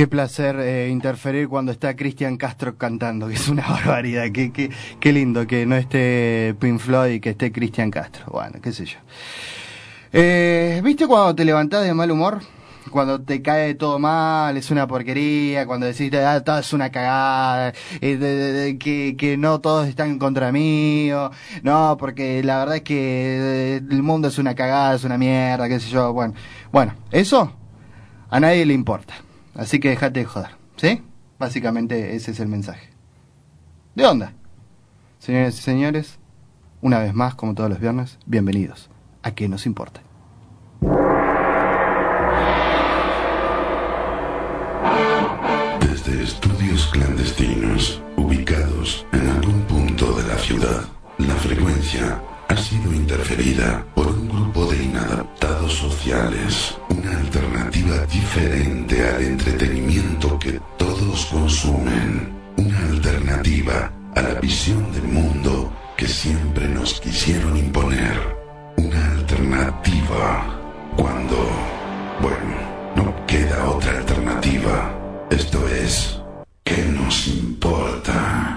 Qué placer interferir cuando está Cristian Castro cantando, que es una barbaridad. Qué lindo que no esté Pink Floyd y que esté Cristian Castro. Bueno, qué sé yo. ¿Viste cuando te levantás de mal humor? Cuando te cae todo mal, es una porquería, cuando decís, todo es una cagada, que no todos están contra mí, no, porque la verdad es que el mundo es una cagada, es una mierda, qué sé yo. Bueno, eso a nadie le importa. Así que dejate de joder, ¿sí? Básicamente ese es el mensaje. ¿De onda? Señores y señores, una vez más, como todos los viernes, bienvenidos a ¿Qué nos importa? Desde estudios clandestinos, ubicados en algún punto de la ciudad, la frecuencia ha sido interferida por un grupo de inadaptados sociales, una alternativa diferente al entretenimiento que todos consumen, una alternativa a la visión del mundo que siempre nos quisieron imponer, una alternativa cuando, no queda otra alternativa. Esto es ¿Qué nos importa?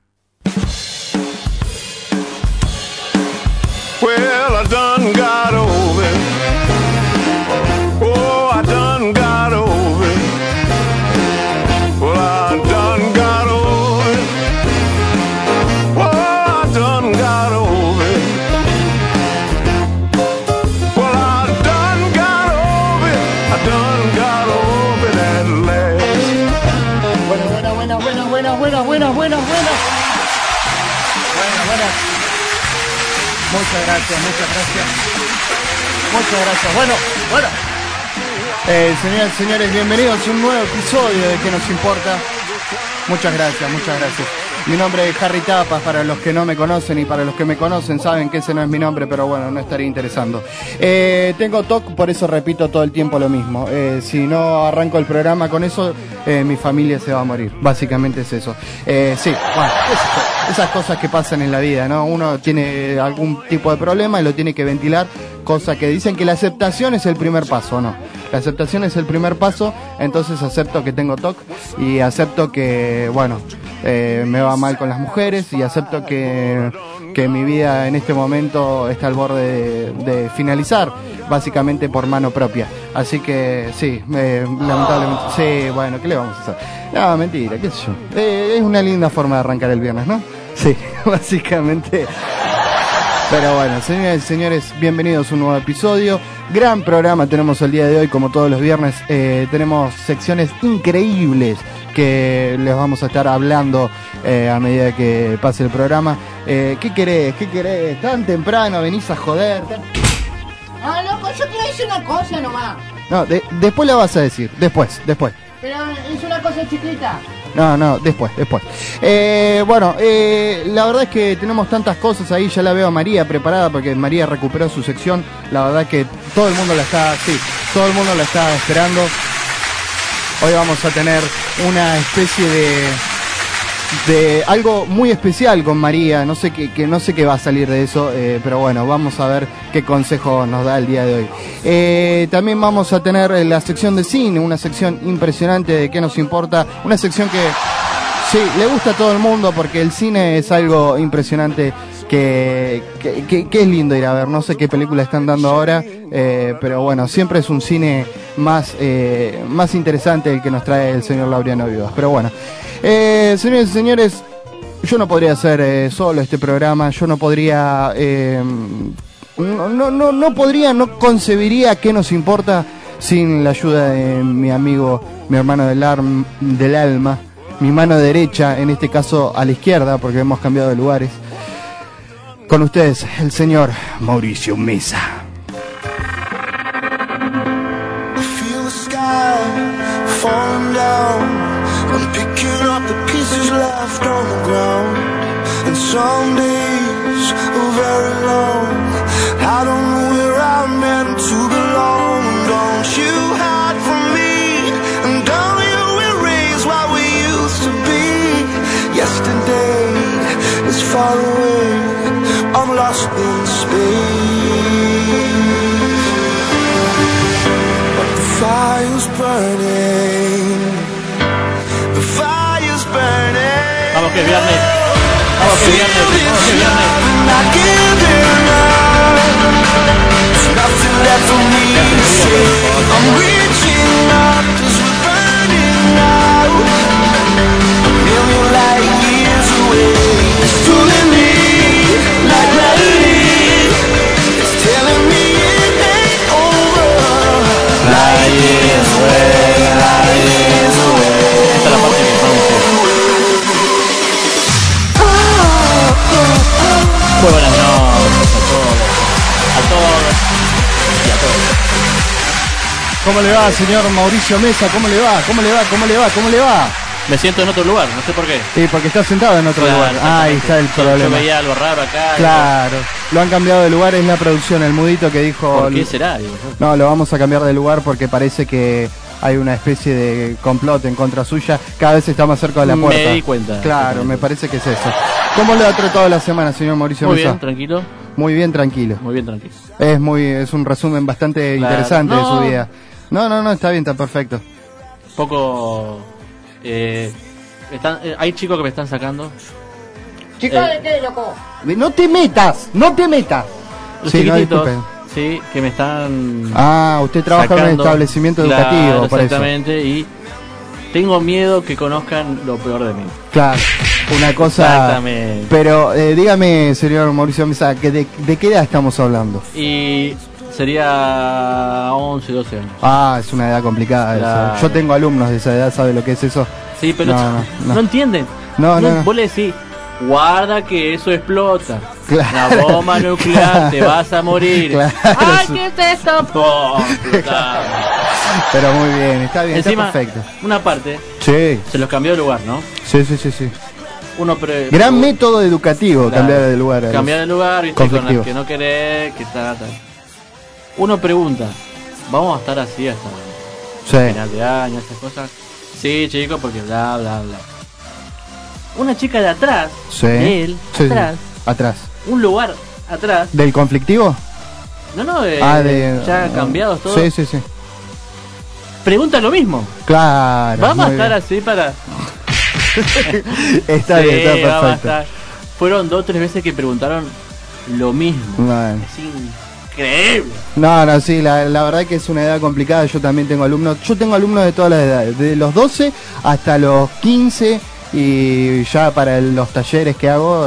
Well, I done got over it. Oh, I done got over it. Well, I done got over it. Oh, I done got over it. Well, I done got over it. I done got over it at last. Buenas. Muchas gracias. Señoras y señores, bienvenidos a un nuevo episodio de ¿Qué nos importa? Muchas gracias. Mi nombre es Harry Tapas, para los que no me conocen, y para los que me conocen saben que ese no es mi nombre, pero bueno, no estaría interesando. Tengo TOC, por eso repito todo el tiempo lo mismo. Si no arranco el programa con eso, mi familia se va a morir. Básicamente es eso. Sí, bueno, esas cosas que pasan en la vida, ¿no? Uno tiene algún tipo de problema y lo tiene que ventilar, cosa que dicen que la aceptación es el primer paso, ¿no? La aceptación es el primer paso, entonces acepto que tengo TOC y acepto que, me va mal con las mujeres, y acepto que mi vida en este momento está al borde de finalizar, básicamente por mano propia. Así que sí, lamentablemente, sí, ¿qué le vamos a hacer? No, mentira, qué sé yo. Es una linda forma de arrancar el viernes, ¿no? Sí, básicamente. Pero bueno, señoras y señores, bienvenidos a un nuevo episodio. Gran programa tenemos el día de hoy, como todos los viernes. Tenemos secciones increíbles que les vamos a estar hablando a medida que pase el programa. ¿Qué querés? Tan temprano venís a joder. Ah, loco, yo quiero decir una cosa nomás. No, después la vas a decir, después. Pero es una cosa chiquita. No, después. La verdad es que tenemos tantas cosas ahí, ya la veo a María preparada porque María recuperó su sección. La verdad que todo el mundo la está esperando. Hoy vamos a tener una especie de algo muy especial con María. No sé qué va a salir de eso, pero bueno, vamos a ver qué consejo nos da el día de hoy. También vamos a tener la sección de cine, una sección impresionante de ¿Qué nos importa? Una sección que sí, le gusta a todo el mundo porque el cine es algo impresionante que es lindo ir a ver. No sé qué película están dando ahora, pero bueno, siempre es un cine más interesante el que nos trae el señor Laureano Vivas. Pero bueno, señores y señores, yo no podría hacer solo este programa. Yo no podría no concebiría ¿Qué nos importa? Sin la ayuda de mi amigo, mi hermano del alma, mi mano derecha, en este caso a la izquierda porque hemos cambiado de lugares. Con ustedes, el señor Mauricio Mesa. Some days are very long. I don't know where I'm meant to belong. Don't you hide from me, and don't you erase what we used to be. Yesterday is far away, I'm lost in space. But the fire's burning que es viernes. Vamos que es viernes. Vamos que es viernes. Not giving up. There's nothing left for me to say. I'm reaching up 'cause we're burning out. A million light years away. It's pulling me like gravity. It's telling me it ain't over. Light years away, light years away. Esta es la parte que vamos a hacer. Muy buenas noches a todos y a todas. ¿Cómo le va, señor Mauricio Mesa? ¿Cómo le va? ¿Cómo le va? ¿Cómo le va? ¿Cómo le va? Me siento en otro lugar, no sé por qué. Sí, porque está sentado en otro lugar. Ahí está el Yo problema. veía algo raro acá. Claro, lo han cambiado de lugar, es la producción, el mudito que dijo... ¿Por qué será? Digo, No, lo vamos a cambiar de lugar porque parece que hay una especie de complot en contra suya. Cada vez está más cerca de la Me puerta. di cuenta. Claro, me parece que es eso. ¿Cómo le ha tratado la semana, señor Mauricio Muy Mesa? bien, tranquilo. Muy bien, tranquilo. Muy bien, tranquilo. Es un resumen bastante Claro. interesante de No. su vida. No, está bien, está perfecto. Poco... hay chicos que me están sacando. Chicos, ¿de qué, loco? No te metas, no te metas. Los Sí, no, chiquititos, disculpen. sí, que me están... Ah, usted trabaja en un sacando. establecimiento Claro, educativo, por eso. exactamente, y tengo miedo que conozcan lo peor de mí. Claro, una cosa... Exactamente. Pero dígame, señor Mauricio Mesa, que ¿de qué edad estamos hablando? Y sería 11, 12 años. Ah, es una edad complicada Claro. eso. Yo tengo alumnos de esa edad, ¿sabe lo que es eso? Sí, pero No. no entienden. No. Vos le decís, guarda que eso explota. Claro. La bomba nuclear, te vas a morir. Claro, ¡Ay, sí. qué es esto! ¡Oh, explotaba! Pero muy bien, está bien, Encima, está perfecto. una parte, Sí, se los cambió de lugar, ¿no? sí. Gran método educativo, Claro. cambiar de lugar. Cambiar de lugar, viste, con conflictivos. el que no querés, que tal. Uno pregunta, ¿vamos a estar así hasta Sí. final de año, esas cosas? Sí, chicos, porque bla, bla, bla. Una chica de atrás, Sí. de él, Sí, atrás, atrás. un lugar atrás, ¿Del conflictivo? no, ya cambiados todos, Sí. pregunta lo mismo. Claro. ¿Vamos a muy estar bien. así para...? Está Sí, bien, está vamos a perfecto. estar. Fueron 2 o 3 veces que preguntaron lo mismo. Bueno. Es increíble. No, sí, la verdad que es una edad complicada. Yo también tengo alumnos. Yo tengo alumnos de todas las edades, de los 12 hasta los 15 y ya para los talleres que hago,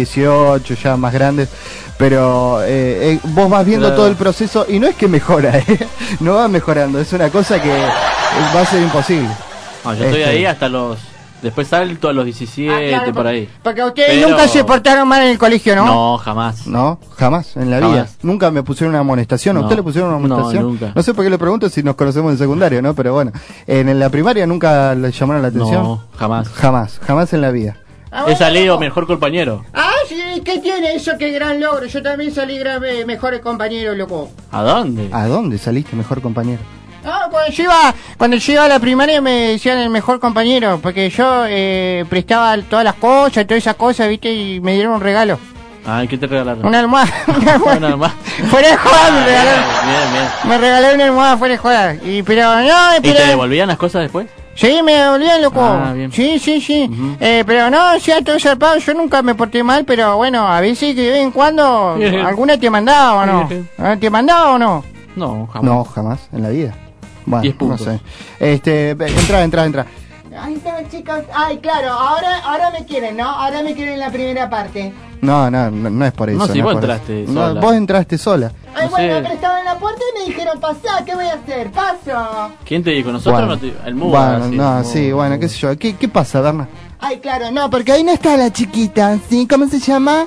18, ya más grandes. Pero vos vas viendo Claro. todo el proceso y no es que mejora, no va mejorando. Es una cosa que va a ser imposible. No, yo estoy ahí hasta los... Después salto a los 17, claro, por ahí. Porque ustedes Pero- nunca se portaron mal en el colegio, ¿no? No, jamás. No, jamás en la Jamás. vida. Nunca me pusieron una amonestación. ¿A No. usted le pusieron una No, amonestación? nunca. No sé por qué le pregunto si nos conocemos en secundario, ¿no? Pero bueno, en la primaria nunca le llamaron la atención. No, jamás. Jamás en la vida. Ah, He bueno, salido loco. mejor compañero. Ah, sí, ¿qué tiene eso? Qué gran logro. Yo también salí mejores compañeros, loco. ¿A dónde? ¿A dónde saliste mejor compañero? Ah, cuando yo iba a la primaria me decían el mejor compañero, porque yo prestaba todas las cosas, todas esas cosas, ¿viste? Y me dieron un regalo. Ay, ¿qué te regalaron? Una almohada. Una almohada. Una almohada. Fuera de joda me regalaron. Bien. Me regalaron una almohada fuera de joda. Pero no, ¿Y pero... te devolvían las cosas después? Sí, me devolvían, loco. Ah, bien. Sí. Ujú. Pero no, sea todo zarpado. Yo nunca me porté mal, pero bueno, a veces que de vez en cuando alguna te mandaba o no. ¿Te mandaba o no? No, jamás. No, jamás en la vida. Bueno, 10 puntos. no sé. Entra. Ahí están, chicos. Ay, claro, ahora me quieren, ¿no? Ahora me quieren en la primera parte. No es por eso. No, si es vos por entraste eso. sola. No, vos entraste sola. Ay, No bueno, sé. pero estaba en la puerta y me dijeron, pasá, ¿qué voy a hacer? Paso. ¿Quién te dijo? Nosotros Bueno, no te... El MUA. bueno, sí, no, el sí, MUA. bueno, qué sé yo. ¿Qué pasa, Berna? Ay, claro, no, porque ahí no está la chiquita, ¿sí? ¿Cómo se llama?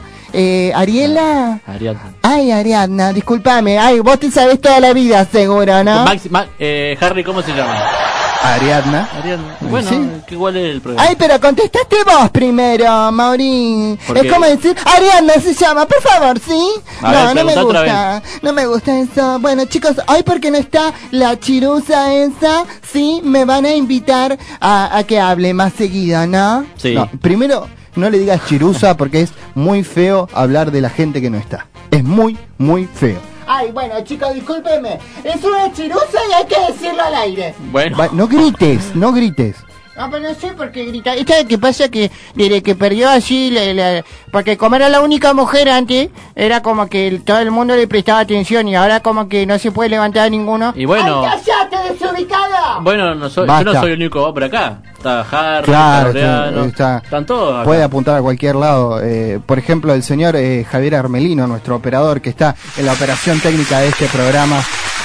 ¿Ariela? Ariadna. Ay, Ariadna, discúlpame. Ay, vos te sabés toda la vida, seguro, ¿no? Harry, ¿cómo se llama? Ariadna. Ariadna. Bueno, Sí. ¿cuál es el problema? Ay, pero contestaste vos primero, Maurín. ¿Por Es qué? como decir, Ariadna se llama, por favor, ¿sí? A ver, no me preguntá otra gusta, no me gusta eso. Bueno, chicos, hoy porque no está la chirusa esa, sí, me van a invitar a que hable más seguido, ¿no? Sí. No, primero, no le digas chirusa porque es muy feo hablar de la gente que no está. Es muy feo. Ay, bueno, chicos, discúlpeme. Es una chirusa y hay que decirlo al aire. Bueno. No grites. No, pero no sé por qué grita. ¿Esta qué pasa? Que desde que perdió así, porque como era la única mujer antes, era como que todo el mundo le prestaba atención y ahora como que no se puede levantar a ninguno. Y bueno... ¡Ay, cállate, desubicado! Bueno, yo no soy el único por acá. Está Harry, Claro, está Laureano, están todos acá. Puede apuntar a cualquier lado. Por ejemplo, el señor Javier Armelino, nuestro operador, que está en la operación técnica de este programa.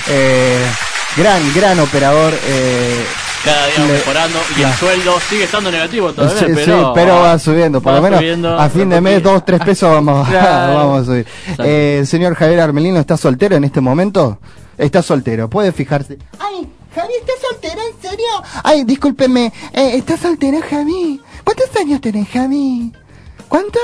Gran operador. Cada día mejorando y el sueldo sigue estando negativo todavía, Sí, pero va subiendo. Por lo menos a fin de mes 2-3 pesos vamos a subir. Señor Javier Armelino, ¿está soltero en este momento? Está soltero, puede fijarse. ¡Ay, Javi, ¿estás soltero? ¿En serio? Ay, discúlpeme, ¿estás soltero, Javi? ¿Cuántos años tenés, Javi? ¿Cuántos?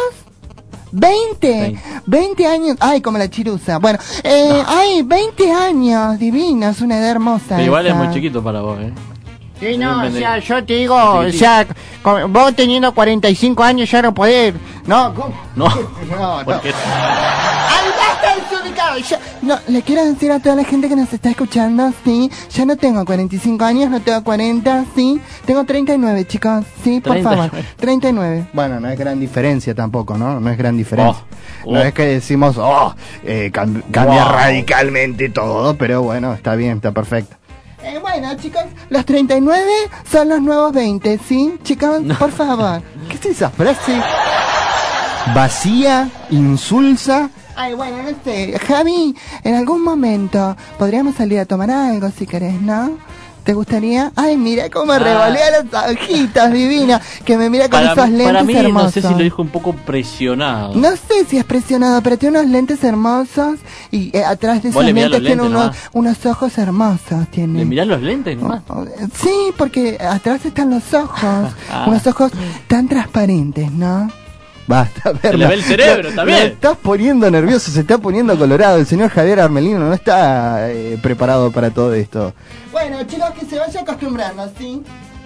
20 años, ay, como la chirusa. Bueno, ay, 20 años, divina, es una edad hermosa. Pero igual es muy chiquito para vos, Sí, no, o sea, yo te digo, o sea, vos teniendo 45 años ya no podés, ¿no? ¿Cómo? No, porque... ¡Ay, basta desubicado! No, le quiero decir a toda la gente que nos está escuchando, sí, ya no tengo 45 años, no tengo 40, sí, tengo 39, chicos, sí, por 39. favor, 39. Bueno, no es gran diferencia tampoco, ¿no? No es gran diferencia. No es que decimos, cambia radicalmente todo, pero bueno, está bien, está perfecto. Bueno, chicos, los 39 son los nuevos 20, ¿sí? Chicos, por favor. ¿Qué es esa frase vacía, insulsa? Ay, bueno, no sé. Javi, en algún momento podríamos salir a tomar algo si querés, ¿no? ¿Te gustaría? Ay, mira cómo revolea las ojitos, divina. Que me mira con esos lentes para mí, hermosos. No sé si lo dijo un poco presionado. No sé si es presionado, pero tiene unos lentes hermosos. Y atrás de esos lentes tiene unos ojos hermosos. Tiene. ¿Le mirás los lentes nomás? Sí, porque atrás están los ojos. Unos ojos tan transparentes, ¿no? Basta, Berna. Se le ve el cerebro también. Lo estás poniendo nervioso, se está poniendo colorado. El señor Javier Armelino no está preparado para todo esto. Bueno, chicos, que se vaya acostumbrando, ¿sí?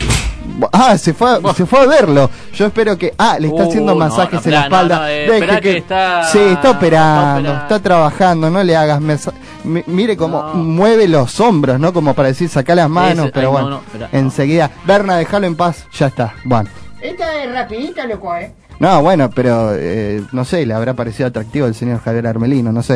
Se fue a verlo. Yo espero que... le está haciendo masajes en la espalda. Que está... Sí, está operando, está trabajando. No le hagas... Mire cómo mueve los hombros, ¿no? Como para decir, saca las manos. Pero bueno, enseguida... Berna, déjalo en paz. Ya está, bueno. Esta es rapidita, loco, No, bueno, pero no sé, le habrá parecido atractivo el señor Javier Armelino, no sé.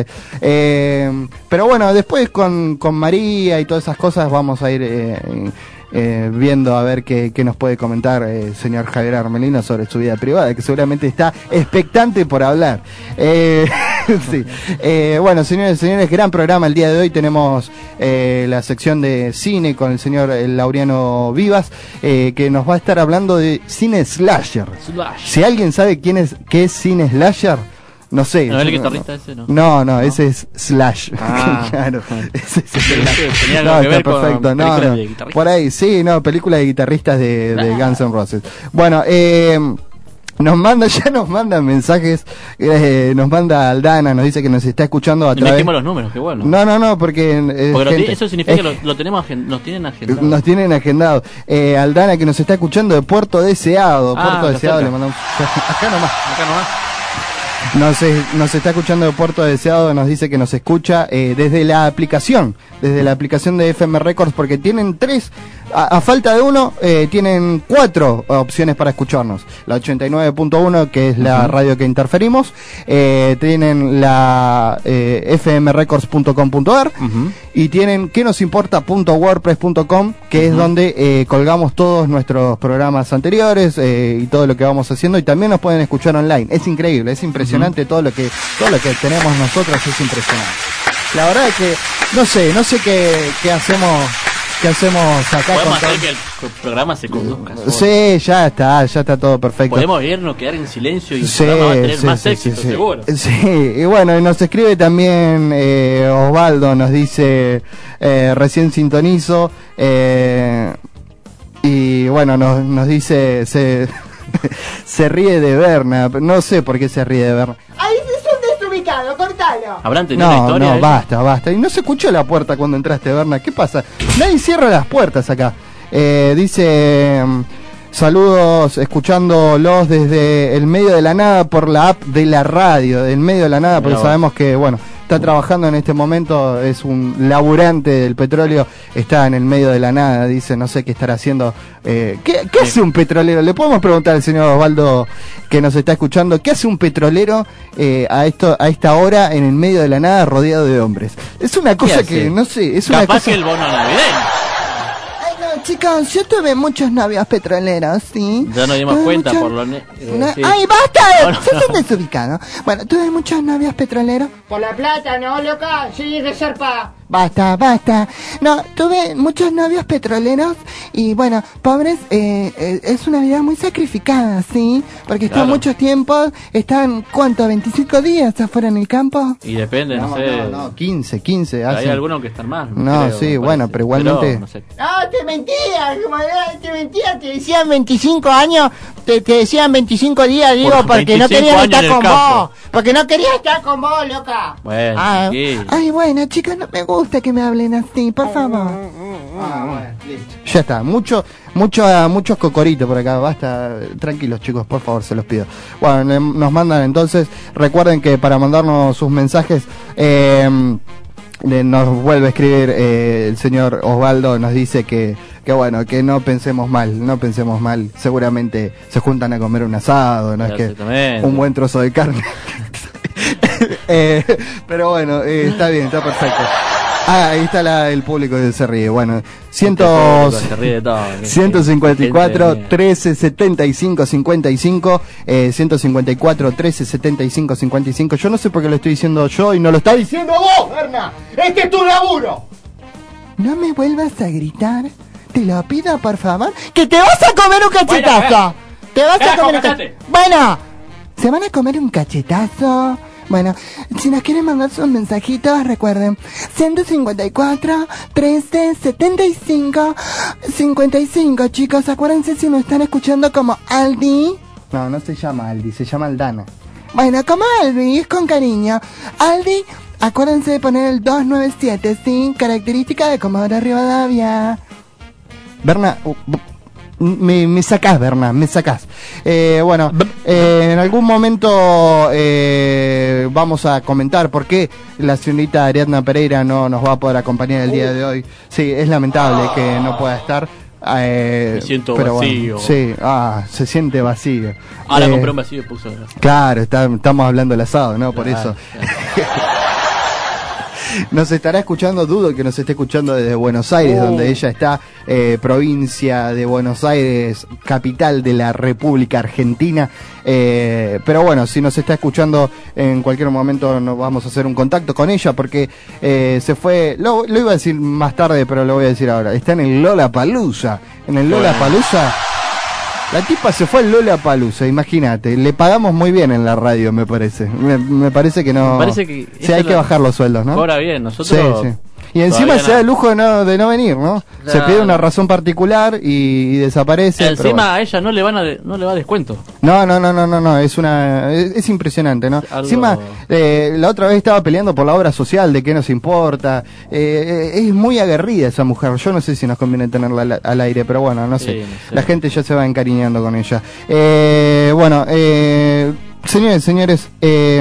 Pero bueno, después con María y todas esas cosas vamos a ir viendo a ver qué nos puede comentar señor Javier Armelino sobre su vida privada, que seguramente está expectante por hablar. Sí. Bueno, señores, gran programa el día de hoy. Tenemos la sección de cine con el señor Laureano Vivas, que nos va a estar hablando de cine slasher. Si alguien sabe qué es cine slasher, no sé. ¿No es el guitarrista ese, no? No, ese es Slash. Claro. Ese es Tenía algo que ver perfecto. Con películas de guitarristas. Por ahí, sí, películas de guitarristas de Guns N' Roses. Bueno, nos mandan mensajes, nos manda Aldana, nos dice que nos está escuchando a través... Metimos los números, qué bueno. No, porque eso significa que nos tienen agendado. Nos tienen agendado. Aldana, que nos está escuchando de Puerto Deseado. Puerto Deseado, le mandamos... Acá nomás. Nos está escuchando de Puerto Deseado, nos dice que nos escucha desde la aplicación de FM Records, porque tienen 3, a falta de uno, tienen 4 opciones para escucharnos. La 89.1, que es la radio que interferimos, tienen la fmrecords.com.ar y tienen quenosimporta.wordpress.com, que es donde colgamos todos nuestros programas anteriores y todo lo que vamos haciendo, y también nos pueden escuchar online. Es increíble, es impresionante todo lo que tenemos nosotros, es impresionante. La verdad es que no sé qué hacemos acá. Podemos hacer que el programa se conduzca. Sí, ya está todo perfecto. Podemos irnos, quedar en silencio y el programa va a tener más éxito, seguro. Sí, y bueno, nos escribe también Osvaldo, nos dice, recién sintonizo, y bueno, nos dice, se ríe de Berna, no sé por qué se ríe de Berna. ¡Ay, es un desubicado! ¡Cortalo! ¿Habrán tenido una historia? No, basta. Y no se escuchó la puerta cuando entraste, Berna. ¿Qué pasa? Nadie cierra las puertas acá. Dice... Saludos, escuchándolos desde el medio de la nada por la app de la radio, del medio de la nada, porque sabemos que, bueno, está trabajando en este momento, es un laburante del petróleo, está en el medio de la nada, dice, no sé qué estará haciendo. ¿Qué hace un petrolero? Le podemos preguntar al señor Osvaldo que nos está escuchando, ¿qué hace un petrolero a esta hora en el medio de la nada rodeado de hombres? Es una cosa que, no sé, es una Capaz cosa... que el bono navideño. Chicos, yo tuve muchos novios petroleros, ¿sí? Ya nos dimos cuenta por lo... Sí. ¡Ay, basta! ¡Sos un desubicado! Bueno, tuve muchos novios petroleros. Por la plata, ¿no, loca? Sí, reserva. Basta. No, tuve muchos novios petroleros y bueno, pobres, es una vida muy sacrificada, ¿sí? Porque están muchos tiempos, están, ¿cuánto? ¿25 días afuera en el campo? Y depende, no sé. No, 15. Hay algunos que están más. No, creo, sí, bueno, pero igualmente... Pero, no sé. No, te mentías, te decían 25 años, te decían 25 días, digo, porque no 25 querían años estar en el con campo. vos. Porque no querías estar con vos, loca. Bueno, sí. Ay, bueno, chicos, no me gusta que me hablen así, por favor. Ya está, muchos cocoritos por acá, basta, tranquilos chicos, por favor, se los pido. Bueno, nos mandan entonces, recuerden que para mandarnos sus mensajes, nos vuelve a escribir el señor Osvaldo, nos dice que bueno, que no pensemos mal, seguramente se juntan a comer un asado, no es que un buen trozo de carne. Pero bueno, está bien, está perfecto. Ahí está el público que se ríe. Bueno, 154 13 75 55, 154 13 75 55. Yo no sé por qué lo estoy diciendo yo y no lo está diciendo vos, Berna. Este es tu laburo. No me vuelvas a gritar. Te lo pido, por favor. ¡Que te vas a comer un cachetazo! ¡Te vas a comer un cachetazo! Bueno, ¿se van a comer un cachetazo? Bueno, si nos quieren mandar sus mensajitos, recuerden, 154 13 75 55, chicos. Acuérdense si nos están escuchando como Aldi. No se llama Aldi, se llama Aldana. Bueno, como Aldi, es con cariño. Aldi, acuérdense de poner el 297, ¿sí? Característica de Comodoro Rivadavia. Berna, me sacás, Berna, me sacás. Bueno, en algún momento vamos a comentar por qué la señorita Ariadna Pereira no nos va a poder acompañar el día de hoy. Sí, es lamentable que no pueda estar. Me siento pero vacío. Bueno, sí, se siente vacío. Ahora compré un vacío y puso. Claro, estamos hablando del asado, ¿no? Por eso. Nos estará escuchando, dudo que nos esté escuchando desde Buenos Aires, donde ella está, provincia de Buenos Aires, capital de la República Argentina. Pero bueno, si nos está escuchando en cualquier momento nos vamos a hacer un contacto con ella porque se fue, lo iba a decir más tarde, pero lo voy a decir ahora. Está en el Lollapalooza. En el Lollapalooza. La tipa se fue al Lollapalooza, imagínate. Le pagamos muy bien en la radio, me parece. Me parece que no. Me parece que sí, hay que bajar los sueldos, ¿no? Cobra bien, nosotros. Sí. Y encima se da el lujo de no venir, ¿no? Claro. Se pide una razón particular y desaparece. Encima bueno. a ella no le va descuento. No, es impresionante, ¿no? Algo... Encima, la otra vez estaba peleando por la obra social, de qué nos importa. Es muy aguerrida esa mujer. Yo no sé si nos conviene tenerla al aire, pero bueno, no sé. Sí, no sé. La gente ya se va encariñando con ella. Bueno, señores,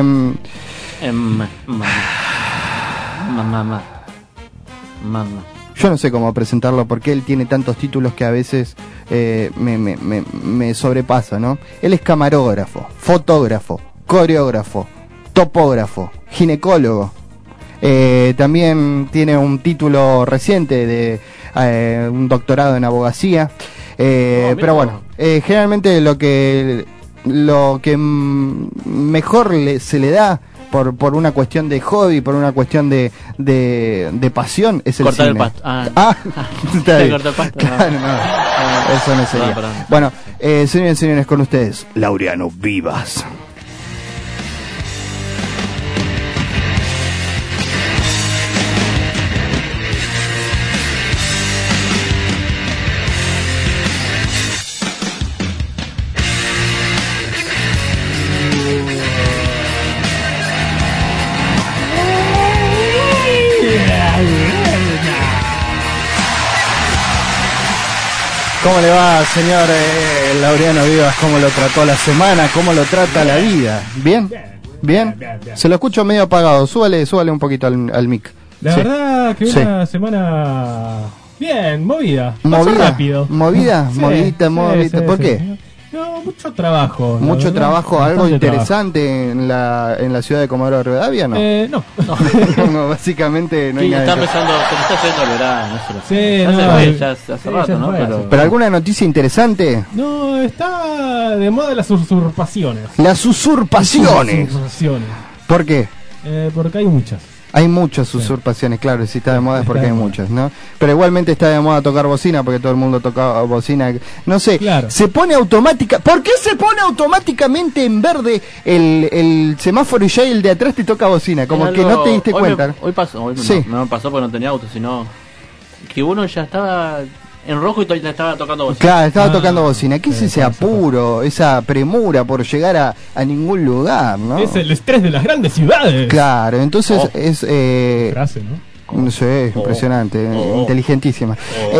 Mamá. Yo no sé cómo presentarlo porque él tiene tantos títulos que a veces me sobrepasa, ¿no? Él es camarógrafo, fotógrafo, coreógrafo, topógrafo, ginecólogo. También tiene un título reciente de un doctorado en abogacía. Pero bueno, generalmente lo que mejor se le da por una cuestión de hobby, por una cuestión de pasión, es el cortar cine. el pasto. Está bien. Cortar el pasto. Claro, no, eso no sería. Bueno, señores y señores, con ustedes, Laureano Vivas. ¿Cómo le va, señor Laureano Vivas? ¿Cómo lo trató la semana? ¿Cómo lo trata la vida? ¿Bien? ¿Bien? Bien. Se lo escucho medio apagado. Súbale un poquito al mic. La Sí. verdad que Sí. una semana bien, movida. Pasó rápido. ¿Movida? Sí, Modita. sí, ¿Por sí. qué? No, mucho trabajo. la ¿Mucho verdad. trabajo? ¿Algo Bastante interesante en la ciudad de Comodoro Rivadavia? No. No. No, básicamente no hay Sí, nada. está que- empezando, se está yendo el verano, eso lo Sí, sé. Ya no, se fue, el- ya hace sí, rato, ya ¿no? fue, ¿Pero alguna noticia interesante? No, está de moda las usurpaciones. Las usurpaciones. Usurpaciones. ¿Por qué? Porque hay muchas. Hay muchas usurpaciones, claro, si está de moda es porque Está hay de moda. muchas, ¿no? Pero igualmente está de moda tocar bocina porque todo el mundo toca bocina. No sé, Claro. se pone automática. ¿Por qué se pone automáticamente en verde el semáforo y ya el de atrás te toca bocina? Como Es que no algo- te diste hoy cuenta. hoy pasó, hoy Sí. no me pasó porque no tenía auto, sino que uno ya estaba en rojo y le estaba tocando bocina. Claro, estaba Ah, tocando bocina. ¿Qué es sí, ese puede ser. apuro, esa premura por llegar a ningún lugar, no? Es el estrés de las grandes ciudades. Claro, entonces Oh. es... Frase, ¿no? No sé, impresionante, Oh. inteligentísima.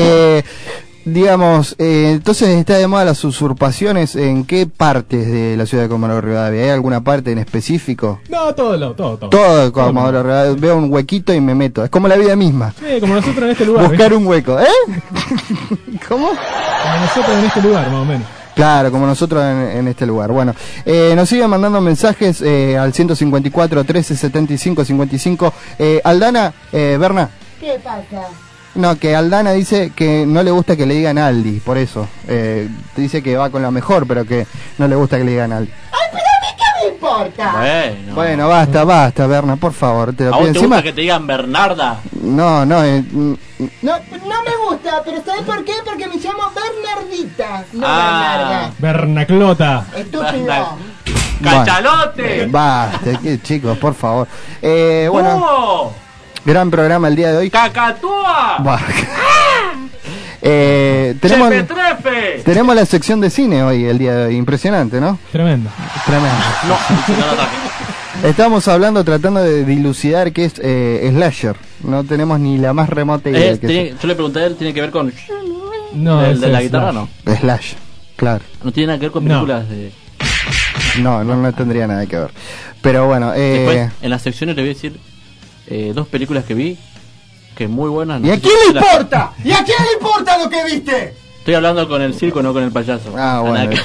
Digamos, entonces está de moda las usurpaciones. ¿En qué partes de la ciudad de Comodoro Rivadavia? ¿Hay alguna parte en específico? No, todo. Todo Comodoro Rivadavia. Veo un huequito y me meto. Es como la vida misma. Sí, como nosotros en este lugar. Buscar un hueco. ¿Eh? ¿Cómo? Como nosotros en este lugar, más o menos. Claro, como nosotros en este lugar. Bueno, nos siguen mandando mensajes al 154 13 75 55. Aldana, Berna. ¿Qué pasa? No, que Aldana dice que no le gusta que le digan Aldi, por eso. Dice que va con lo mejor, pero que no le gusta que le digan Aldi. ¡Ay, pero a mí qué me importa! Bueno, Bueno, basta, Berna, por favor. Te lo ¿a pido vos te encima. gusta que te digan Bernarda? No, No, no me gusta, pero ¿sabes por qué? Porque me llamo Bernardita, no Bernarda. Bernaclota. Estúpido. ¡Cachalote! Basta, chicos, por favor. Bueno, ¡Oh! gran programa el día de hoy. ¡Cacatúa! Buah. Tenemos, ¡Chepetrefe! tenemos la sección de cine hoy, el día de hoy. Impresionante, ¿no? Tremendo. Tremendo. No lo traje. Estamos hablando, tratando de dilucidar qué es slasher. No tenemos ni la más remota idea de qué Yo le pregunté a él, ¿tiene que ver con No, el ese de la es guitarra? Slash. No. es. Slash, claro. No tiene nada que ver con No. películas de... No tendría nada que ver. Pero bueno, Después, en las secciones le voy a decir 2 películas que vi, que muy buenas. no ¿y a sé quién si le las- importa? ¿Y a quién le importa lo que viste? Estoy hablando con el circo, no con el payaso. Ah, bueno. Nada que-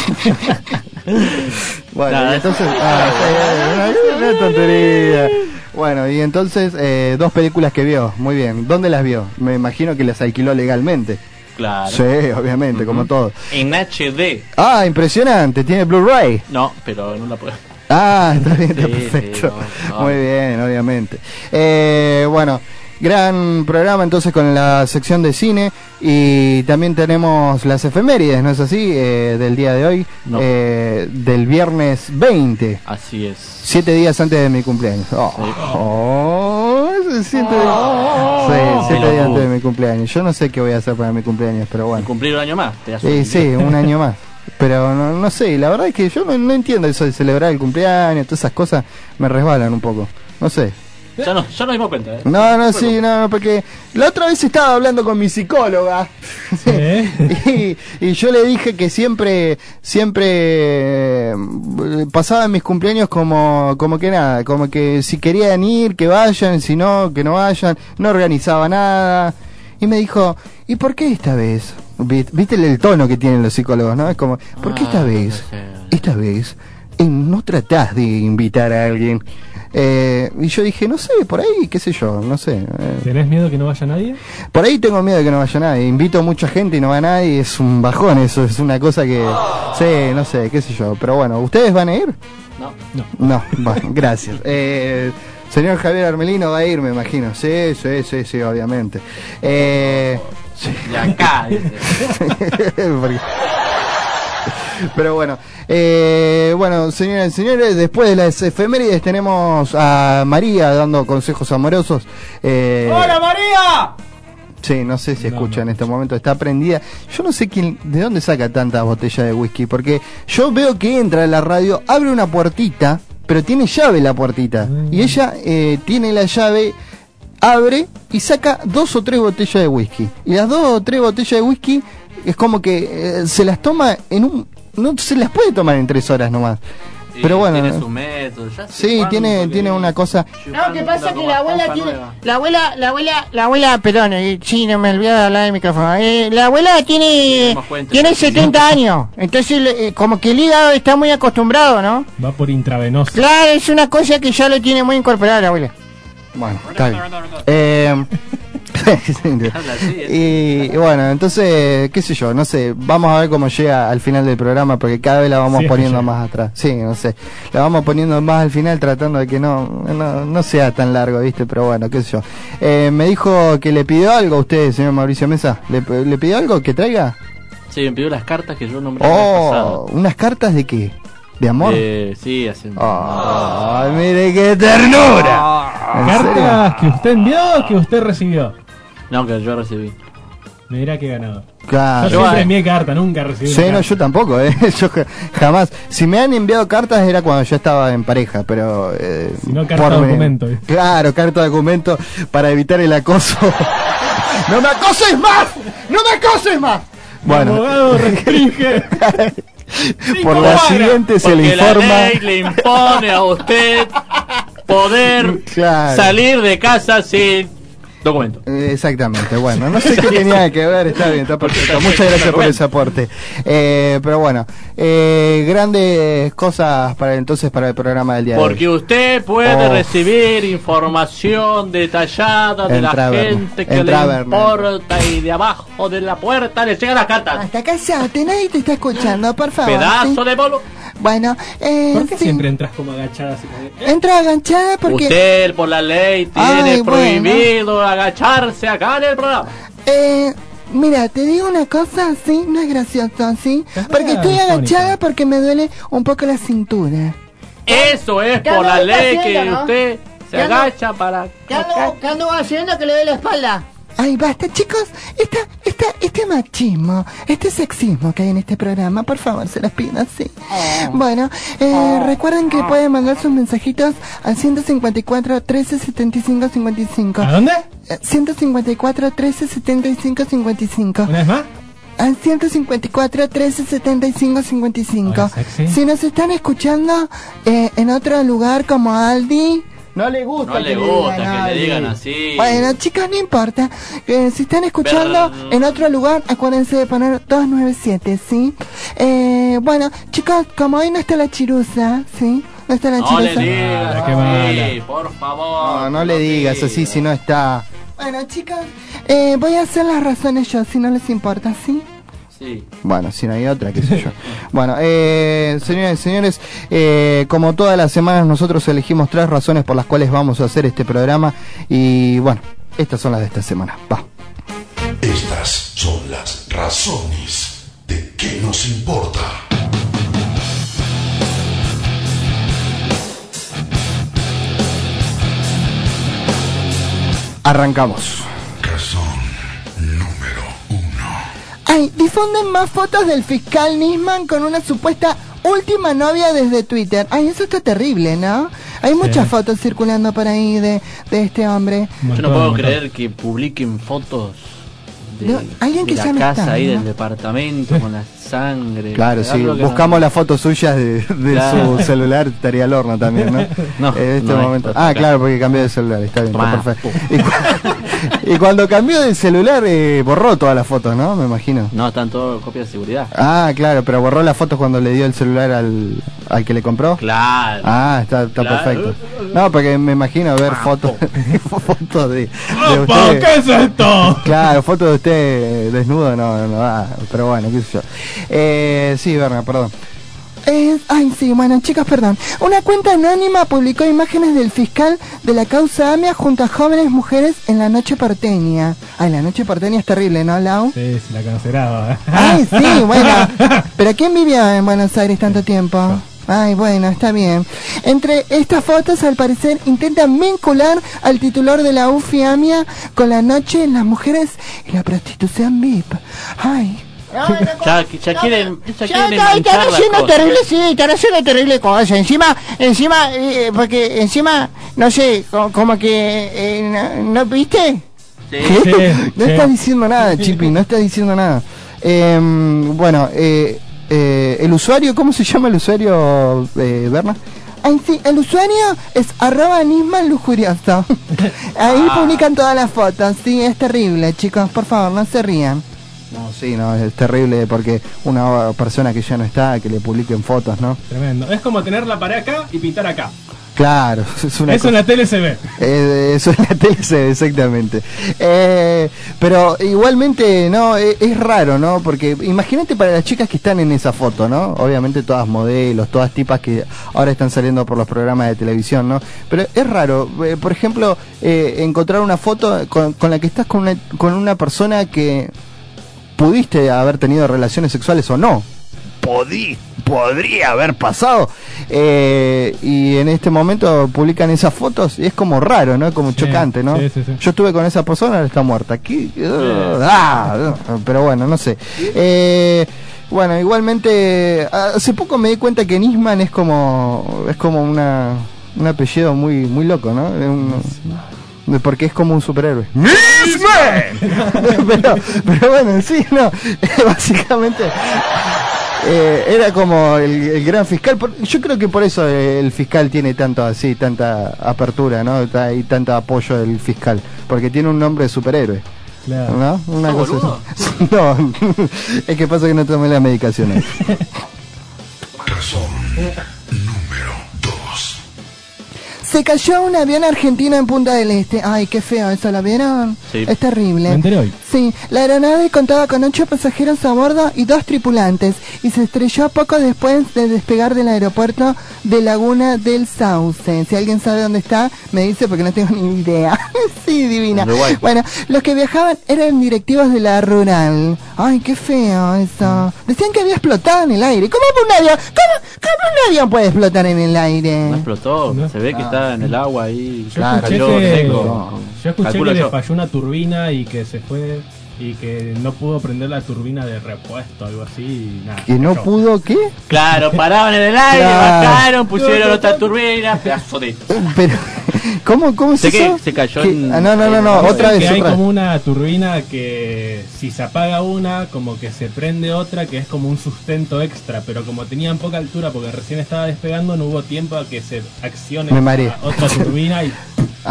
Bueno, Nada, y entonces... una tontería. Bueno, y entonces 2 películas que vio. Muy bien. ¿Dónde las vio? Me imagino que las alquiló legalmente. Claro. Sí, obviamente, como todo. En HD. Ah, impresionante. Tiene Blu-ray. No, pero no la puedo. Ah, está bien, está Sí, perfecto. sí, no. Muy bien, obviamente. Bueno, gran programa entonces con la sección de cine y también tenemos las efemérides, ¿no es así? Del día de hoy, No. del viernes 20, Así es. 7 días antes de mi cumpleaños. Oh, Sí. oh, 7 días. Sí, 7 días antes de mi cumpleaños. Yo no sé qué voy a hacer para mi cumpleaños, pero bueno. Cumplir un año más. Te das Sí, un año más. Pero no sé, la verdad es que yo no entiendo eso de celebrar el cumpleaños, todas esas cosas me resbalan un poco. No sé. Ya nos dimos cuenta, ¿eh? No, sí, no, porque la otra vez estaba hablando con mi psicóloga y yo le dije que siempre pasaba mis cumpleaños como que nada, como que si querían ir, que vayan, si no, que no vayan, no organizaba nada. Y me dijo, ¿y por qué esta vez? ¿Viste el tono que tienen los psicólogos, no? Es como, ¿por qué esta vez? Esta vez no tratás de invitar a alguien. Y yo dije, no sé, por ahí, qué sé yo, no sé. ¿Tenés miedo que no vaya nadie? Por ahí tengo miedo de que no vaya nadie. Invito a mucha gente y no va nadie. Es un bajón eso, es una cosa que... Sí, no sé, qué sé yo. Pero bueno, ¿ustedes van a ir? No. No, bueno, gracias. Señor Javier Armelino va a ir, me imagino. Sí, obviamente. Sí. De acá, dice. Porque- Pero bueno, señoras y señores, después de las efemérides tenemos a María dando consejos amorosos. ¡Hola, María! Sí, no sé si escucha en este momento, está prendida. Yo no sé de dónde saca tantas botellas de whisky, porque yo veo que entra a la radio, abre una puertita, pero tiene llave la puertita. Y ella tiene la llave, abre y saca 2 o 3 botellas de whisky. Y las 2 o 3 botellas de whisky es como que se las toma en un... No se las puede tomar en 3 horas nomás. pero bueno. Tiene su método. Ya sé Sí, cuándo tiene una cosa. No, ¿qué pasa? Que la abuela Panza tiene. nueva. La abuela, perdón, sí, no me olvidé de hablar del micrófono. La abuela tiene. Tiene 70 años. Entonces, como que el hígado está muy acostumbrado, ¿no? Va por intravenoso. Claro, es una cosa que ya lo tiene muy incorporada la abuela. Bueno, está bien. Y bueno, entonces, qué sé yo, no sé, vamos a ver cómo llega al final del programa, porque cada vez la vamos poniendo más atrás. Sí, no sé, la vamos poniendo más al final tratando de que no sea tan largo, ¿viste? Pero bueno, qué sé yo. Me dijo que le pidió algo a usted, señor Mauricio Mesa. ¿Le pidió algo que traiga? Sí, me pidió las cartas que yo nombré la vez pasada. ¿Unas cartas de qué? ¿De amor? Sí, haciendo. ¡Ay, mire qué ternura! ¿Cartas que usted envió o que usted recibió? No, que yo recibí. Mira qué ganado. Claro. Yo siempre envié carta, nunca recibí Sí, una no, carta. yo tampoco, yo jamás. Si me han enviado cartas era cuando yo estaba en pareja, pero... si no, carta documento. Claro, carta documento para evitar el acoso. ¡No me acoses más! ¡No me acoses más! Bueno. El abogado restringe. Por la siguiente se le informa. La ley le impone a usted poder salir de casa sin documento. Exactamente, bueno, no sé qué tenía que ver, está bien, está perfecto. Muchas gracias por ese aporte. Pero bueno, grandes cosas para el programa del día de hoy. Porque usted puede recibir información detallada de la gente que le importa y de abajo de la puerta le llegan las cartas. Hasta callate, nadie te está escuchando, por favor. Pedazo de bolo. Bueno, ¿por qué siempre entras como agachada? Así como... Entra agachada porque... Usted por la ley tiene prohibido agacharse acá en el programa. Mira, te digo una cosa, sí, no es gracioso, sí, porque estoy agachada porque me duele un poco la cintura. Eso es por la ley que usted se agacha para... ¿Qué ando haciendo que le dé la espalda? Ay, basta, chicos, este machismo, este sexismo que hay en este programa, por favor, se los pido, sí. Bueno, recuerden que pueden mandar sus mensajitos al 154 13 75 55. ¿A dónde? 154 13 75 55. ¿Una vez más? Al 154 13 75 55. Si nos están escuchando en otro lugar como Aldi... No le gusta, que le digan así. Bueno, chicos, no importa. Si están escuchando en otro lugar, acuérdense de poner 297, ¿sí? Bueno, chicos, como hoy no está la chirusa, ¿sí? No está la chirusa. No le digas así, por favor. No le digas así si no está... Bueno, chicos, voy a hacer las razones yo, si no les importa, ¿sí? Sí. Bueno, si no hay otra, qué sé yo. Bueno, señores y señores, como todas las semanas nosotros elegimos 3 razones por las cuales vamos a hacer este programa. Y bueno, estas son las de esta semana. Va. Estas son las razones de qué nos importa. Arrancamos. Razón número 1. Ay, difunden más fotos del fiscal Nisman con una supuesta última novia desde Twitter. Ay, eso está terrible, ¿no? Hay muchas fotos circulando por ahí de este hombre. Yo no puedo creer que publiquen fotos de, alguien que de ya la no casa está, ahí ¿no? del departamento con la sangre. Claro, sí, buscamos las fotos suyas de Claro. su celular, estaría al horno también, ¿no? No, en este no momento. es Ah, claro, porque cambió de celular, está bien, está Tomá. perfecto. Y cuando cambió de celular, borró todas las fotos, ¿no? Me imagino. No, están todas copias de seguridad. Ah, claro, pero borró las fotos cuando le dio el celular al que le compró. Claro. Ah, está Claro. perfecto. No, porque me imagino ver fotos fotos de ¡Opa! usted. ¿Qué es esto? Claro, fotos de usted desnudo, no va, pero bueno, qué sé yo. Sí, Berna, perdón. Ay, sí, bueno, chicos, perdón. Una cuenta anónima publicó imágenes del fiscal de la causa AMIA junto a jóvenes mujeres en la noche porteña. Ay, la noche porteña es terrible, ¿no, Lau? Sí, se la conocerá. Ay, sí, bueno. ¿Pero quién vivió en Buenos Aires tanto tiempo? Ay, bueno, está bien. Entre estas fotos, al parecer, intentan vincular al titular de la UFI AMIA con la noche, las mujeres y la prostitución VIP. Ay. Ya quieren Están manchar las haciendo cosas. terrible, sí, están haciendo terrible cosas. Encima, porque encima, no sé, como que, ¿no viste? Sí. No estás diciendo nada, Chipi, no estás diciendo nada. Bueno, el usuario, ¿cómo se llama el usuario, Berna? Ay, sí, el usuario es @nismanlujurioso. Ahí publican todas las fotos, sí, es terrible, chicos, por favor, no se rían. No, sí, no, es terrible porque una persona que ya no está, que le publiquen fotos, ¿no? Tremendo. Es como tener la pared acá y pintar acá. Claro, eso en la tele se ve. Eso en la tele se ve, exactamente. Pero igualmente, no, es raro, ¿no? Porque imagínate para las chicas que están en esa foto, ¿no? Obviamente todas modelos, todas tipas que ahora están saliendo por los programas de televisión, ¿no? Pero es raro, por ejemplo, encontrar una foto con la que estás con una persona que pudiste haber tenido relaciones sexuales o no. Podría haber pasado, y en este momento publican esas fotos y es como raro, ¿no? Como chocante, ¿no? Sí. Yo estuve con esa persona, ahora está muerta. Aquí, pero bueno, no sé. Bueno, igualmente hace poco me di cuenta que Nisman es como un apellido muy loco, ¿no? Porque es como un superhéroe. pero bueno, sí, no. Básicamente era como el gran fiscal. Yo creo que por eso el fiscal tiene tanta apertura, ¿no? Y tanto apoyo del fiscal, porque tiene un nombre de superhéroe. Claro. ¿No? Una cosa así. No, es que pasa que no tomé la medicación. Razón número 2. Se cayó un avión argentino en Punta del Este. Ay, qué feo eso, ¿lo vieron? Sí. Es terrible. Me enteré hoy. Sí, la aeronave contaba con 8 pasajeros a bordo y 2 tripulantes y se estrelló poco después de despegar del aeropuerto de Laguna del Sauce. Si alguien sabe dónde está, me dice porque no tengo ni idea. Sí, divina. Bueno, los que viajaban eran directivos de la rural. Ay, qué feo eso. Decían que había explotado en el aire. ¿Cómo un avión? ¿Cómo un avión puede explotar en el aire? No explotó, No. se ve que está en el agua ahí. Yo escuché cayó seco. que le falló una turbina y que se fue y que no pudo prender la turbina de repuesto, algo así. Y nada, ¿Que no cayó. pudo qué? Claro, paraban en el aire, Claro. bajaron, pusieron otra turbina, pedazo de... Pero, ¿cómo es Sé que eso? se cayó ¿Qué? en... No, otra Que vez, hay otra. como una turbina que si se apaga una, como que se prende otra, que es como un sustento extra, pero como tenían poca altura porque recién estaba despegando, no hubo tiempo a que se accione Me mareé. otra turbina y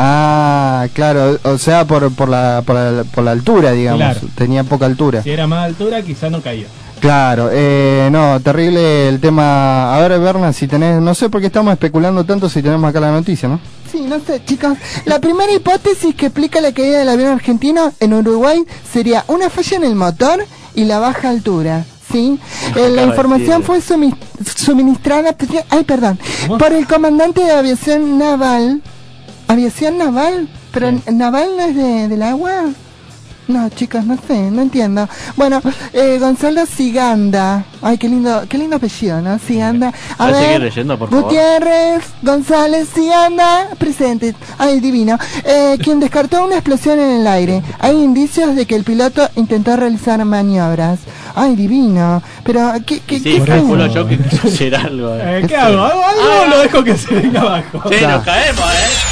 Ah, claro, o sea, por la altura, digamos. Claro. Tenía poca altura. si era más altura quizá no caía. Claro, no, terrible el tema. A ver, Berna, si tenés, no sé por qué estamos especulando tanto si tenemos acá la noticia, ¿no? Sí, no sé, chicos. La primera hipótesis que explica la caída del avión argentino en Uruguay sería una falla en el motor y la baja altura. ¿Sí? La información fue suministrada por el comandante de aviación naval. ¿Aviación naval? ¿Pero naval no es del agua? No, chicos, no sé, no entiendo. Bueno, Gonzalo Siganda. Ay, qué lindo apellido, ¿no? Siganda. A ¿Puedes ver, seguir leyendo, por favor? Gutiérrez, González, Siganda, presente. Ay, divino. Quien descartó una explosión en el aire. Hay indicios de que el piloto intentó realizar maniobras. Ay, divino. Pero, Sí, ¿qué calculo yo que quiso hacer algo. ¿Qué hago? ¿Hago algo o lo dejo que se venga abajo? Sí, Claro. nos caemos,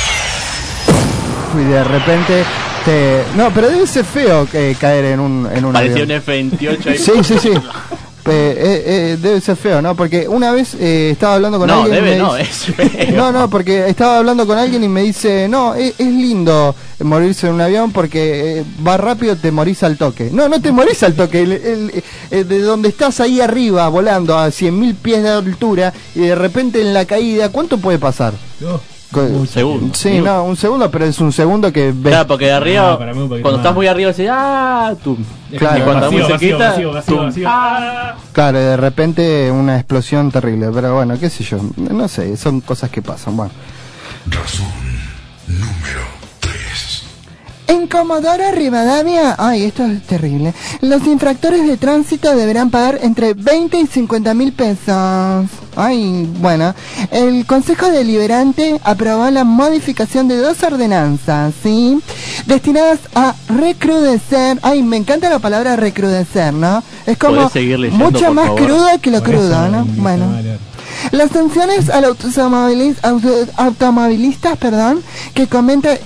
Y de repente no, pero debe ser feo caer en un Parecía un avión. F-28 ahí. Sí. Debe ser feo, ¿no? Porque una vez estaba hablando con No, alguien. debe y me no, dice- es feo. No, porque estaba hablando con alguien y me dice, no, es lindo morirse en un avión porque va rápido, te morís al toque. No te morís al toque. De donde estás ahí arriba, volando a 100.000 pies de altura y de repente en la caída, ¿cuánto puede pasar? Un segundo. Sí, no, un segundo, pero es un segundo que ves. Claro, porque de arriba, No, para mí un poquito cuando más. estás muy arriba, decís, tú. Claro. Y cuando estás muy cerquita, vacío. tum. Claro, de repente una explosión terrible, pero bueno, qué sé yo, no sé, son cosas que pasan, bueno. Razón número 3. En Comodoro Rivadavia, ay, esto es terrible. Los infractores de tránsito deberán pagar entre 20 y 50.000 pesos. Ay, bueno. El Consejo Deliberante aprobó la modificación de 2 ordenanzas, ¿sí? Destinadas a recrudecer. Ay, me encanta la palabra recrudecer, ¿no? Es como ¿Podés seguir leyendo, mucho por más favor? crudo que lo Por eso crudo, ¿no? me Bueno. invitaba a leer. Las sanciones a los automovilistas, que cometen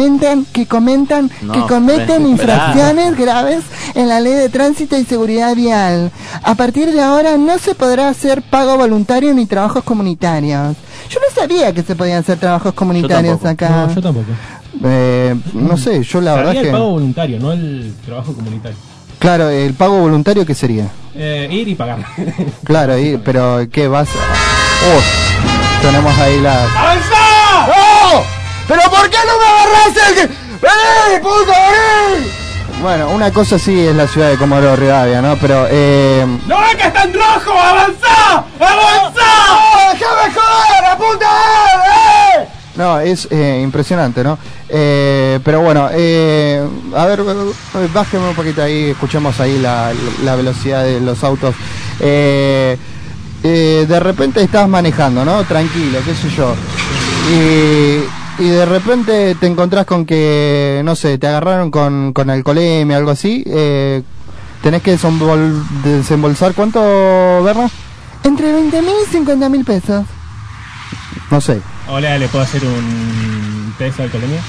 infracciones graves en la ley de tránsito y seguridad vial. A partir de ahora no se podrá hacer pago voluntario ni trabajos comunitarios. Yo no sabía que se podían hacer trabajos comunitarios acá. No, yo tampoco. No sé, yo la verdad es que... el pago voluntario, no el trabajo comunitario. Claro, el pago voluntario, ¿qué sería? Ir y pagar. Claro, pero ¿qué vas a...? Tenemos ahí la... ¡Avanza! ¡No! ¿Pero por qué no me agarraste el que...? ¡Vení, puto, vení! Bueno, una cosa sí es la ciudad de Comodoro Rivadavia, ¿no? Pero, ¡No ves que está en rojo! ¡Avanza! ¡Avanza! ¡Oh, déjame joder, la puta! No, es impresionante, ¿no? Pero bueno, a ver, bájeme un poquito ahí, escuchemos ahí la velocidad de los autos. De repente estás manejando, ¿no? Tranquilo, qué sé yo. Y de repente te encontrás con que, no sé, te agarraron con alcoholemia, algo así. ¿Tenés que desembolsar cuánto, Berna? Entre 20.000 y 50.000 pesos. No sé. Hola, ¿le puedo hacer un test de alcoholemia?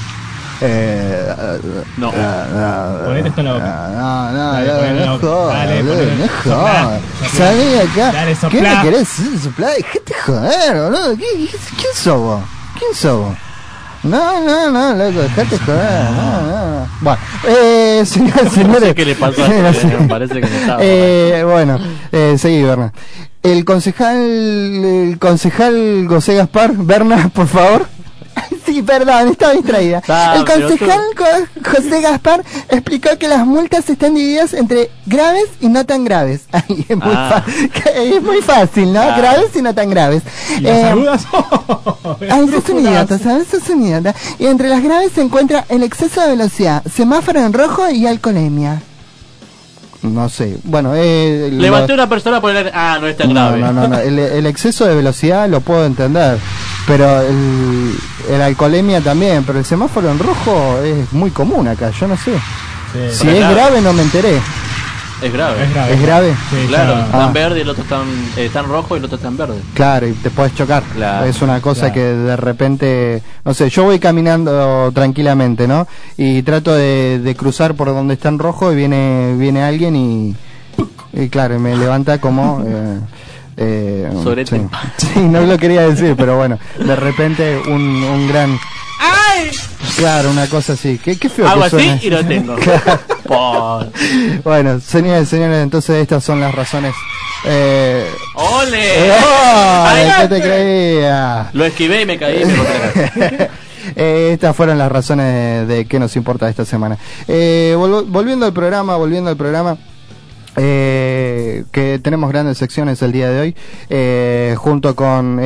No. Ponete esto en la boca. No jodas. Salí acá. Dale, ¿Qué soplá. me querés soplar? Dejate joder, boludo. ¿Quién sos vos? ¿Quién sos vos? No, loco, dejate joder. No. Bueno, señores. No sé qué le pasó a esto, me parece que no estaba. Bueno, seguí, Berna. El concejal José Gaspar, Berna, por favor. Sí, perdón, estaba distraída. El concejal José Gaspar explicó que las multas están divididas entre graves y no tan graves. Ay, es muy fácil, ¿no? Graves y no tan graves. ¿Y las agudas? Ay, sos un idiota, ¿sabes? Sos un idiota. Y entre las graves se encuentra el exceso de velocidad, semáforo en rojo y alcoholemia. No sé, bueno, levanté una persona por el... no es tan grave. No. El exceso de velocidad lo puedo entender, pero el alcoholemia también, pero el semáforo en rojo es muy común acá, yo no sé. Sí, si es grave no me enteré. Es grave. ¿Es grave? Sí, Claro, ya. está en verde y el otro está en rojo y el otro está en verde. Claro, y te puedes chocar. Claro, es una cosa claro. que de repente, no sé, yo voy caminando tranquilamente, ¿no? Y trato de cruzar por donde está en rojo y viene alguien y claro, me levanta como... Sorete. Sí, no lo quería decir, pero bueno, de repente un gran... ¡Ay! Claro, una cosa así. Qué feo Algo que así suena. y lo tengo. Bueno, señores, entonces estas son las razones. ¡Ole! ¡Oh! ¿Qué te creía? Lo esquivé y me caí y me corté la cara. Estas fueron las razones de qué nos importa esta semana. Volviendo al programa, que tenemos grandes secciones el día de hoy, junto con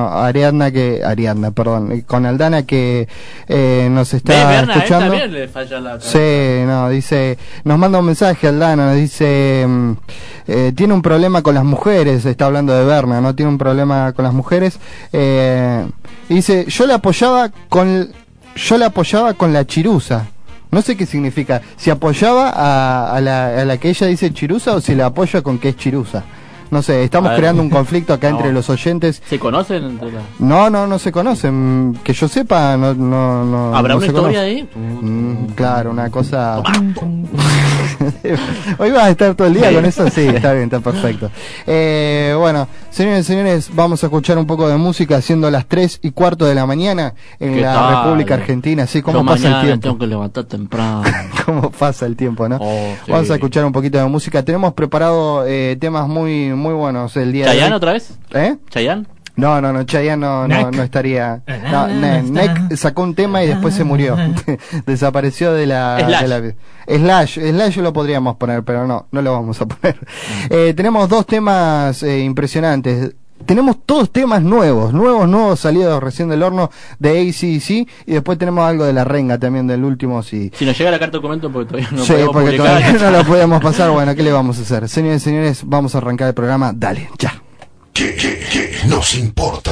con Aldana que nos está escuchando. También le falla la cabeza. Sí, dice, nos manda un mensaje Aldana, nos dice, tiene un problema con las mujeres, está hablando de Berna, ¿no? Tiene un problema con las mujeres, y dice, yo la apoyaba con la chirusa. No sé qué significa, si apoyaba a la que ella dice chirusa o si la apoya con que es chirusa. No sé, estamos creando un conflicto acá entre los oyentes. ¿Se conocen entre las...? No se conocen. Que yo sepa, no. ¿Habrá no una se historia conoce. ahí? Claro, una cosa... Hoy vas a estar todo el día con eso, sí, está bien, está perfecto. Bueno, señores, vamos a escuchar un poco de música siendo las 3:15 de la mañana en la tal? República Argentina. Sí, ¿cómo Yo pasa el mañana tiempo? tengo que levantar temprano. Cómo pasa el tiempo, ¿no? Sí. Vamos a escuchar un poquito de música. Tenemos preparado temas muy buenos el día de ¿Chayanne hoy. otra vez? ¿Chayanne? No, Chayanne no estaría. No, Neck sacó un tema y después se murió. Desapareció de la Slash lo podríamos poner, pero no lo vamos a poner. Tenemos dos temas impresionantes. Tenemos todos temas nuevos salidos recién del horno de AC/DC, y después tenemos algo de La Renga también del último. Si nos llega la carta de documento porque todavía no sí, podemos porque publicar. todavía no lo podemos pasar. Bueno, ¿qué le vamos a hacer? Señores, vamos a arrancar el programa. Dale, ya. ¿Qué nos importa?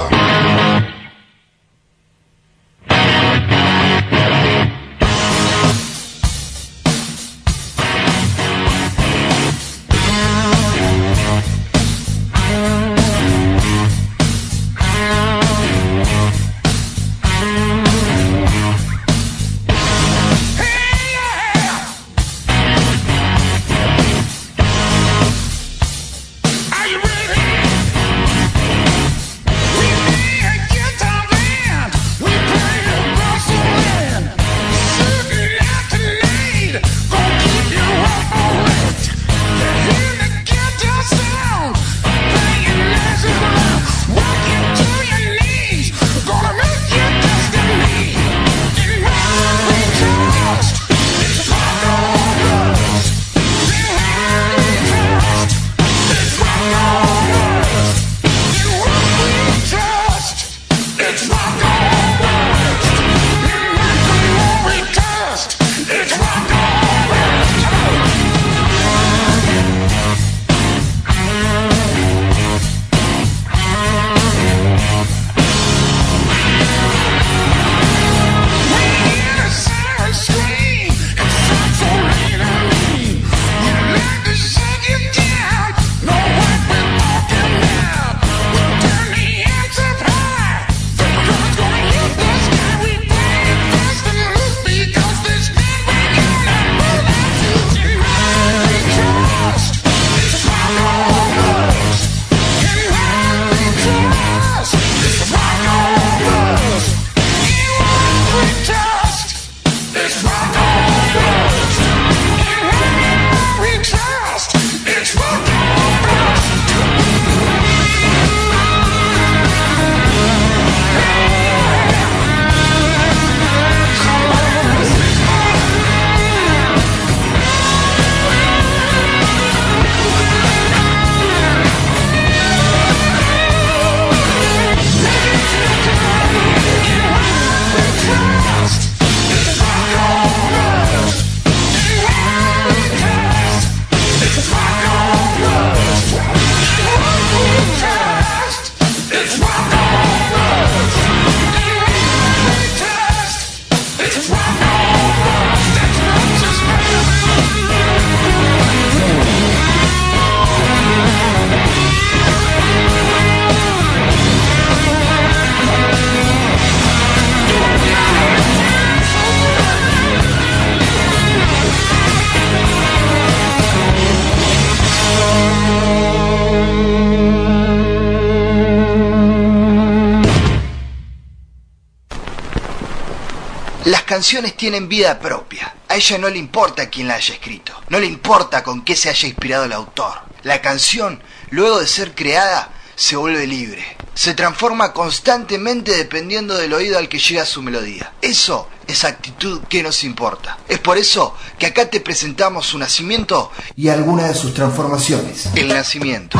canciones tienen vida propia. A ella no le importa quién la haya escrito, no le importa con qué se haya inspirado el autor. La canción, luego de ser creada, se vuelve libre. Se transforma constantemente dependiendo del oído al que llega su melodía. Eso es actitud que nos importa. Es por eso que acá te presentamos su nacimiento y algunas de sus transformaciones. El nacimiento.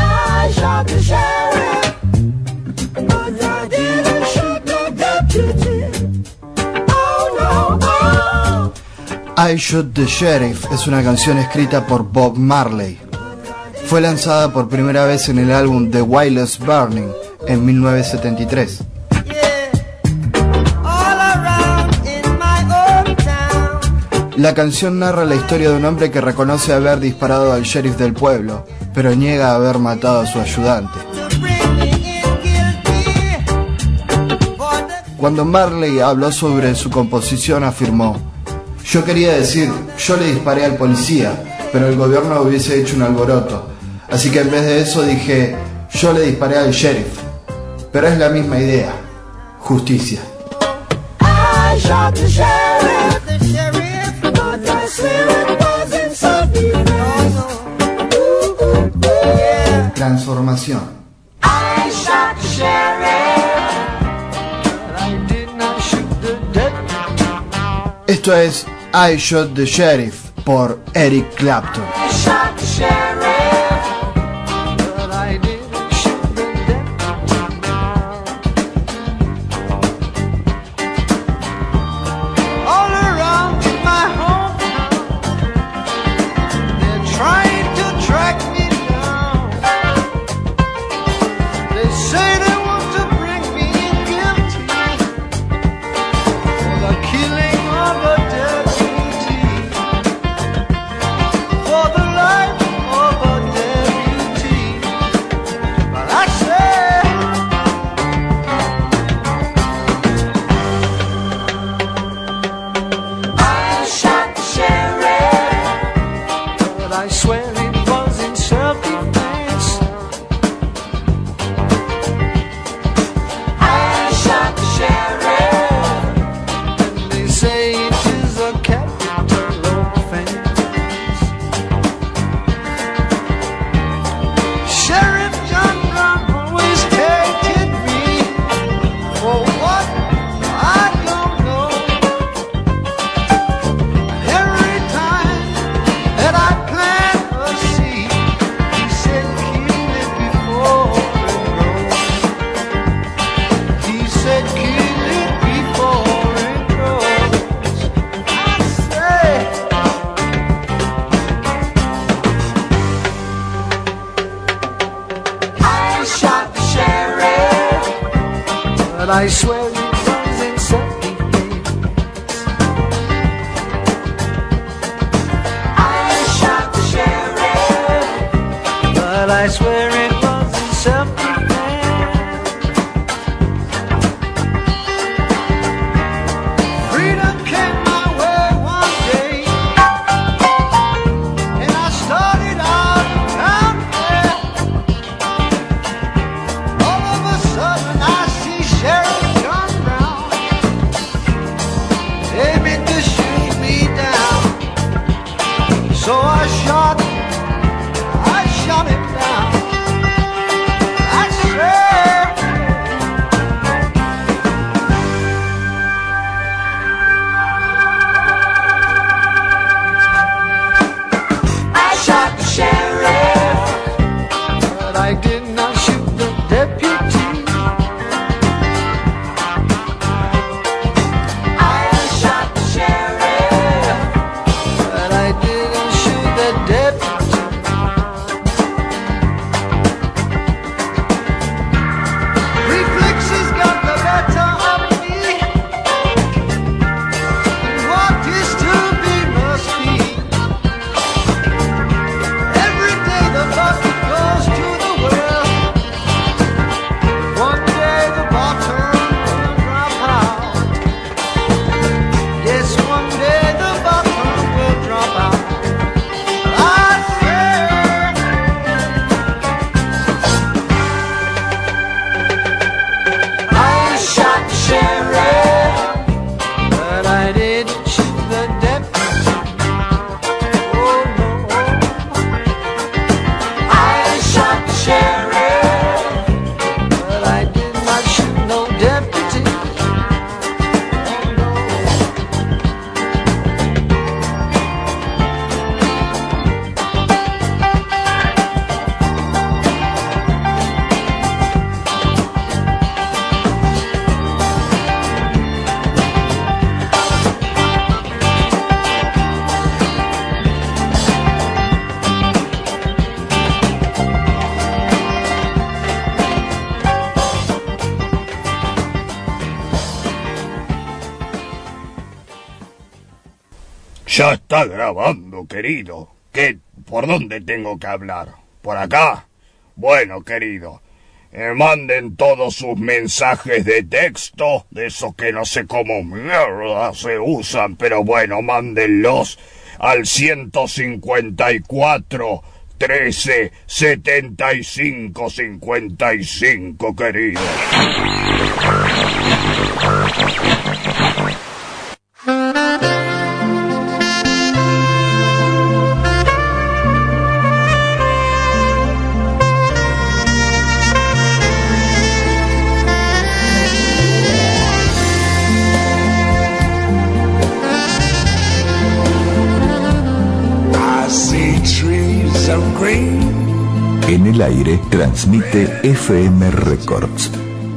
I Shot the Sheriff es una canción escrita por Bob Marley. Fue lanzada por primera vez en el álbum The Wildest Burning en 1973. La canción narra la historia de un hombre que reconoce haber disparado al sheriff del pueblo, pero niega haber matado a su ayudante. Cuando Marley habló sobre su composición afirmó: "Yo quería decir, yo le disparé al policía, pero el gobierno hubiese hecho un alboroto. Así que en vez de eso dije, yo le disparé al sheriff. Pero es la misma idea. Justicia." Transformación. Esto es I Shot the Sheriff por Eric Clapton. I swear it was in self-defense. I shot the sheriff, but I swear it was in self-defense. Freedom came my way one day, and I started out down there. All of a sudden I see Sheriff John Brown aiming to shoot me down. So I shot him down. I swear. I shot the sheriff, but I did not shoot the deputy. I shot the sheriff, but I didn't shoot the deputy. Ya está grabando, querido. ¿Por dónde tengo que hablar? ¿Por acá? Bueno, querido, manden todos sus mensajes de texto, de esos que no sé cómo mierda se usan, pero bueno, mándenlos al 154 13 75 55, querido. En el aire transmite FM Records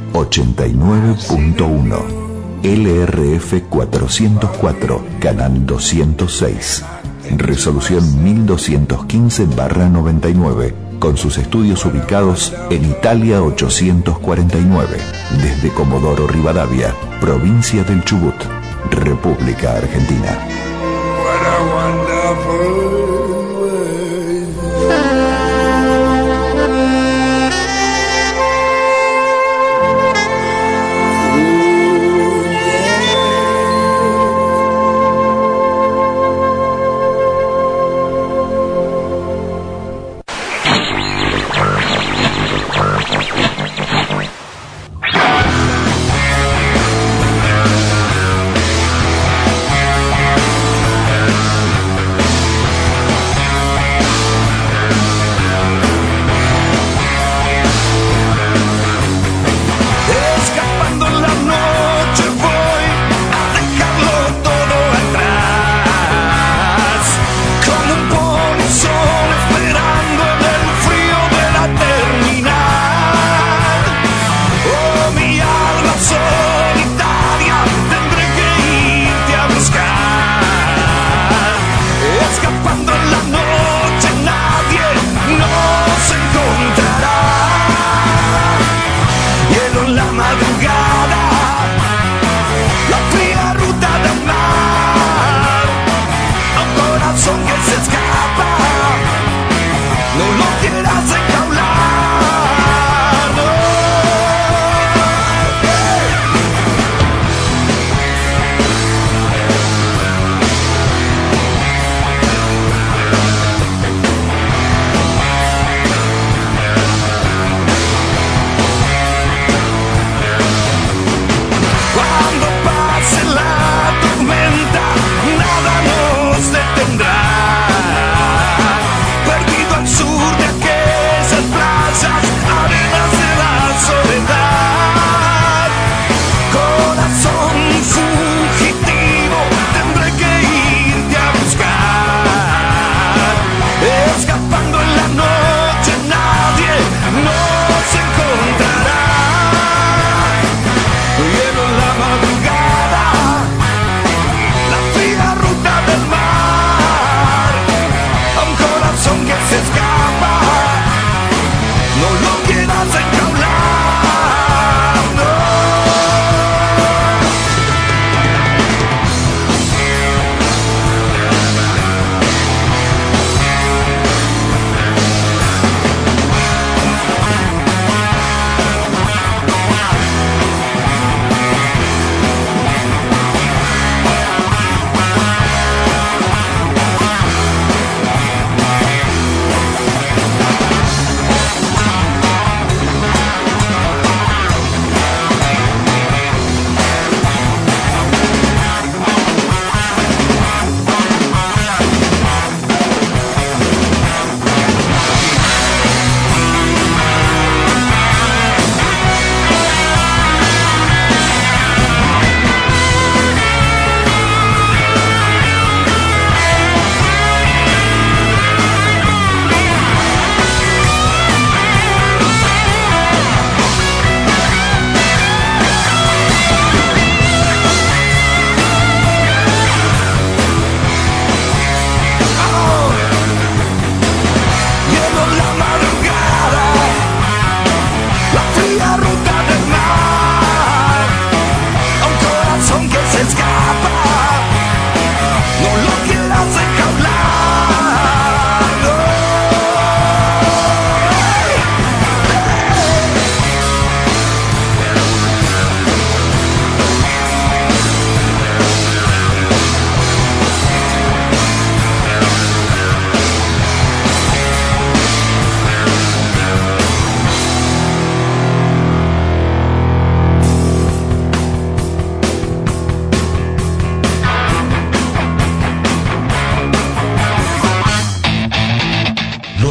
89.1 LRF 404, canal 206, resolución 1215/99, con sus estudios ubicados en Italia 849, desde Comodoro Rivadavia, provincia del Chubut, República Argentina. What a wonderful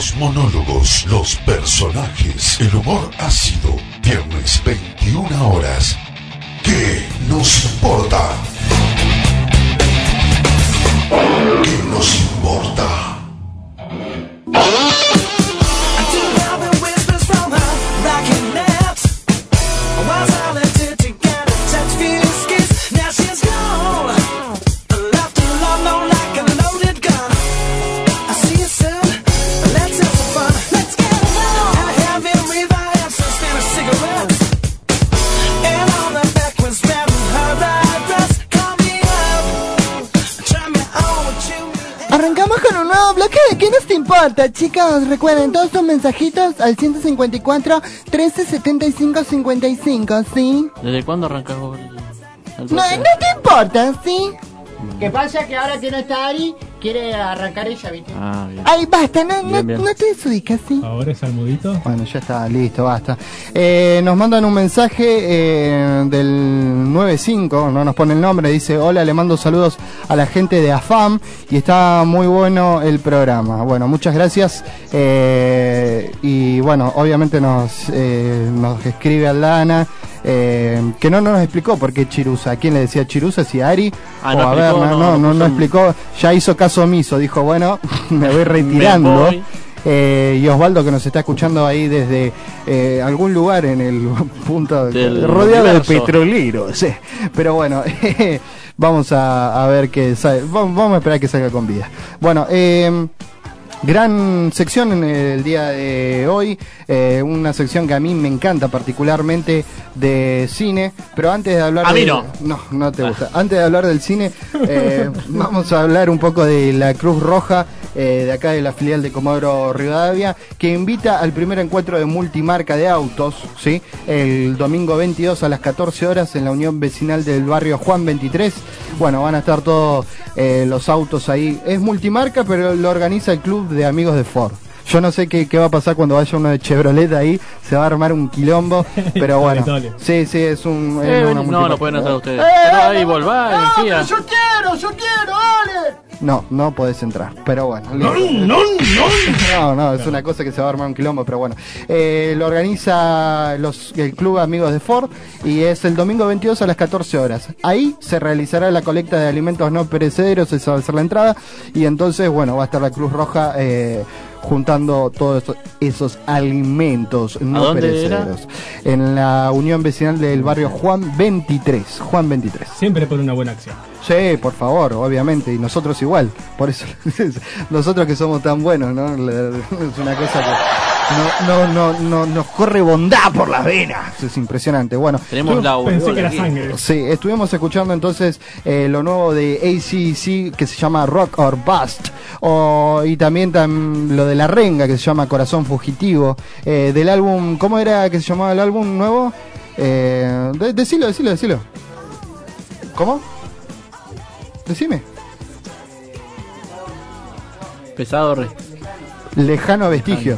Los monólogos, los personajes, el humor ácido. Viernes 21 horas. ¿Qué nos importa? ¿Qué nos importa? Arrancamos con un nuevo bloque de ¿Qué nos importa, chicos? Recuerden todos sus mensajitos al 154 13 75 55, ¿sí? ¿Desde cuándo arrancas vos? No te importa, ¿sí? ¿Qué pasa? Que ahora que no está Ari, quiere arrancar ella, ¿viste? Ah, bien. Ay, basta, no te desubicas, ¿sí? Ahora es Almudito. Bueno, ya está, listo, basta. Nos mandan un mensaje del 95, no nos pone el nombre, dice: hola, le mando saludos a la gente de AFAM y está muy bueno el programa. Bueno, muchas gracias. Y bueno, obviamente nos escribe Aldana, que no nos explicó por qué Chirusa. ¿A quién le decía Chirusa? ¿Si a Ari? Ah, o a Berna, no explicó. Ya hizo caso omiso, dijo, bueno, me voy retirando. Y Osvaldo, que nos está escuchando ahí desde algún lugar en el punto rodeado de petroleros, sí. Pero bueno, vamos a ver que vamos a esperar que salga con vida. Bueno, gran sección en el día de hoy, una sección que a mí me encanta particularmente, de cine, pero antes de hablar... A mí no. No te gusta. Antes de hablar del cine, vamos a hablar un poco de la Cruz Roja, de acá de la filial de Comodoro Rivadavia, que invita al primer encuentro de multimarca de autos, ¿sí? El domingo 22 a las 14 horas en la Unión Vecinal del barrio Juan 23. Bueno, van a estar todos los autos ahí. Es multimarca, pero lo organiza el Club de Amigos de Ford. Yo no sé qué va a pasar cuando vaya uno de Chevrolet ahí, se va a armar un quilombo, pero bueno. Sí, es una no pueden entrar ustedes. Pero ahí volvá, pero yo quiero, dale. No podés entrar, pero bueno. No, es una cosa que se va a armar un quilombo, pero bueno. Lo organiza el Club Amigos de Ford y es el domingo 22 a las 14 horas. Ahí se realizará la colecta de alimentos no perecederos, esa va a ser la entrada, y entonces, bueno, va a estar la Cruz Roja juntando todos esos alimentos no perecederos. En la Unión Vecinal del barrio Juan 23. Siempre por una buena acción. Sí, por favor, obviamente, y nosotros igual. Por eso, nosotros que somos tan buenos, ¿no? Es una cosa que nos corre bondad por las venas. Es impresionante. Bueno, tenemos pensé que era sangre. Sí, estuvimos escuchando entonces lo nuevo de AC/DC, que se llama Rock or Bust, y también lo de La Renga, que se llama Corazón Fugitivo, del álbum, ¿cómo era que se llamaba el álbum nuevo? Decilo. ¿Cómo? Decime. Pesado re. Lejano vestigio.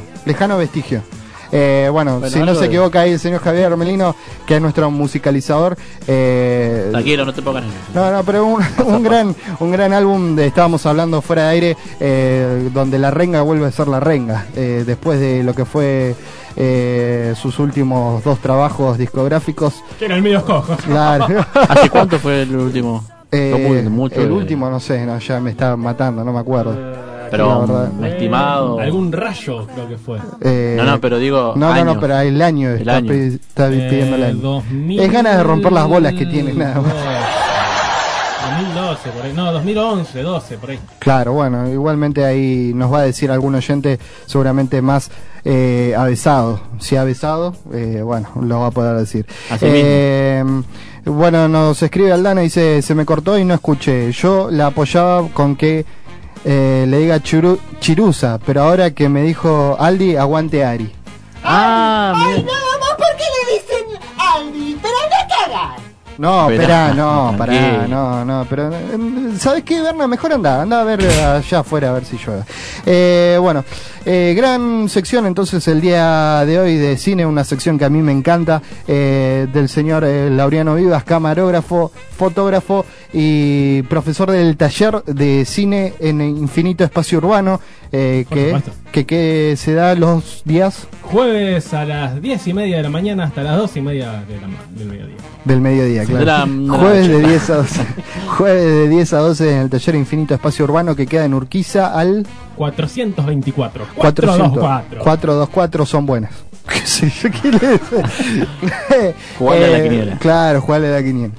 Bueno, si no se equivoca ahí el señor Javier Armelino, que es nuestro musicalizador. Tranquilo, no te pongas nervioso. No, pero un gran álbum. Estábamos hablando fuera de aire, donde La Renga vuelve a ser La Renga, después de lo que fue sus últimos 2 trabajos discográficos. Que eran medios cojos. Claro. ¿Hace cuánto fue el último? El último, no sé, ya me está matando, no me acuerdo. Pero estimado. Algún rayo creo que fue. Pero digo. No, pero el año está pidiendo el año. 2000... Es ganas de romper las bolas que tiene, nada más. 2012, por ahí. No, 2011, 12, por ahí. Claro, bueno, igualmente ahí nos va a decir algún oyente seguramente más avesado. Si avesado, bueno, lo va a poder decir. Bueno, nos escribe Aldana y dice: se me cortó y no escuché. Yo la apoyaba con que le diga Chirusa, pero ahora que me dijo Aldi, aguante Ari. Ay, nada más porque le dicen Aldi, pero anda a cagar. No, espera, no, pará, no, pero ¿sabes qué, Berna? Mejor anda a ver allá afuera a ver si llueve. Bueno, gran sección entonces el día de hoy de cine, una sección que a mí me encanta, del señor Laureano Vivas, camarógrafo, fotógrafo y profesor del taller de cine en Infinito Espacio Urbano, que se da los días jueves a las 10:30 de la mañana hasta las 2:30 del mediodía. Del mediodía, claro. Jueves de 10 a 12. Jueves de 10 a 12 en el taller Infinito Espacio Urbano, que queda en Urquiza al 424. 424 son buenas. ¿Qué sé yo? ¿Qué le dice? Jugarle a la quiniela. Claro, jugarle a la quiniela.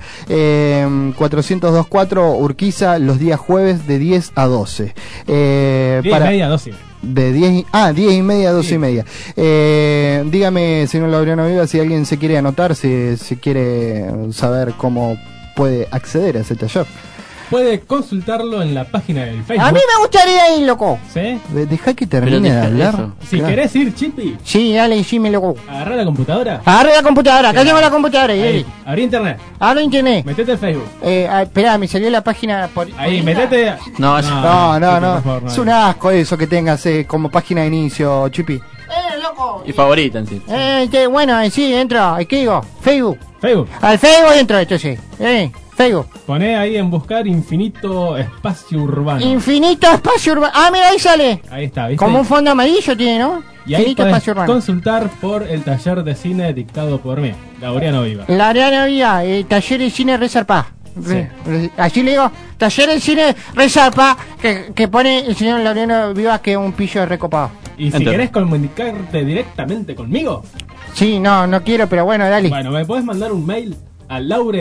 424 Urquiza, los días jueves de 10 a 12. 10:30 a 12. De 10 y media a 12 y media. Dígame, señor Laureano Vivas, si alguien se quiere anotar, si quiere saber cómo puede acceder a ese taller. Puede consultarlo en la página del Facebook. A mí me gustaría ir, loco. ¿Sí? Deja que termine de hablar. Eso. Si querés ir, Chipi. Sí, dale, sí, me loco. Agarrá la computadora. Agarra la computadora, acá tengo la computadora. Ahí. Abrí internet. Abro internet. Metete en Facebook. Esperá, me salió la página por ahí, metete. No. Favor, es un asco eso que tengas como página de inicio, Chipi. Loco. Y favorita en sí. Bueno, sí, entro. ¿Qué digo? Facebook. Al Facebook entro, esto sí. Facebook. Poné ahí en buscar Infinito Espacio Urbano. Infinito Espacio Urbano. Ah, mira, ahí sale. Ahí está, ¿viste? Como un fondo amarillo tiene, ¿no? Y ahí podés consultar por el taller de cine dictado por mí, Laureano Viva. Laureano Viva, taller de cine Resarpá. Sí. Así le digo, taller de cine Resarpá, que pone el señor Laureano Viva, que es un pillo recopado. Y si querés comunicarte directamente conmigo. Sí, no quiero, pero bueno, dale. Bueno, me podés mandar un mail a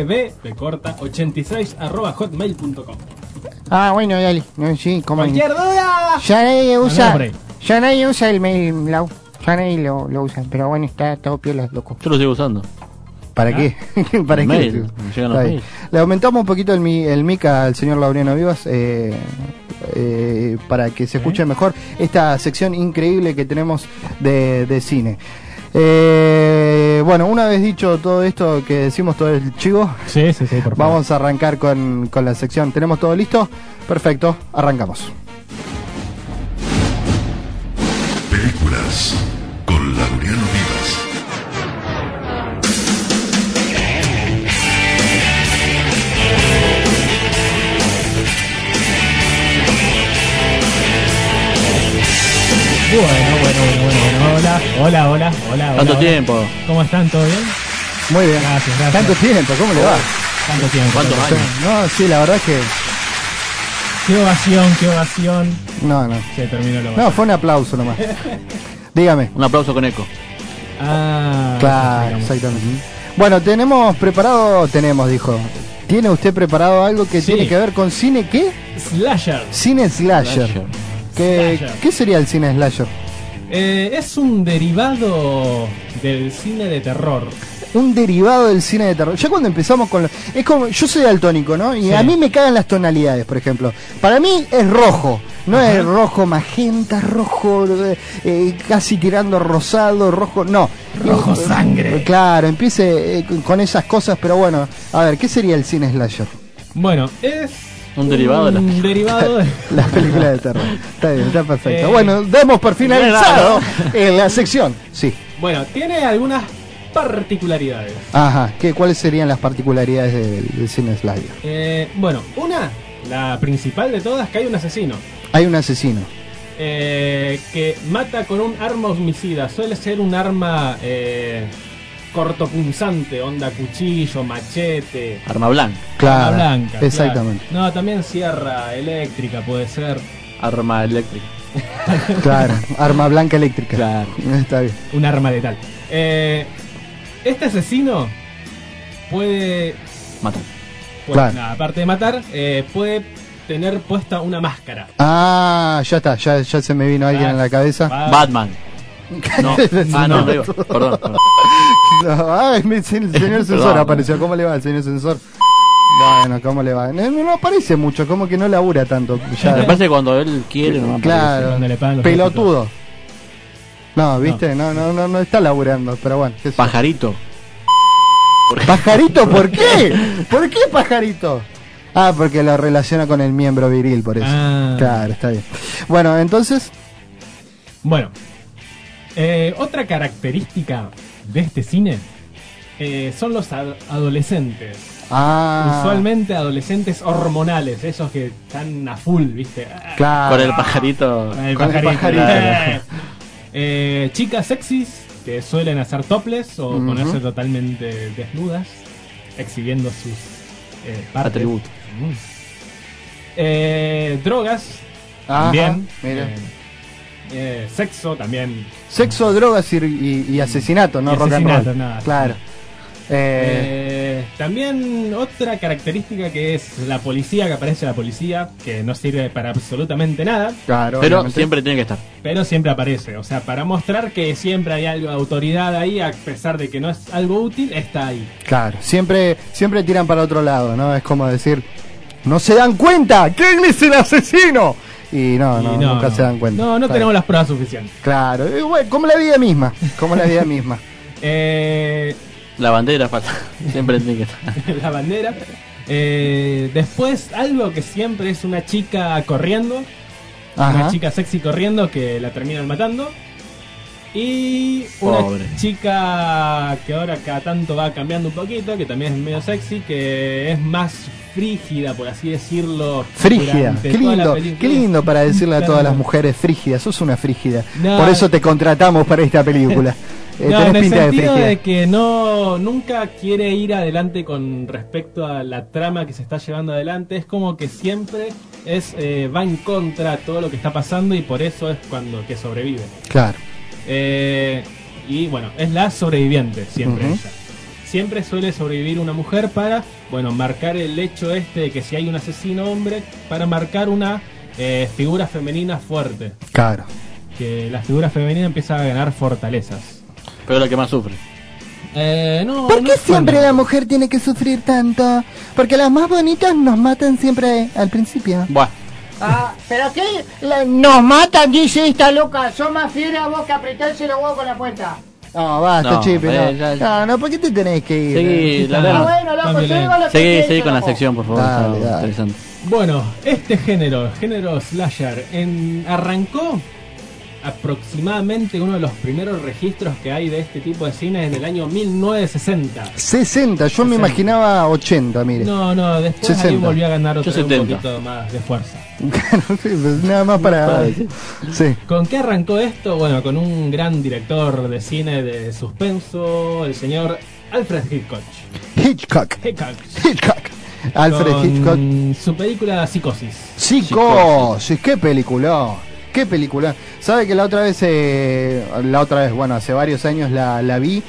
laureb86@hotmail.com. Ah, bueno, dale. Sí, como cualquier duda. Ya nadie usa el mail, Lau. Ya nadie lo usa. Pero bueno, está todo piola, loco. Yo lo sigo usando. ¿Para qué? ¿Para qué? Le aumentamos un poquito el mic al señor Laureano Vivas para que se escuche mejor esta sección increíble que tenemos de cine. Bueno, una vez dicho todo esto que decimos, todo el chivo, sí, por favor. Vamos a arrancar con la sección. ¿Tenemos todo listo? Perfecto, arrancamos. Películas con Laureano Vivas. Bueno. Hola. ¿Cuánto tiempo? ¿Cómo están? ¿Todo bien? Muy bien. Gracias. ¿Tanto tiempo? ¿Cómo le va? ¿Tanto tiempo? ¿Cuántos años? No, sí, la verdad es que... Qué ovación. No. Se terminó la ovación. No, fue un aplauso nomás. Dígame. Un aplauso con eco. Claro, exactamente. Bueno, ¿tiene usted preparado algo que tiene que ver con cine qué? Slasher. Cine slasher. ¿Qué sería el cine slasher? Es un derivado del cine de terror. Un derivado del cine de terror. Ya cuando empezamos con... Es como... Yo soy daltónico, ¿no? Y a mí me cagan las tonalidades, por ejemplo. Para mí es rojo. No es rojo magenta, rojo casi tirando rosado, rojo... No. Rojo sangre. Claro, empiece con esas cosas, pero bueno. A ver, ¿qué sería el cine slasher? Bueno, es... Un derivado de la película de terror. Está bien, está perfecto. Bueno, demos por finalizado la sección. Sí. Bueno, tiene algunas particularidades. Ajá, ¿cuáles serían las particularidades del cine slasher? Bueno, la principal de todas, que hay un asesino. Hay un asesino. Que mata con un arma homicida. Suele ser un arma cortopunzante, onda cuchillo, machete. Arma blanca. Claro, arma blanca, exactamente. Claro. No, también sierra eléctrica puede ser. Arma eléctrica. Claro, arma blanca eléctrica. Claro. Está bien. Un arma letal. Este asesino puede matar. Claro. Aparte de matar, puede tener puesta una máscara. Ah, ya está, ya se me vino alguien en la cabeza. Batman. No. No, perdón. Ay, el señor Censor apareció. ¿Cómo le va el señor Censor? Bueno, ¿cómo le va? No aparece mucho, como que no labura tanto. Ya. Me parece que cuando él quiere no aparece. Claro, pelotudo. No, ¿viste? No está laburando, pero bueno. Pajarito. ¿Pajarito por qué? ¿Por qué pajarito? Ah, porque lo relaciona con el miembro viril, por eso. Claro, está bien. Bueno, entonces... Bueno, otra característica de este cine son los adolescentes. Usualmente adolescentes hormonales, esos que están a full, ¿viste? Claro. Con el pajarito. El pajarito. Chicas sexys que suelen hacer toples o ponerse totalmente desnudas, exhibiendo sus atributos. Drogas, también. Sexo, también. Sexo, drogas y asesinato, no rock and roll. Nada, claro. También otra característica que es la policía, que aparece la policía, que no sirve para absolutamente nada. Claro, pero obviamente. Siempre tiene que estar. Pero siempre aparece, o sea, para mostrar que siempre hay algo de autoridad ahí, a pesar de que no es algo útil, está ahí. Claro, siempre tiran para otro lado, ¿no? Es como decir, ¿no se dan cuenta? ¿Quién es el asesino? Y nunca se dan cuenta. No tenemos las pruebas suficientes. Claro, bueno, como la vida misma. La bandera falta. Siempre tiene que estar. La bandera. Después, algo que siempre es una chica corriendo. Una chica sexy corriendo que la terminan matando. Y una chica que ahora cada tanto va cambiando un poquito, que también es medio sexy, que es más frígida, por así decirlo. Frígida, qué lindo para decirle a todas las mujeres frígidas. Sos una frígida. Por eso te contratamos para esta película. En el sentido de que nunca quiere ir adelante con respecto a la trama que se está llevando adelante. Es como que siempre va en contra de todo lo que está pasando, y por eso es que sobrevive. Claro. Y bueno, es la sobreviviente siempre ella. Siempre suele sobrevivir una mujer para, marcar el hecho de que si hay un asesino hombre, para marcar una figura femenina fuerte. Claro. Que la figura femenina empieza a ganar fortalezas. Pero la que más sufre. ¿Por qué siempre la mujer tiene que sufrir tanto? Porque las más bonitas nos matan siempre al principio. Buah. ¿Pero qué? Nos matan, dice esta loca. Son más fieles a vos que apretarse los huevos con la puerta. No, basta, Chipi. No, ¿por qué te tenés que ir? Seguí, bueno, loco, seguí con la sección, por favor. Dale. Interesante. Bueno, este género slasher, arrancó aproximadamente uno de los primeros registros que hay de este tipo de cine en el año 1960. 60, yo me imaginaba 80, mire. No, después 60. Ahí volvió a ganar un poquito más de fuerza. Nada más para... Sí. ¿Con qué arrancó esto? Bueno, con un gran director de cine de suspenso, el señor Alfred Hitchcock. Alfred Hitchcock. Su película Psicosis. Psicosis, qué película. ¿Qué película? ¿Sabe que la otra vez, bueno, hace varios años la vi,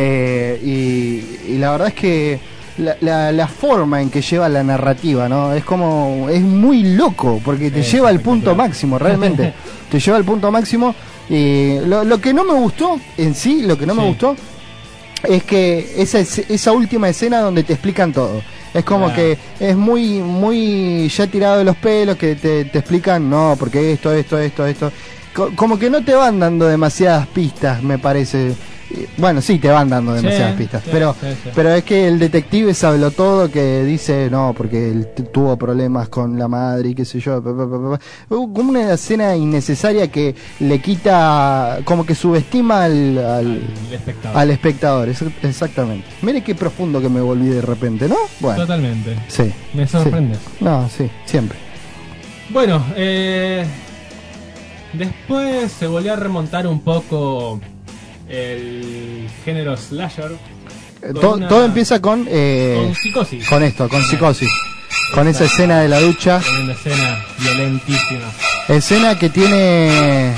y la verdad es que la forma en que lleva la narrativa, ¿no? Es muy loco, porque te lleva al punto máximo, realmente. Te lleva al punto máximo. Y lo que no me gustó, me gustó, es que esa última escena donde te explican todo. Es como que es muy ya tirado de los pelos, que te explican, no, porque esto. Como que no te van dando demasiadas pistas, me parece. Bueno, sí, te van dando demasiadas pistas, pero es que el detective sabe todo, que dice, no, porque él tuvo problemas con la madre y qué sé yo. Como una escena innecesaria que le quita, como que subestima al espectador. Exactamente. Mire qué profundo que me volví de repente, ¿no? Bueno. Totalmente. Sí. Me sorprende. Sí. No, sí, siempre. Bueno, después se volvió a remontar un poco el género slasher. Todo empieza con Psicosis. Con Psicosis. Con esa escena de la ducha. Con una escena violentísima. Escena que tiene...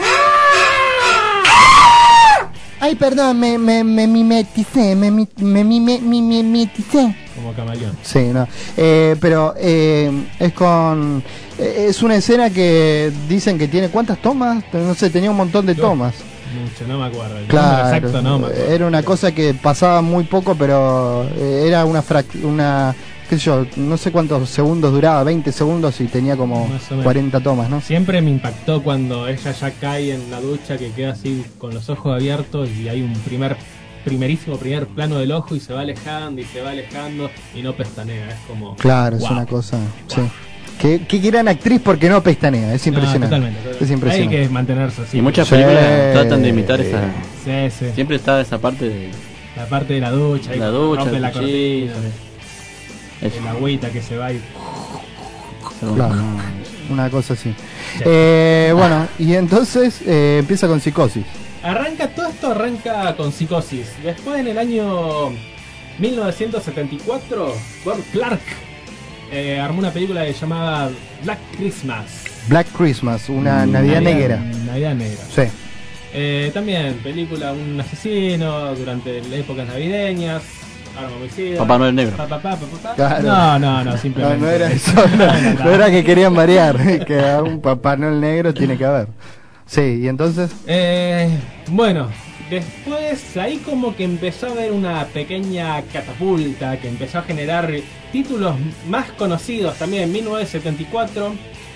Ay, perdón, me mimeticé, me mimeticé. Como camaleón. Sí, no. Pero es con... Es una escena que dicen que tiene... ¿Cuántas tomas? No sé, tenía un montón de tomas. Mucho, no me acuerdo. Claro, exacto, no me acuerdo. Era una cosa que pasaba muy poco, pero era una qué sé yo, no sé cuántos segundos duraba, 20 segundos, y tenía como 40 tomas, ¿no? Siempre me impactó cuando ella ya cae en la ducha, que queda así con los ojos abiertos y hay un primer primer plano del ojo y se va alejando y no pestanea. Es como. Claro, wow. Es una cosa. Sí. Qué gran actriz porque no pestanea, es impresionante. Totalmente. Es impresionante. Hay que mantenerse así. Y muchas películas tratan de imitar esa. Sí. Siempre está esa parte de. La parte de la ducha, rompe la cortina. El agüita que se va y. Claro, una cosa así. Bueno, y entonces empieza con Psicosis. Todo esto arranca con Psicosis. Después, en el año 1974, Bob Clark armó una película que se llamaba Black Christmas, una Navidad Negra. Navidad Negra. Sí. También película, un asesino durante las épocas navideñas. Papá Noel negro. Claro. No, simplemente. No era eso, no era que querían variar, que a un Papá Noel negro tiene que haber. Sí, y entonces. Bueno, después ahí como que empezó a haber una pequeña catapulta que empezó a generar títulos más conocidos también. En 1974,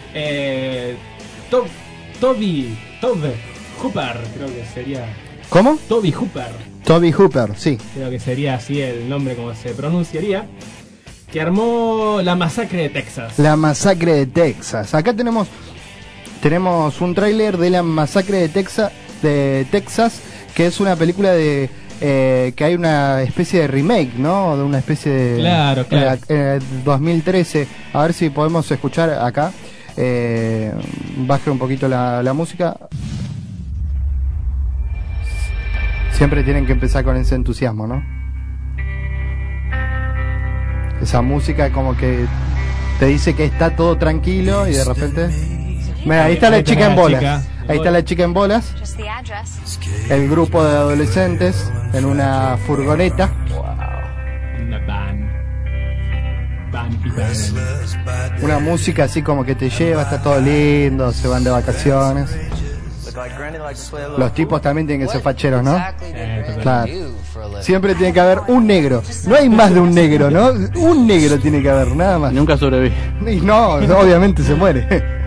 Tobe Hooper, creo que sería. ¿Cómo? Tobe Hooper, sí. Creo que sería así el nombre como se pronunciaría. Que armó La Masacre de Texas. La Masacre de Texas. Acá tenemos un tráiler de La Masacre de Texas, que es una película de que hay una especie de remake, ¿no? De una especie de... Claro. 2013. A ver si podemos escuchar acá. Baje un poquito la música. Siempre tienen que empezar con ese entusiasmo, ¿no? Esa música como que te dice que está todo tranquilo y de repente... Mira, ahí está la chica en bolas. Ahí está la chica en bolas. El grupo de adolescentes en una furgoneta. Una van. Una música así como que te lleva, está todo lindo, se van de vacaciones. Los tipos también tienen que ser facheros, ¿no? Claro. Siempre tiene que haber un negro. No hay más de un negro, ¿no? Un negro tiene que haber, nada más. Nunca sobrevive. Y no, obviamente se muere.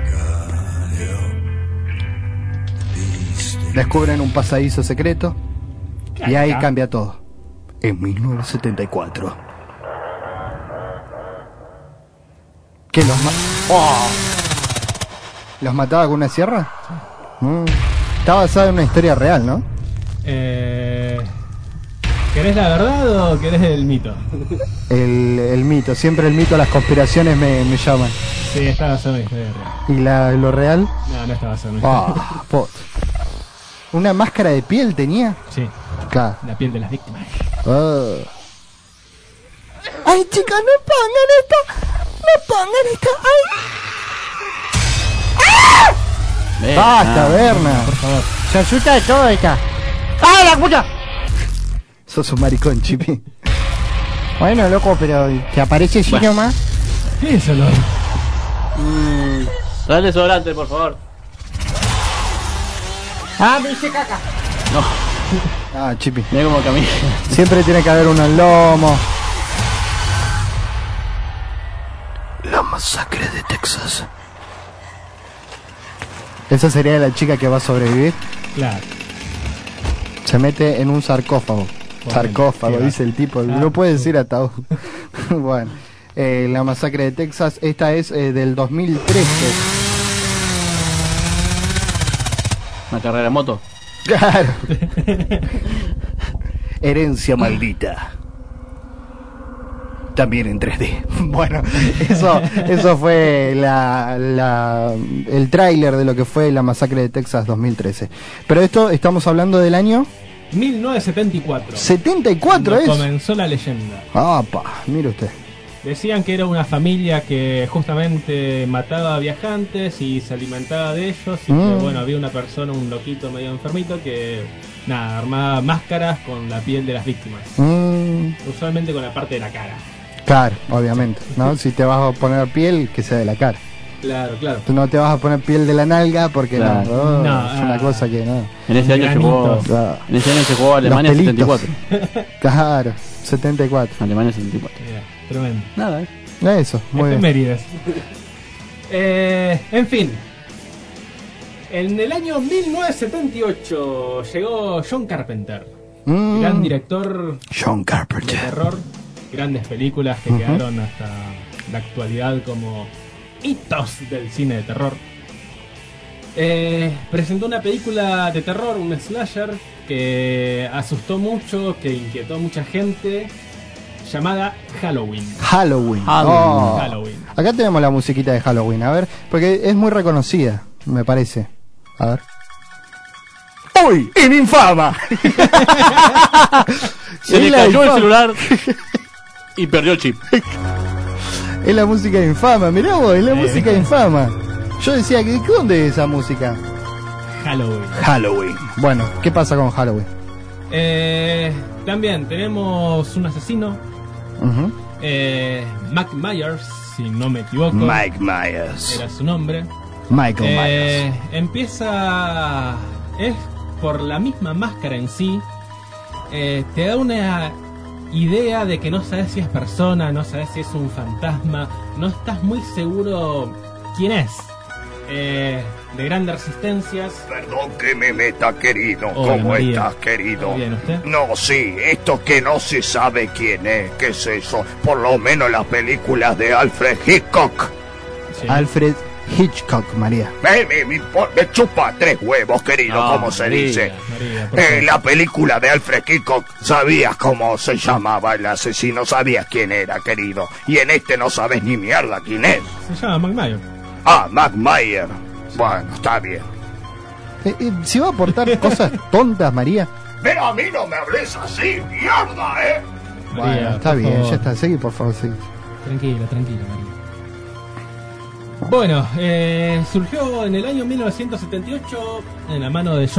Descubren un pasadizo secreto y ahí cambia todo. En 1974. ¿Qué los mataba con una sierra? Está basado en una historia real, ¿no? ¿Querés la verdad o querés el mito? El mito, siempre el mito, las conspiraciones me llaman. Sí, está basado en una historia real. ¿Y lo real? No está basado en una historia. ¿Una máscara de piel tenía? Sí. Claro. La piel de las víctimas. Ay, chicos, no pongan esto. Ay. Basta, Berna. Por favor. Se asusta de todo esta. ¡Ay, la puta! Sos un maricón, Chipi. Bueno, loco, pero ¿te aparece así nomás? ¿Qué es eso, no? Dale sobrante, por favor. Me hice caca. No. Chipi. Mira cómo camina. Siempre tiene que haber uno en lomo. La Masacre de Texas. Esa sería la chica que va a sobrevivir. Claro. Se mete en un sarcófago. Sarcófago, dice el tipo. No puede decir ataúd. Bueno, La Masacre de Texas. Esta es del 2013. Una carrera de moto. Claro. Herencia maldita. También en 3D. Bueno, eso fue el tráiler de lo que fue La Masacre de Texas 2013. Pero esto estamos hablando del año 1974. ¿74 es? Comenzó la leyenda. Mire usted. Decían que era una familia que justamente mataba a viajantes y se alimentaba de ellos. Y que, bueno, había una persona, un loquito medio enfermito que, armaba máscaras con la piel de las víctimas. Usualmente con la parte de la cara. Claro, obviamente, ¿no? Si te vas a poner piel, que sea de la cara. Claro. Tú no te vas a poner piel de la nalga porque claro. Es una cosa que no. En ese año se jugó Alemania 74. Claro, 74. Alemania 74. Tremendo. Nada, Eso, muy bien. Efemérides. En fin. En el año 1978 llegó John Carpenter. Gran director John Carpenter. de terror. Grandes películas que quedaron hasta la actualidad como hitos del cine de terror. Presentó una película de terror, un slasher, que asustó mucho, que inquietó a mucha gente, llamada Halloween. Halloween. Acá tenemos la musiquita de Halloween, a ver, porque es muy reconocida, me parece. A ver. ¡Uy! ¡Infama! Se le cayó el celular y perdió el chip. Es la música de Infama, mirá vos, es la música de Infama. Yo decía, ¿dónde es esa música? Halloween. Bueno, ¿qué pasa con Halloween? También tenemos un asesino, Mike Myers, si no me equivoco. Mike Myers era su nombre. Michael Myers. Empieza, es por la misma máscara en sí, te da una idea de que no sabes si es persona, no sabes si es un fantasma, no estás muy seguro quién es. De grandes resistencias. Perdón que me meta, querido. Hola, ¿cómo María. Estás, querido? ¿Bien usted? No, sí, esto que no se sabe quién es, qué es eso. Por lo menos las películas de Alfred Hitchcock. Sí. Alfred Hitchcock, María. Me chupa 3 huevos, querido, como se dice. María, la película de Alfred Hitchcock, sabías cómo se llamaba el asesino, sabías quién era, querido. Y en este no sabes ni mierda quién es. Se llama Mike Myers. Ah, Mike Myers. Bueno, está bien. ¿Se va a aportar cosas tontas, María? Pero a mí no me hables así, mierda, María, bueno, está bien, favor. Ya está. Seguí, por favor, seguí. Tranquila, María. Bueno, surgió en el año 1978 en la mano de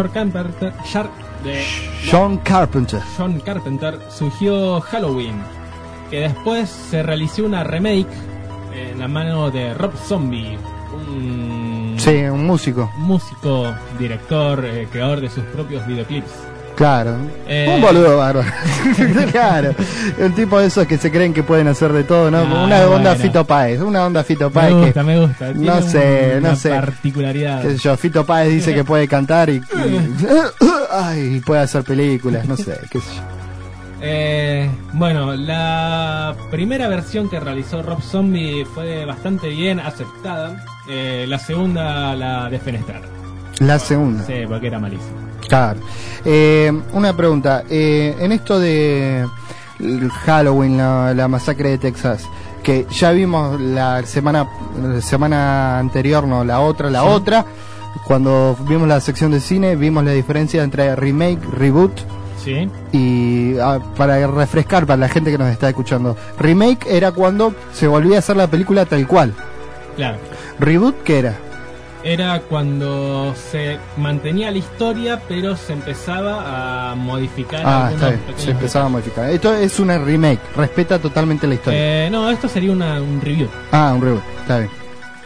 John Carpenter. John Carpenter surgió Halloween, que después se realizó una remake en la mano de Rob Zombie. Un músico. Músico, director, creador de sus propios videoclips. Claro. Un boludo bárbaro. Claro. Un tipo de esos que se creen que pueden hacer de todo, ¿no? Una onda Fito Páez. Me gusta. No sé. Particularidad. Qué sé yo, Fito Páez dice que puede cantar y puede hacer películas, no sé, qué sé yo. Bueno, la primera versión que realizó Rob Zombie fue bastante bien aceptada. La segunda la defenestraron. La segunda. Sí, porque era malísima. Claro. Una pregunta. En esto de Halloween, la masacre de Texas, que ya vimos la semana anterior, no, la otra. Cuando vimos la sección de cine, vimos la diferencia entre remake, reboot. Sí. Y para refrescar para la gente que nos está escuchando, remake era cuando se volvía a hacer la película tal cual. Claro. Reboot, ¿qué era? Era cuando se mantenía la historia, pero se empezaba a modificar. Está bien. Se empezaba a modificar. Esto es una remake, respeta totalmente la historia. No, esto sería un review. Un review, está bien.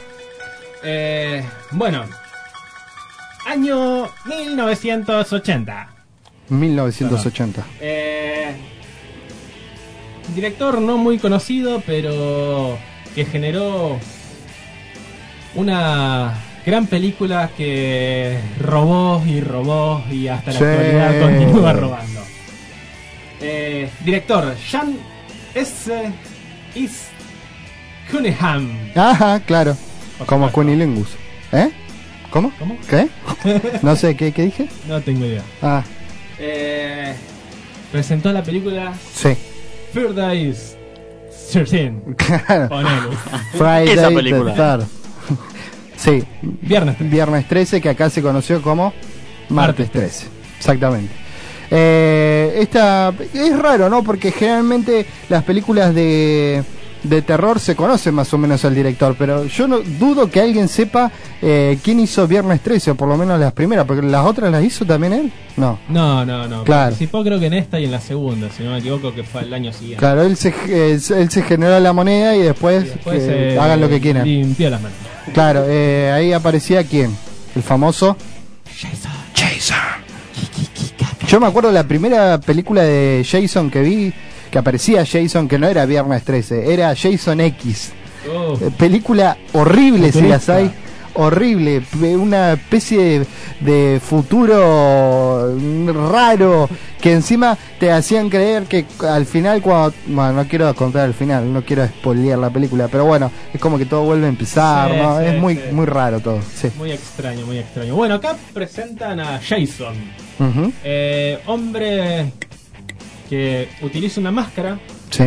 Bueno, año 1980. 1980. Director no muy conocido, pero que generó una gran película que robó y hasta la actualidad continúa robando. Director Sean S. Cunningham. Ajá, claro. Como Cunilingus. ¿Cómo? ¿Qué? No sé, ¿qué dije? No tengo idea. Presentó la película Fridays 13. Claro. Friday esa película. the 3rd. Sí, Viernes 13, que acá se conoció como Martes 13. Exactamente. Esta es raro, ¿no? Porque generalmente las películas de terror se conocen más o menos al director, pero yo no dudo que alguien sepa quién hizo Viernes 13, o por lo menos las primeras, porque las otras las hizo también él. No. Claro. Participó creo que en esta y en la segunda, si no me equivoco, que fue el año siguiente. Claro, él se generó la moneda y después hagan lo que quieran. Limpió las manos. Claro, ahí aparecía quién, el famoso Jason. Yo me acuerdo la primera película de Jason que vi, que aparecía Jason, que no era Viernes 13, era Jason X. Película horrible, si las hay. horrible, una especie de futuro raro, que encima te hacían creer que al final, cuando, bueno, no quiero contar el final, no quiero spoilear la película, pero bueno, es como que todo vuelve a empezar, ¿no? Sí, es muy sí. muy raro todo, sí. Muy extraño, muy extraño. Bueno, acá presentan a Jason, Uh-huh. hombre que utiliza una máscara, Sí.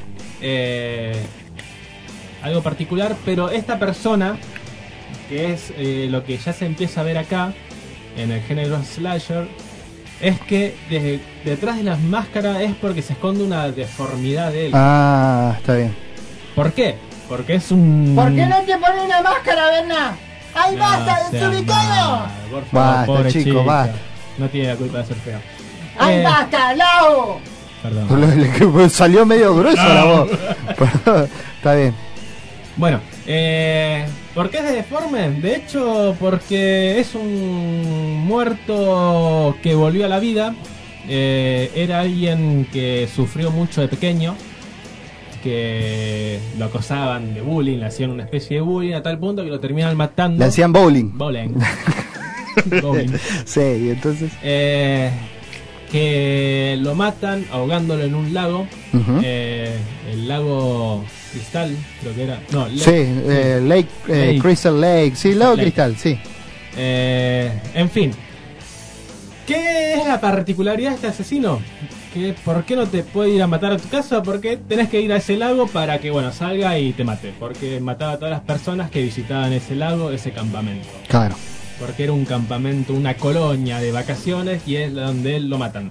algo particular, pero esta persona, que es lo que ya se empieza a ver acá en el género slasher, es que detrás de las máscaras es porque se esconde una deformidad de él. Ah, está bien. ¿Por qué? Porque es un... ¿Por qué no te pones una máscara, Berna? ¡Ay, basta, desubicado! Por favor, Basta, pobre chico, chica. basta. No tiene la culpa de ser fea. ¡Ay, basta, Lau! Perdón. Salió medio gruesa la voz. Pero, está bien. Bueno, ¿por qué es deforme? De hecho, porque es un muerto que volvió a la vida. Era alguien que sufrió mucho de pequeño, que lo acosaban de bullying, le hacían una especie de bullying a tal punto que lo terminan matando. Le hacían bowling. Bowling. Bowling. Sí, y entonces. Que lo matan ahogándolo en un lago. Uh-huh. El lago Cristal, creo que era. No, Lake, Crystal Lake. Sí, lago Lake. Cristal, sí. En fin. ¿Qué es la particularidad de este asesino? ¿Por qué no te puede ir a matar a tu casa? Porque tenés que ir a ese lago para que, bueno, salga y te mate. Porque mataba a todas las personas que visitaban ese lago, ese campamento. Claro. Porque era un campamento, una colonia de vacaciones, y es donde él lo matan.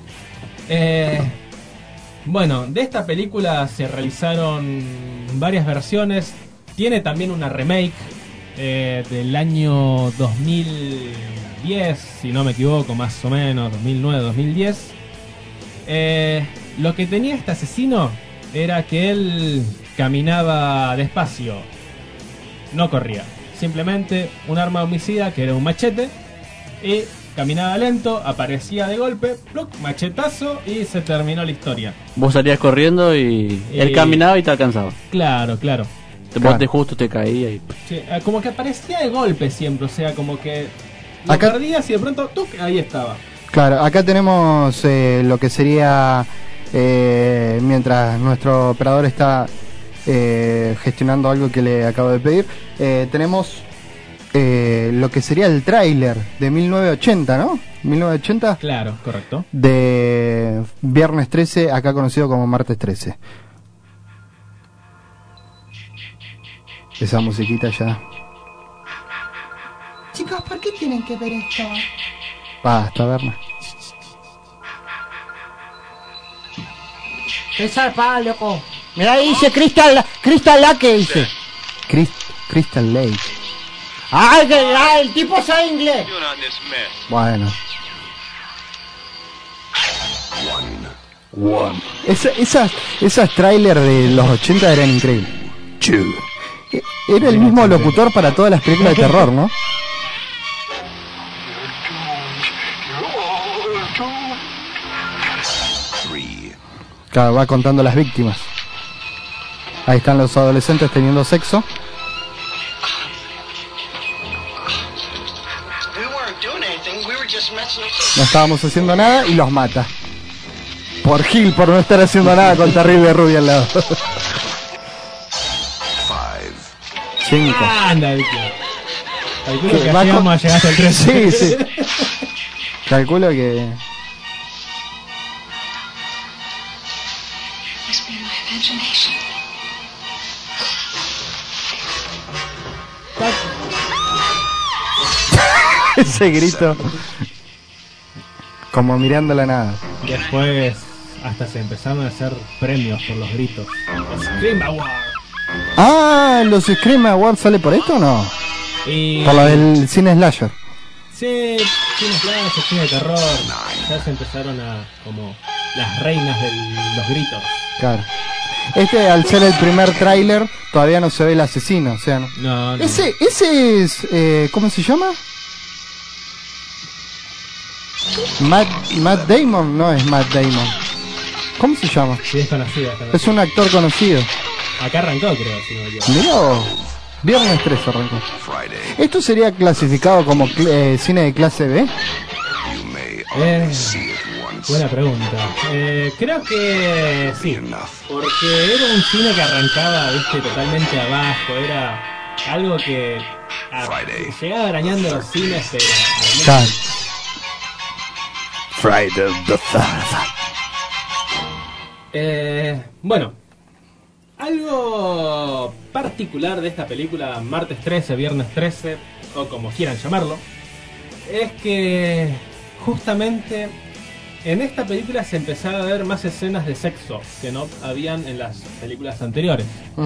Bueno, de esta película se realizaron varias versiones. Tiene también una remake del año 2010, si no me equivoco, más o menos, 2009, 2010. Lo que tenía este asesino era que él caminaba despacio, no corría. Simplemente un arma homicida que era un machete, y caminaba lento, aparecía de golpe, ¡pluc!, machetazo, y se terminó la historia. Vos salías corriendo y él caminaba y te alcanzaba. Claro. Vos justo te caía y... Sí, como que aparecía de golpe siempre, o sea, como que lo perdías y de pronto ¡tuc!, ahí estaba. Claro, acá tenemos lo que sería, mientras nuestro operador está gestionando algo que le acabo de pedir, tenemos lo que sería el tráiler de 1980, ¿no? 1980. Claro, correcto. De Viernes 13, acá conocido como Martes 13. Esa musiquita ya. Chicos, ¿por qué tienen que ver esto? Basta, Berna. ¡Qué zarpada, loco! Mirá, ahí dice Crystal Lake, dice. Crystal Lake. ¡Ay, el tipo sabe inglés! Bueno. Esas trailers de los 80 eran increíbles. Era el mismo locutor para todas las películas de terror, ¿no? Claro, va contando las víctimas. Ahí están los adolescentes teniendo sexo. No estábamos haciendo nada y los mata. Por Gil, por no estar haciendo nada con terrible rubia al lado. 5. Anda, calculo que así vamos a llegar hasta el 13. Sí. Calculo que... Ese grito, como mirando la nada. Después hasta se empezaron a hacer premios por los gritos. Los Scream Awards. Ah, ¿los Scream Awards sale por esto o no? Por lo del cine slasher. Sí, cine slasher, cine de terror. Ya se empezaron a, como, las reinas de los gritos. Claro. Al ser el primer tráiler, todavía no se ve el asesino, o sea, no. Ese es, ¿cómo se llama? Matt Damon, no es Matt Damon. ¿Cómo se llama? Sí, es conocido. Es un actor conocido. Acá arrancó, creo, si no me equivoco. Mirá. Viernes 13 arrancó. ¿Esto sería clasificado como cine de clase B? Buena pregunta. Creo que sí, porque era un cine que arrancaba, viste, totalmente abajo. Era algo que llegaba arañando los cines, pero Friday the 13th. Bueno, algo particular de esta película, martes 13, viernes 13, o como quieran llamarlo, es que justamente en esta película se empezaba a ver más escenas de sexo que no habían en las películas anteriores.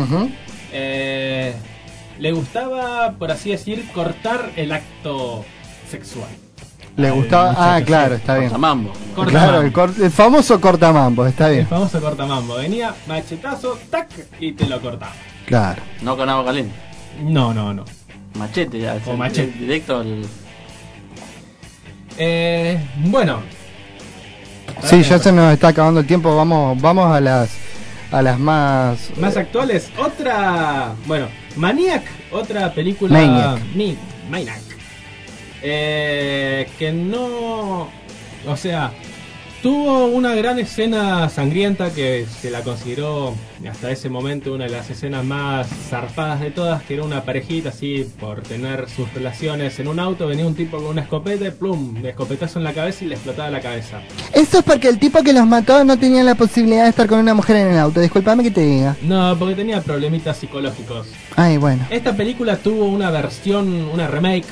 Le gustaba, por así decir, cortar el acto sexual. Le gustaba, claro, está bien. Cortamambo. Claro, el famoso cortamambo, está bien. El famoso cortamambo. Venía machetazo, tac, y te lo cortaba. Claro. No con agua caliente. No. Machete, ya. O machete. Directo al... Bueno. Sí, ya se nos está acabando el tiempo. Vamos a las más actuales. Otra, bueno, Maniac, otra película. Maniac. Que no, o sea, tuvo una gran escena sangrienta que se la consideró hasta ese momento una de las escenas más zarpadas de todas, que era una parejita así por tener sus relaciones en un auto, venía un tipo con una escopeta y plum, de escopetazo en la cabeza y le explotaba la cabeza. Esto es porque el tipo que los mató no tenía la posibilidad de estar con una mujer en el auto, discúlpame que te diga. No, porque tenía problemitas psicológicos. Ay, bueno. Esta película tuvo una versión, una remake,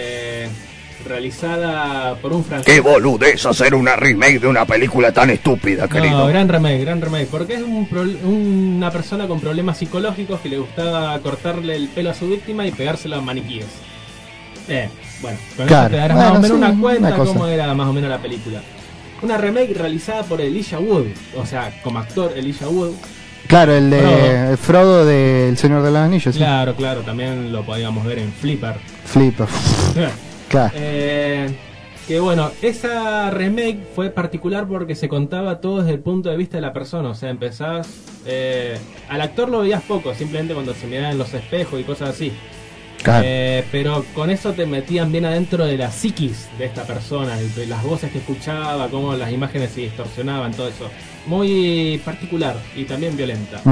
realizada por un francés. ¡Qué boludez hacer una remake de una película tan estúpida, querido! No, gran remake, porque es una persona con problemas psicológicos que le gustaba cortarle el pelo a su víctima y pegárselo a maniquíes. Bueno, con eso te darás más o menos una cuenta cómo era más o menos la película. Una remake realizada por Elijah Wood, o sea, como actor Elijah Wood. Claro, el de Frodo de El Señor de los Anillos. Claro, también lo podíamos ver en Flipper. Claro. Que bueno, esa remake fue particular porque se contaba todo desde el punto de vista de la persona. O sea, empezás... al actor lo veías poco, simplemente cuando se miraba en los espejos y cosas así. Claro. Pero con eso te metían bien adentro de la psiquis de esta persona, de las voces que escuchaba, cómo las imágenes se distorsionaban, todo eso. Muy particular y también violenta.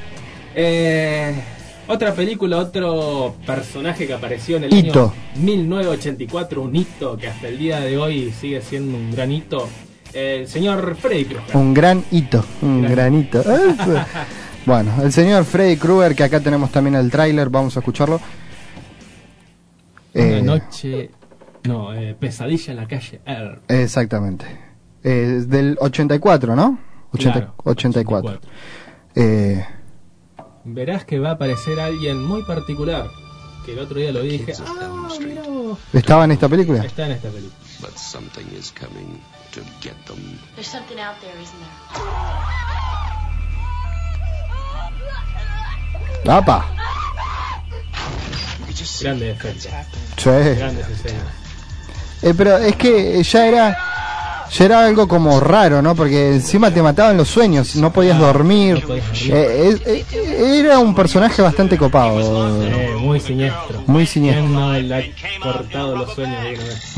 Otra película, otro personaje que apareció en el año 1984, un hito que hasta el día de hoy sigue siendo un gran hito, el señor Freddy Krueger. Un gran hito, granito. Bueno, el señor Freddy Krueger, que acá tenemos también el tráiler, vamos a escucharlo. Una noche... No, pesadilla en la calle Earl. Exactamente. Del 84, ¿no? Claro, 84. Verás que va a aparecer alguien muy particular, que el otro día lo vi y dije, mirá vos. ¿Estaba en esta película? Está en esta película. But something is coming to get them. There's something out there, isn't there? ¡Apa! Grande efecto. Sí. Grandes escenas. Pero es que ya era algo como raro, ¿no? Porque encima te mataban los sueños, no podías dormir. Era un personaje bastante copado. Muy siniestro. Muy siniestro. No le ha cortado los sueños de una vez.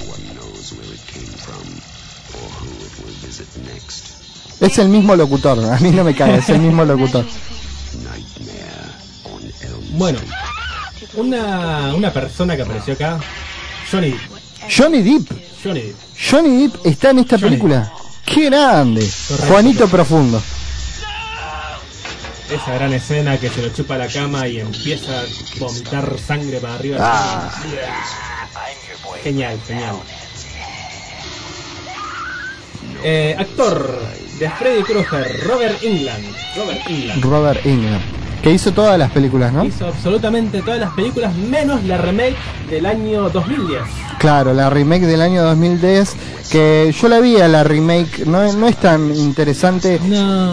Es el mismo locutor, a mí no me cae, es el mismo locutor. Bueno, una persona que apareció acá, Johnny Depp. Johnny Depp está en esta película. ¡Qué grande! Correcto. Juanito Profundo. Esa gran escena que se lo chupa la cama y empieza a vomitar sangre para arriba. Genial. Actor de Freddy Krueger, Robert Englund. Que hizo todas las películas, ¿no? Hizo absolutamente todas las películas, menos la remake del año 2010. Claro, la remake del año 2010, que yo la vi a la remake, no es tan interesante. No,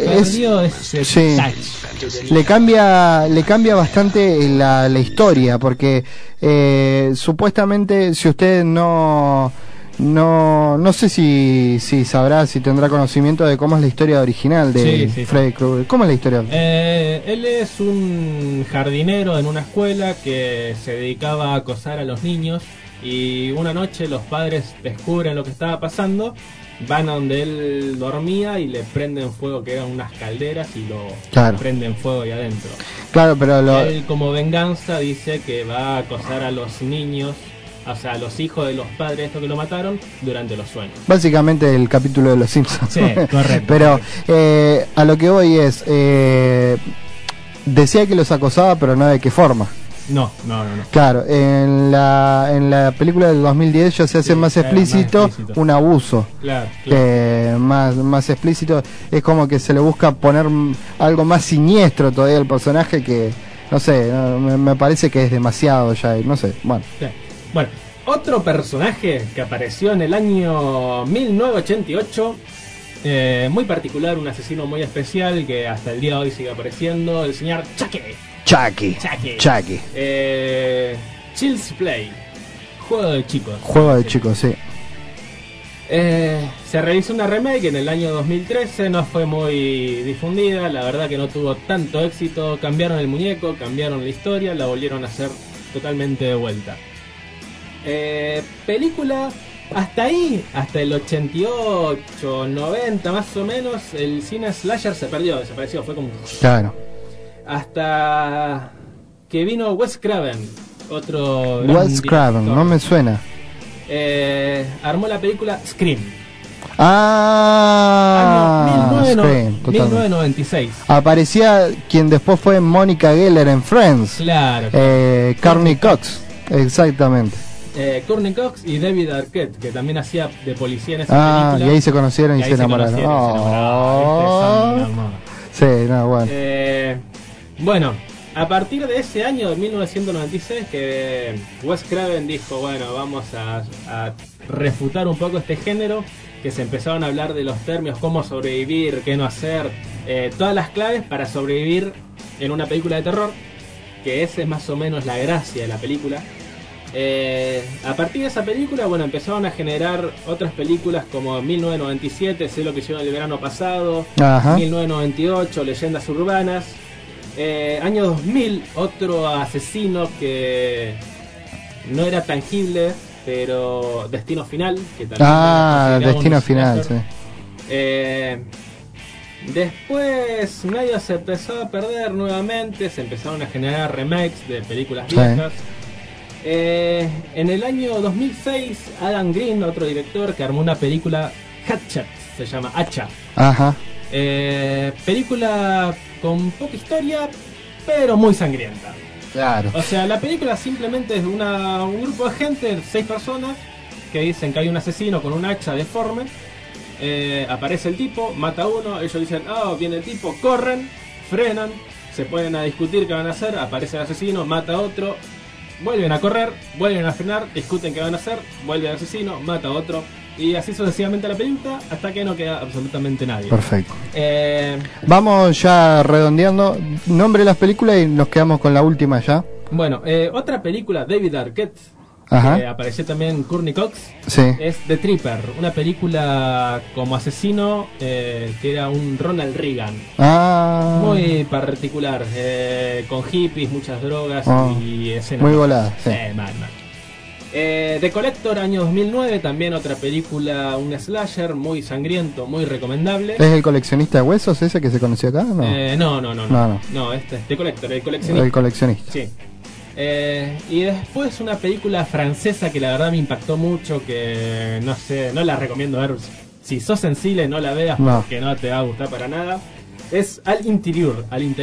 le cambia bastante la historia, porque supuestamente si usted no No sé si sabrá, si tendrá conocimiento de cómo es la historia original de Freddy Krueger. ¿Cómo es la historia? Él es un jardinero en una escuela que se dedicaba a acosar a los niños, y una noche los padres descubren lo que estaba pasando, van a donde él dormía y le prenden fuego, que eran unas calderas, y lo prenden fuego ahí adentro. Claro, pero él, como venganza, dice que va a acosar a los niños, o sea, a los hijos de los padres estos que lo mataron, durante los sueños. Básicamente el capítulo de Los Simpsons. Sí, correcto. Pero a lo que voy es, decía que los acosaba, pero no de qué forma. No. Claro, en la película del 2010 ya se hace más explícito un abuso. Claro. Más explícito. Es como que se le busca poner algo más siniestro todavía al personaje, que no sé, me parece que es demasiado ya, no sé, bueno. Sí. Bueno, otro personaje que apareció en el año 1988, muy particular, un asesino muy especial que hasta el día de hoy sigue apareciendo, el señor Chucky. Child's Play, juego de chicos. Sí. Se realizó una remake en el año 2013, no fue muy difundida, la verdad que no tuvo tanto éxito. Cambiaron el muñeco, cambiaron la historia, la volvieron a hacer totalmente de vuelta. Película, hasta ahí, hasta el 88, 90 más o menos, el cine slasher desapareció, fue como... Claro. Hasta que vino Wes Craven, otro... Wes Craven, no me suena. Armó la película Scream. Scream, 1996. Aparecía quien después fue Mónica Geller en Friends. Claro. Courtney Cox, exactamente. Courtney Cox y David Arquette, que también hacía de policía en esa película. Y ahí se conocieron y se enamoraron. Sí, no, bueno. Bueno, a partir de ese año de 1996 que Wes Craven dijo, bueno, vamos a refutar un poco este género, que se empezaron a hablar de los términos, cómo sobrevivir, qué no hacer, todas las claves para sobrevivir en una película de terror, que esa es más o menos la gracia de la película. A partir de esa película, bueno, empezaron a generar otras películas como 1997, Sé lo que hicieron el verano pasado. Ajá. 1998, Leyendas urbanas. Año 2000, otro asesino que no era tangible, pero Destino Final, que también Destino Final, sí. Después medio se empezó a perder nuevamente, se empezaron a generar remakes de películas viejas. En el año 2006, Adam Green, otro director, que armó una película, Hatchet, se llama Hacha. Ajá. Película con poca historia, pero muy sangrienta. Claro. O sea, la película simplemente es un grupo de gente, 6 personas, que dicen que hay un asesino con un hacha deforme. Aparece el tipo, mata a uno, ellos dicen, viene el tipo, corren, frenan, se ponen a discutir qué van a hacer, aparece el asesino, mata a otro, vuelven a correr, vuelven a frenar, discuten qué van a hacer, vuelve el asesino, mata a otro, y así sucesivamente la película hasta que no queda absolutamente nadie. Perfecto. Vamos ya redondeando, nombre de las películas y nos quedamos con la última ya. Bueno, otra película, David Arquette, que apareció también Courtney Cox, es The Tripper, una película como asesino que era un Ronald Reagan. Muy particular, con hippies, muchas drogas y escenas muy volada. Mal. The Collector, año 2009, también otra película, un slasher muy sangriento, muy recomendable. ¿Es el coleccionista de huesos ese que se conoció acá? No, este es The Collector, el coleccionista. Sí. Y después una película francesa que la verdad me impactó mucho, que no sé, no la recomiendo ver. Si sos sensible, no la veas porque no te va a gustar para nada. Es Al Interior.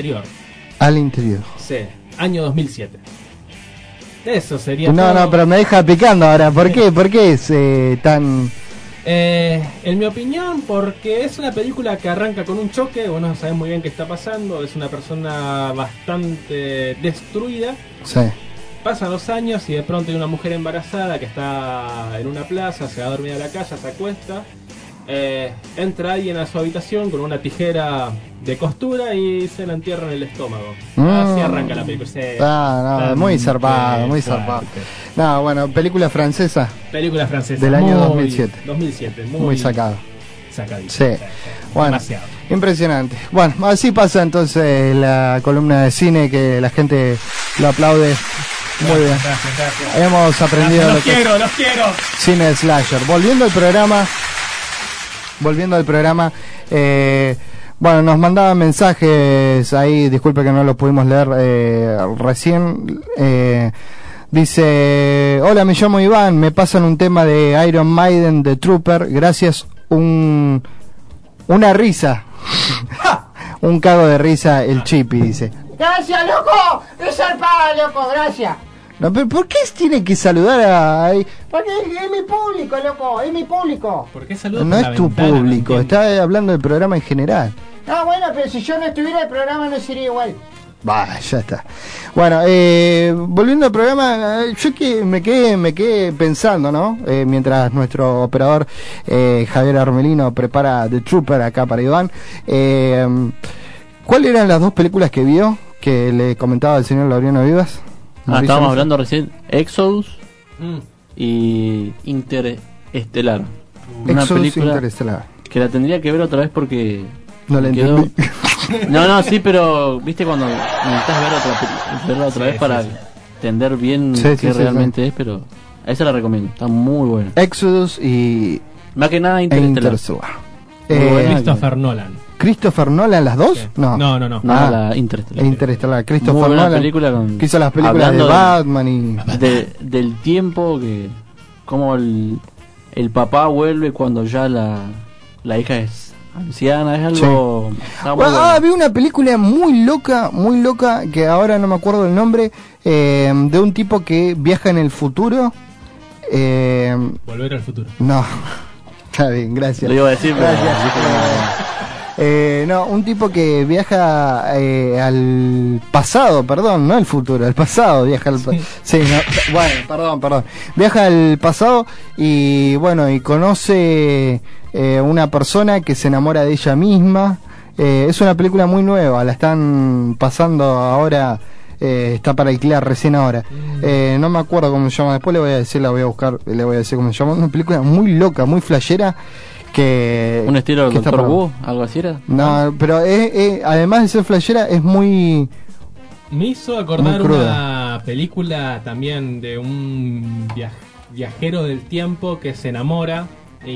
Sí, año 2007. Eso sería todo. Pero me deja picando ahora. ¿Por qué? ¿Por qué es tan...? En mi opinión, porque es una película que arranca con un choque, vos no sabés muy bien qué está pasando, es una persona bastante destruida. Sí. Pasan los años y de pronto hay una mujer embarazada que está en una plaza, se va a dormir a la calle, se acuesta entra alguien a su habitación con una tijera de costura y se la entierra en el estómago. Así arranca la película. Muy zarpado, muy zarpado. No, bueno, película francesa. Película francesa. Del año 2007. 2007, muy sacado. Sacadísimo. Sí. Bueno, demasiado. Impresionante. Bueno, así pasa entonces la columna de cine, que la gente lo aplaude. Muy bien. Gracias. Hemos aprendido los quiero. Cine slasher. Volviendo al programa, bueno, nos mandaban mensajes ahí, disculpe que no los pudimos leer recién. Dice: hola, me llamo Iván, me pasan un tema de Iron Maiden de Trooper, gracias, una risa. Un cago de risa el Chipi, dice. Gracias, loco, es zarpada, loco, gracias. No, pero ¿por qué tiene que saludar a...? Porque es mi público, loco, es mi público. ¿Por qué saludas? No es tu público, no está hablando del programa en general. No, bueno, pero si yo no estuviera, el programa no sería igual. Bah, ya está. Bueno, volviendo al programa, yo que me quedé pensando, ¿no? Mientras nuestro operador Javier Armelino prepara The Trooper acá para Iván. ¿Cuáles eran las dos películas que vio que le comentaba el señor Laureano Vivas? Estábamos hablando recién, Exodus y Interestelar. Una Exodus película Interestelar. Que la tendría que ver otra vez porque no la entendí. No, sí, pero viste cuando necesitas verla otra vez para entender bien qué realmente es, pero a esa la recomiendo, está muy buena. Exodus y más que nada Interestelar. Christopher Nolan. ¿Christopher Nolan las dos? Sí. No, la Interestelar. Christopher Nolan, película que hizo las películas de Batman y... del tiempo que... Como el papá vuelve cuando ya la hija es anciana, es algo... Sí. Vi una película muy loca, que ahora no me acuerdo el nombre, de un tipo que viaja en el futuro. Volver al futuro. No, está bien, gracias. Lo iba a decir, pero... Gracias. No, un tipo que viaja al pasado, perdón, no al futuro, al pasado, viaja al pasado. Sí, no, bueno, perdón. Viaja al pasado y bueno, y conoce una persona que se enamora de ella misma. Es una película muy nueva, la están pasando ahora, está para alquilar recién ahora. No me acuerdo cómo se llama, después le voy a decir, la voy a buscar, le voy a decir cómo se llama. Una película muy loca, muy flashera. ¿Un estilo del Dr. Wu? ¿Algo así era? No, pero además de ser flashera, es muy... Me hizo acordar una película también de un viajero del tiempo que se enamora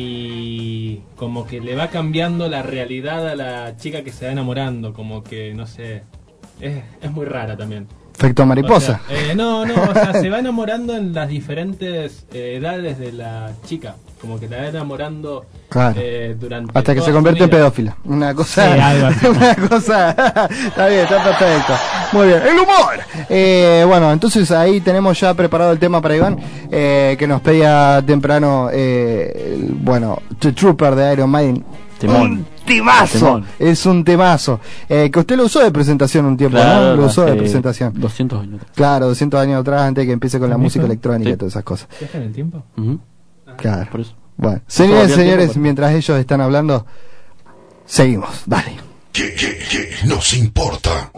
y como que le va cambiando la realidad a la chica que se va enamorando, como que, no sé, es muy rara también. Efecto mariposa. O sea, se va enamorando en las diferentes edades de la chica. Como que la va enamorando durante hasta que se convierte en pedófila. Una cosa. Sí, una cosa. Está bien, está perfecto. Muy bien. ¡El humor! Bueno, entonces ahí tenemos ya preparado el tema para Iván, que nos pedía temprano. Bueno, The Trooper de Iron Maiden. Un temazo. Es un temazo. Que usted lo usó de presentación un tiempo, claro, ¿no? Lo usó de presentación. 200 años. Claro, 200 años atrás, antes de que empiece con la música electrónica y todas esas cosas. ¿Viaja en el tiempo? Claro. Por eso. Bueno, señores, mientras ellos están hablando, seguimos. Dale. ¿Qué nos importa?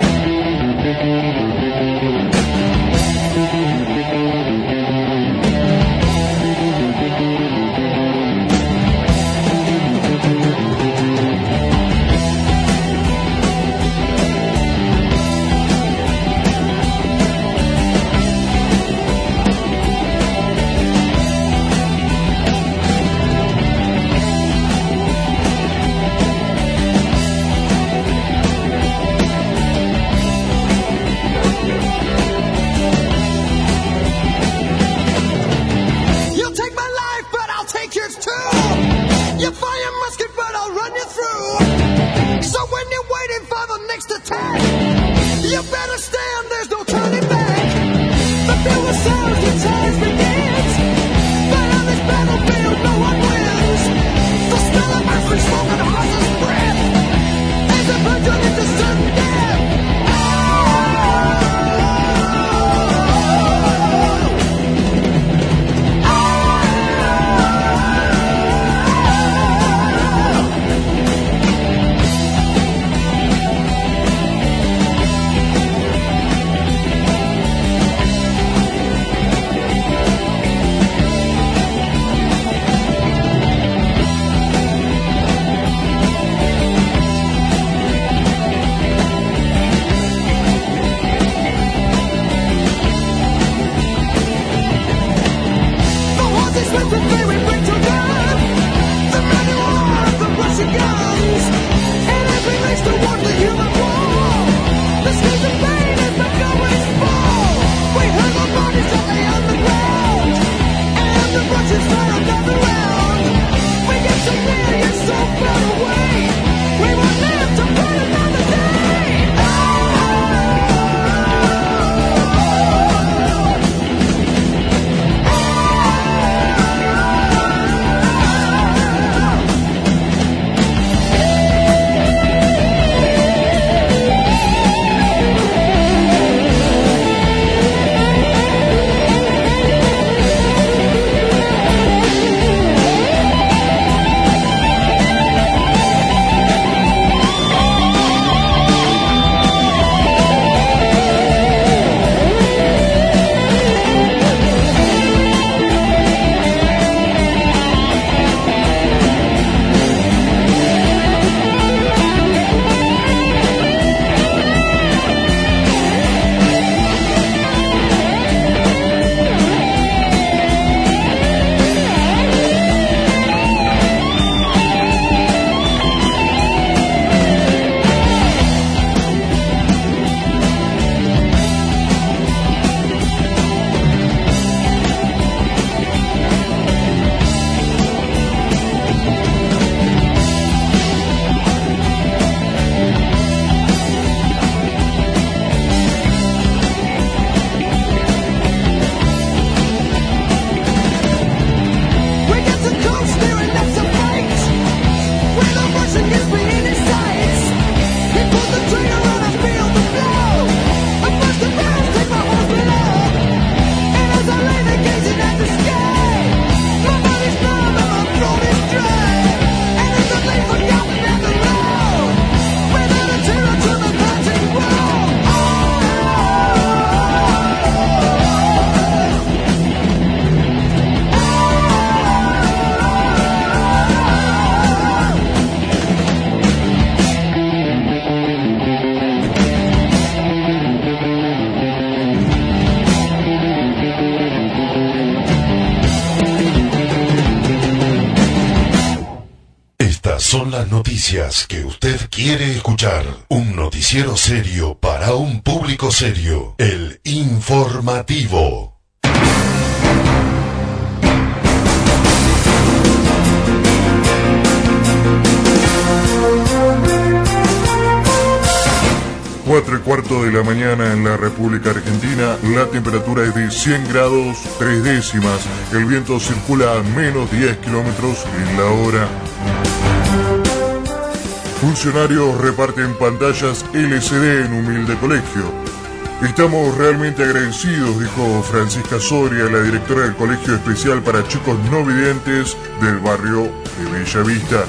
Estas son las noticias que usted quiere escuchar. Un noticiero serio para un público serio. El informativo. Cuatro y cuarto de la mañana en la República Argentina, la temperatura es de 100 grados 3 décimas, el viento circula a menos 10 kilómetros en la hora. Funcionarios reparten pantallas LCD en humilde colegio. Estamos realmente agradecidos, dijo Francisca Soria, la directora del Colegio Especial para Chicos No Videntes del barrio de Bellavista.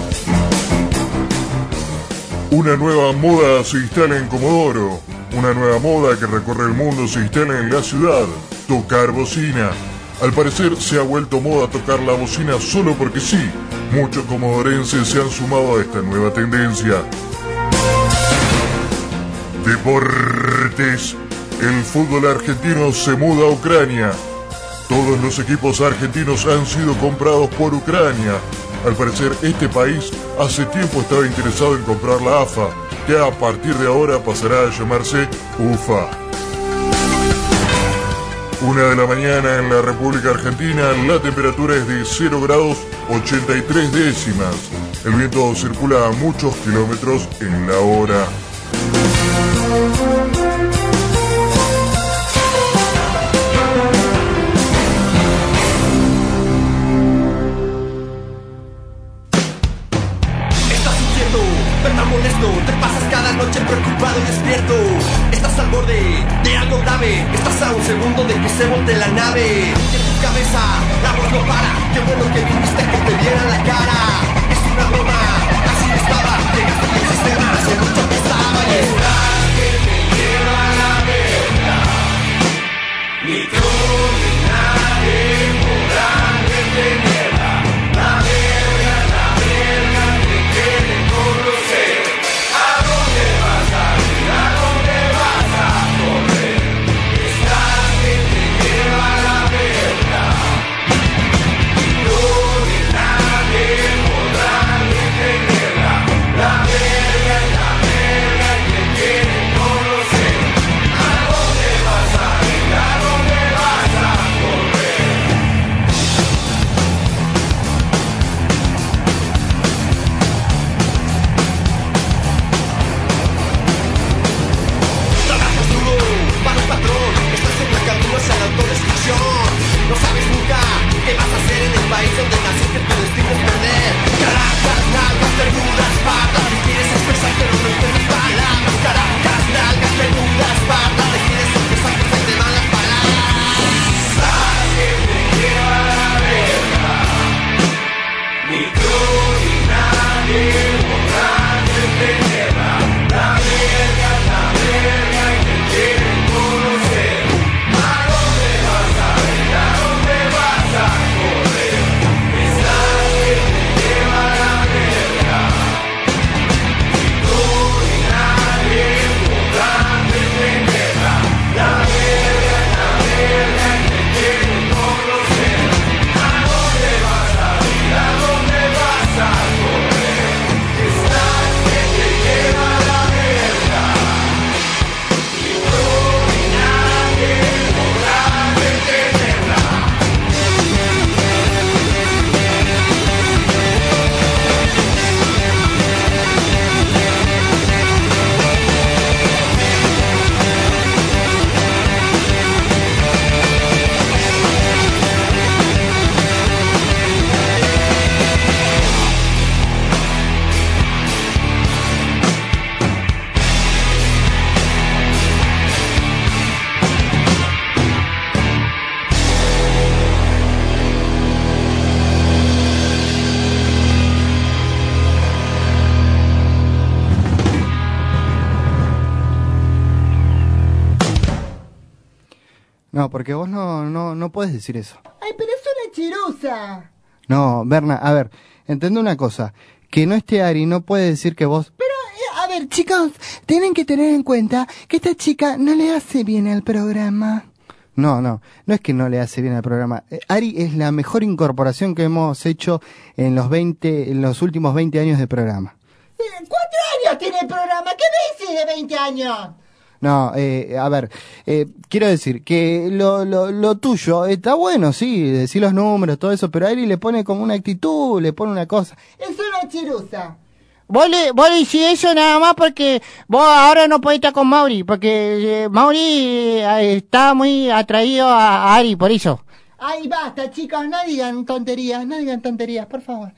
Una nueva moda se instala en Comodoro. Una nueva moda que recorre el mundo se instala en la ciudad. Tocar bocina. Al parecer se ha vuelto moda tocar la bocina solo porque sí. Muchos comodorenses se han sumado a esta nueva tendencia. Deportes. El fútbol argentino se muda a Ucrania. Todos los equipos argentinos han sido comprados por Ucrania. Al parecer, este país hace tiempo estaba interesado en comprar la AFA, que a partir de ahora pasará a llamarse UFA. 1 de la mañana en la República Argentina, la temperatura es de 0 grados 83 décimas. El viento circula a muchos kilómetros en la hora. Te pasas cada noche preocupado y despierto. Estás al borde de algo grave. Estás a un segundo de que se monte la nave. En tu cabeza la voz no para. Qué bueno que viniste que te diera la cara. Es una broma, así estaba. Llegaste y el sistema hace mucho que estaba. Y es que te lleva la verga. Ni tú ni nadie podrán detenerla. La verga que quiere conocer. No sabes nunca qué vas a hacer en el país donde naciste, tu destino es perder. Caracas, nalgas, verduras, patas. Te quieres expresar pero no tienes palabras. Caracas, nalgas, verduras, patas. Te quieres expresar pero se te van las palabras. Sabes que te lleva la verga. Ni tú ni nadie podrán detenerla. La verga y te quieren conocer. No, porque vos no podés decir eso. Ay, pero es una chirusa. No, Berna, a ver, entiendo una cosa. Que no esté Ari no puede decir que vos... Pero, a ver, chicos, tienen que tener en cuenta que esta chica no le hace bien al programa. No es que no le hace bien al programa. Ari es la mejor incorporación que hemos hecho en los últimos 20 años de programa. 4 años tiene el programa, ¿qué me dices de 20 años? No, a ver, quiero decir que lo tuyo está bueno, sí, decir los números, todo eso, pero Ari le pone como una actitud, le pone una cosa. Es una chirusa. Vos le decís eso nada más porque vos ahora no podés estar con Mauri, porque Mauri está muy atraído a Ari, por eso. Ay, basta, chicos, no digan tonterías, por favor.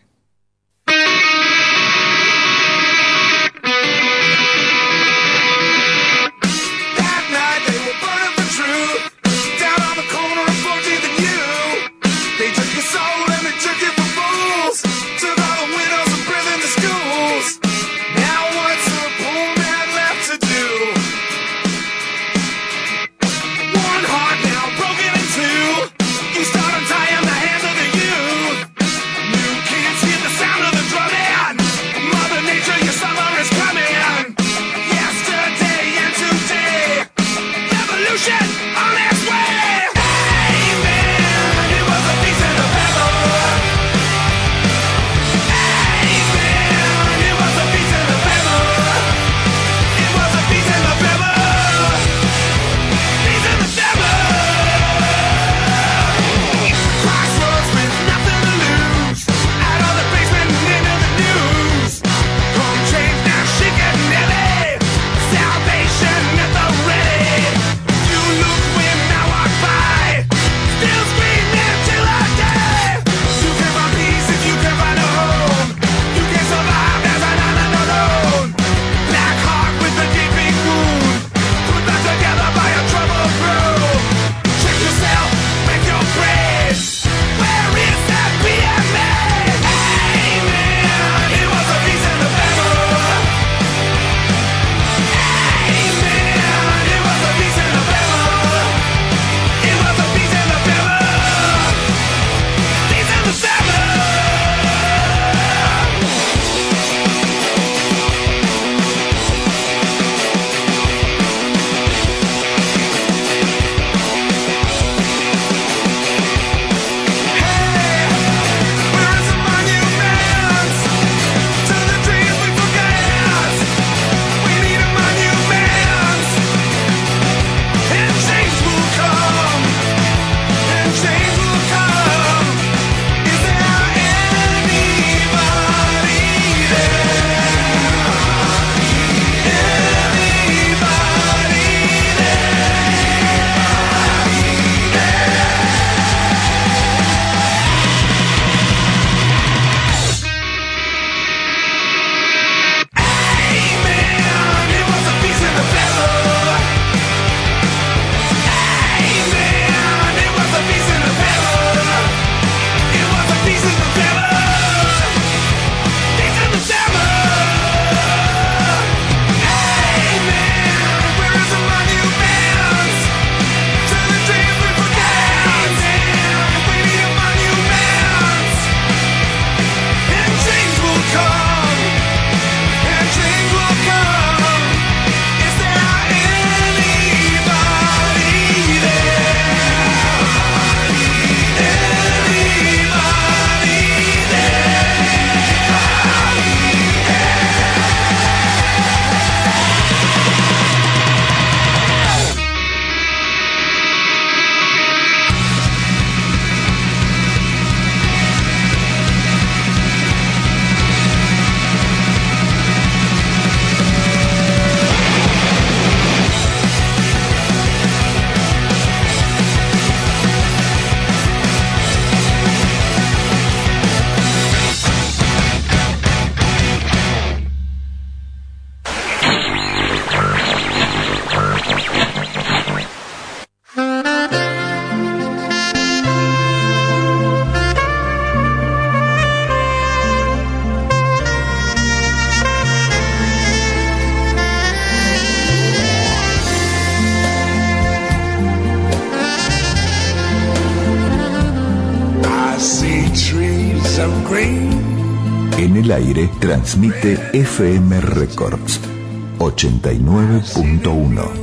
En el aire transmite FM Records 89.1.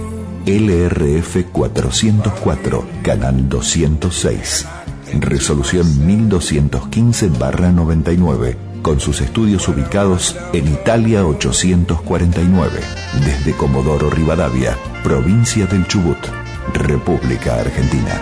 LRF 404, canal 206. Resolución 1215/99, con sus estudios ubicados en Italia 849, desde Comodoro Rivadavia, provincia del Chubut, República Argentina.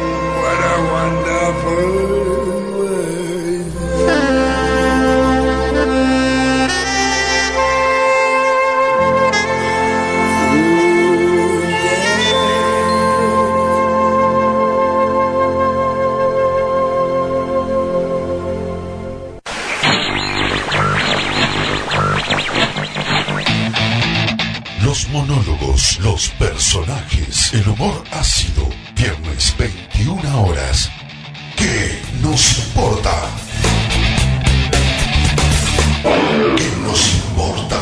Los monólogos, los personajes, el humor ácido. Viernes 21 horas. ¿Qué nos importa? ¿Qué nos importa?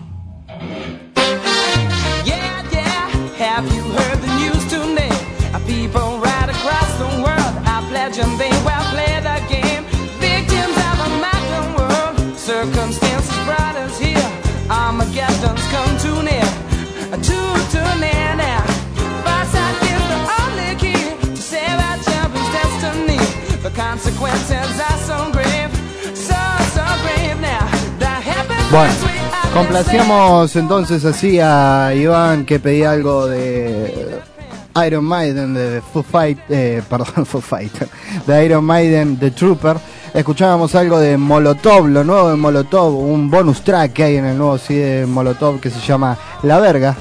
Yeah, yeah, have you heard the news today? People right across the world are pledging they will play the game. Victims of a modern world, circumstances brought us here. Armageddon's come too near, too near now. Foresight is the only key to save our champion's destiny. The consequences are so grave, so grave now. That happens. Bueno, complacíamos entonces así a Iván, que pedía algo de Iron Maiden, de Foo Fighter, de Iron Maiden, The Trooper. Escuchábamos algo de Molotov, lo nuevo de Molotov, un bonus track que hay en el nuevo CD de Molotov que se llama La Verga.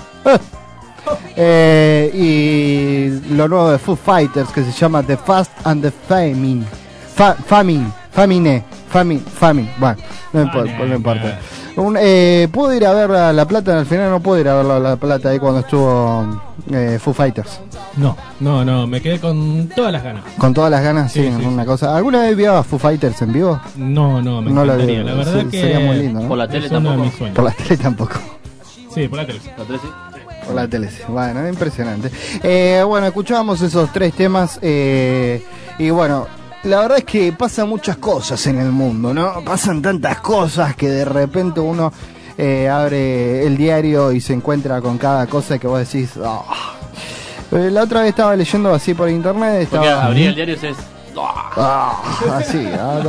Y lo nuevo de Foo Fighters que se llama The Fast and the Famine. Famine. Bueno, no importa. Pude ir a ver a La Plata, al final no pude ir a ver a La Plata ahí cuando estuvo Foo Fighters. No, me quedé con todas las ganas. Con todas las ganas, sí, una cosa. ¿Alguna vez vio a Foo Fighters en vivo? No, me encantaría. La verdad que sería muy lindo, ¿no? Por la tele tampoco. Por la tele tampoco. Sí, por la tele. Por la tele, sí. Bueno, impresionante. Bueno, escuchábamos esos 3 temas y bueno, la verdad es que pasan muchas cosas en el mundo, ¿no? Pasan tantas cosas que de repente uno abre el diario y se encuentra con cada cosa que vos decís, oh. La otra vez estaba leyendo así por internet. Porque abrir el diario es... así.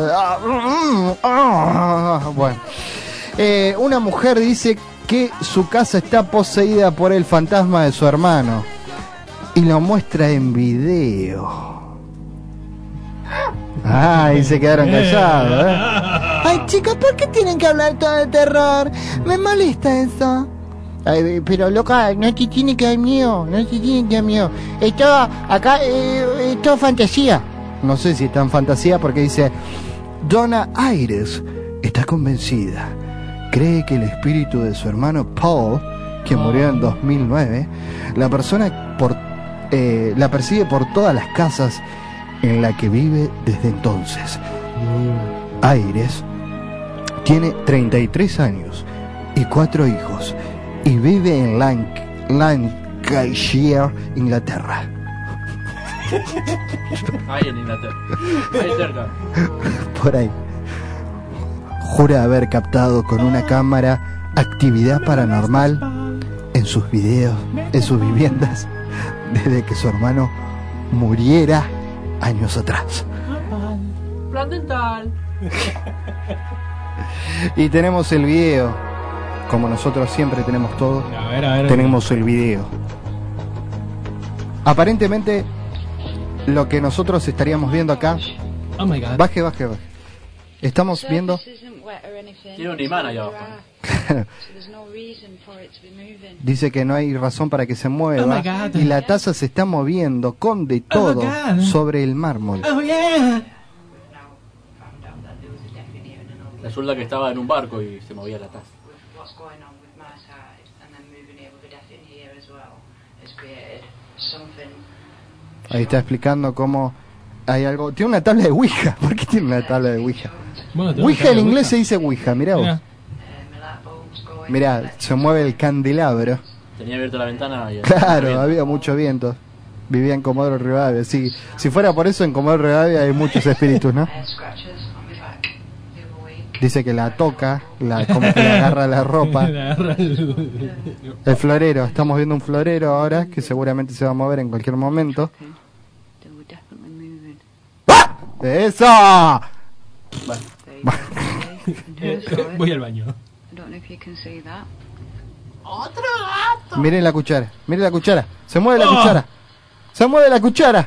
Bueno. Una mujer dice que su casa está poseída por el fantasma de su hermano y lo muestra en video. Y se quedaron callados, Ay, chicos, ¿por qué tienen que hablar todo de terror? Me molesta eso. Ay, pero loca, no te tiene que dar miedo, Esto acá, esto es fantasía. No sé si está en fantasía porque dice: Donna Aires está convencida. Cree que el espíritu de su hermano Paul, que murió en 2009, la persigue por todas las casas en la que vive desde entonces. Aires tiene 33 años y 4 hijos y vive en Lancashire, Inglaterra. Ahí en Inglaterra. Ahí cerca. Por ahí. Jura haber captado con una cámara actividad paranormal en sus videos, en sus viviendas, desde que su hermano muriera años atrás. Plan dental. Y tenemos el video, como nosotros siempre tenemos todo. A ver. Tenemos el video. Aparentemente, lo que nosotros estaríamos viendo acá. Oh my God. Baje. Estamos viendo. Tiene un imán ahí abajo. Dice que no hay razón para que se mueva. Y la taza se está moviendo con de todo sobre el mármol. Resulta que estaba en un barco y se movía la taza. Ahí está explicando cómo hay algo. Tiene una tabla de Ouija. ¿Por qué tiene una tabla de Ouija? Bueno, Ouija en inglés se dice Ouija, mirá vos. Mirá, se mueve el candelabro. Tenía abierta la ventana y claro, había mucho viento. Vivía en Comodoro Rivadavia. Sí, si fuera por eso en Comodoro Rivadavia hay muchos espíritus, ¿no? Dice que la toca, como que le agarra la ropa. El florero, estamos viendo un florero ahora que seguramente se va a mover en cualquier momento. ¡Ah! ¡Eso! Voy al baño. ¡Otro gato! Miren la cuchara, miren la cuchara. Se mueve la cuchara. Se mueve la cuchara.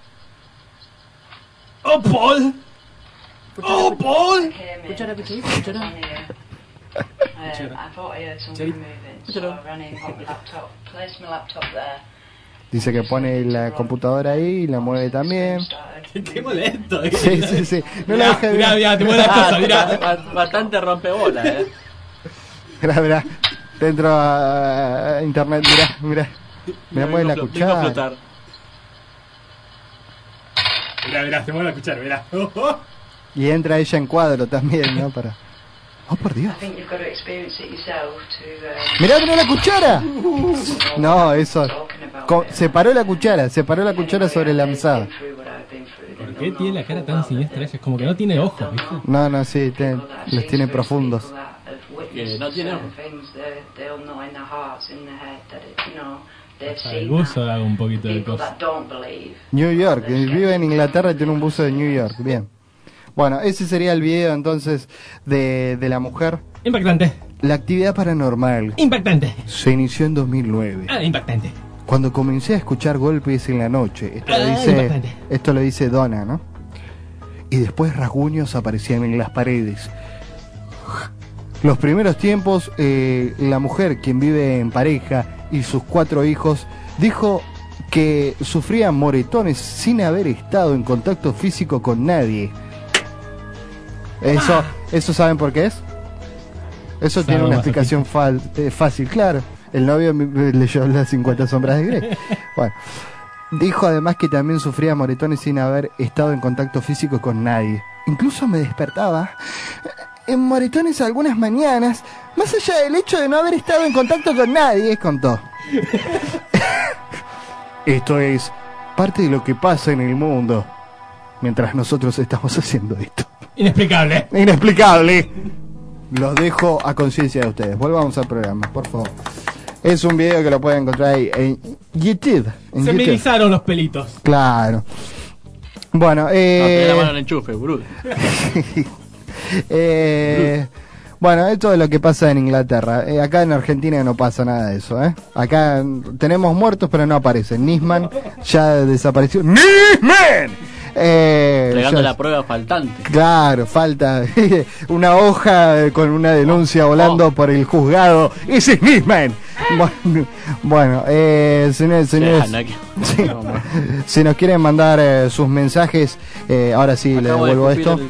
¡Oh, Paul! ¡Oh, Paul! Cuchara, cuchara. Dice que pone la computadora ahí y la mueve también. ¡Qué molesto! Sí. No la deja ver. Mirá, te mueve las cosas, mirá. Bastante rompebolas, Mirá. Dentro a internet, mirá. Me mueve la cuchara. Mirá, se mueve la cuchara, mirá. Y entra ella en cuadro también, ¿no? Para... ¡Oh, por Dios! ¡Mirá la cuchara! No, eso... Separó la cuchara sobre la mesada. ¿Por qué tiene la cara tan siniestra ella? Es como que no tiene ojos, ¿viste? No, sí, los tiene profundos. Que no tiene ojos. El buzo haga un poquito de cosas. New York, vive en Inglaterra y tiene un buzo de New York, bien. Bueno, ese sería el video entonces de la mujer. Impactante. La actividad paranormal. Impactante. Se inició en 2009. Impactante. Cuando comencé a escuchar golpes en la noche. Esto lo dice Donna, ¿no? Y después rasguños aparecían en las paredes. Los primeros tiempos, la mujer, quien vive en pareja y sus 4 hijos, dijo que sufría moretones sin haber estado en contacto físico con nadie. ¿Eso saben por qué es? Eso tiene una explicación fácil, claro. El novio leyó las 50 sombras de Grey. Bueno, dijo además que también sufría moretones sin haber estado en contacto físico con nadie. Incluso me despertaba en moretones algunas mañanas, más allá del hecho de no haber estado en contacto con nadie, contó. Esto es parte de lo que pasa en el mundo mientras nosotros estamos haciendo esto. Inexplicable. Los dejo a conciencia de ustedes. Volvamos al programa, por favor. Es un video que lo pueden encontrar ahí en YouTube. Se me erizaron los pelitos. Claro. Bueno, te la mano al enchufe, bruto. Bueno, esto es lo que pasa en Inglaterra. Acá en Argentina no pasa nada de eso, Acá tenemos muertos pero no aparecen. Nisman ya desapareció. ¡Nisman! Entregando la prueba faltante. Claro, falta una hoja con una denuncia volando por el juzgado. ¡Ese es Nisman! Bueno, señores, sí. Si nos quieren mandar sus mensajes, ahora sí les devuelvo esto.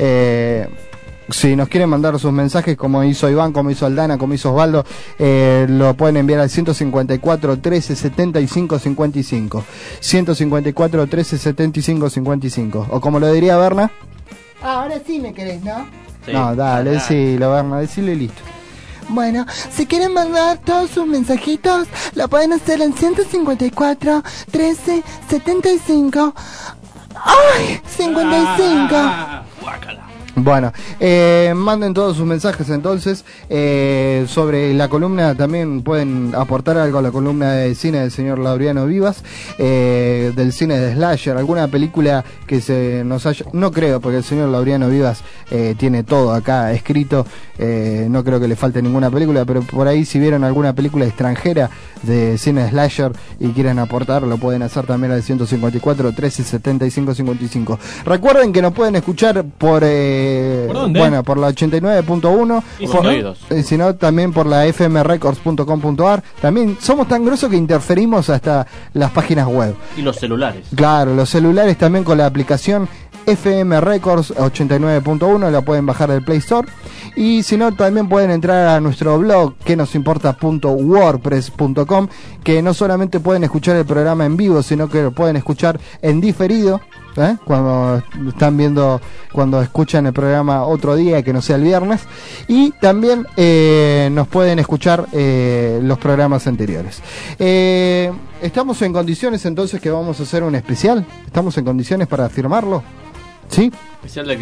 Si nos quieren mandar sus mensajes, como hizo Iván, como hizo Aldana, como hizo Osvaldo, lo pueden enviar al 154 13 75 55. 154 13 75 55. O como lo diría Berna. Ahora sí me querés, ¿no? Sí. No, dale, decilo, Berna, decilo y listo. Bueno, si quieren mandar todos sus mensajitos, lo pueden hacer en 154 13 75. ¡Ay! 55. Bueno, manden todos sus mensajes entonces. Sobre la columna también pueden aportar algo a la columna de cine del señor Laureano Vivas, del cine de Slasher, alguna película que se nos haya... No creo, porque el señor Laureano Vivas tiene todo acá escrito, no creo que le falte ninguna película, pero por ahí si vieron alguna película extranjera de cine de Slasher y quieren aportar, lo pueden hacer también al 154 13 75 55. Recuerden que nos pueden escuchar por... ¿Por dónde? Bueno, por la 89.1, sino también por la fmrecords.com.ar. También somos tan grosos que interferimos hasta las páginas web. Y los celulares. Claro, los celulares también con la aplicación FM Records 89.1, la pueden bajar del Play Store. Y si no, también pueden entrar a nuestro blog que nos importa.wordpress.com, que no solamente pueden escuchar el programa en vivo, sino que lo pueden escuchar en diferido, cuando están viendo, cuando escuchan el programa otro día que no sea el viernes. Y también nos pueden escuchar los programas anteriores. Estamos en condiciones entonces que vamos a hacer un especial. ¿Estamos en condiciones para firmarlo? ¿Sí? ¿Especial de qué?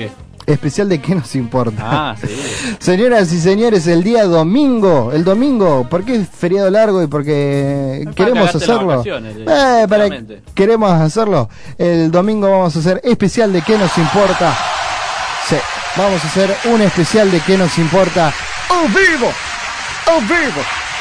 especial de ¿Qué nos importa? Ah, sí. Señoras y señores, el día domingo, ¿por qué es feriado largo y porque queremos hacerlo? Queremos hacerlo. El domingo vamos a hacer especial de ¿Qué nos importa? Sí, vamos a hacer un especial de ¿Qué nos importa? ¡Oh, vivo! ¡Oh, vivo!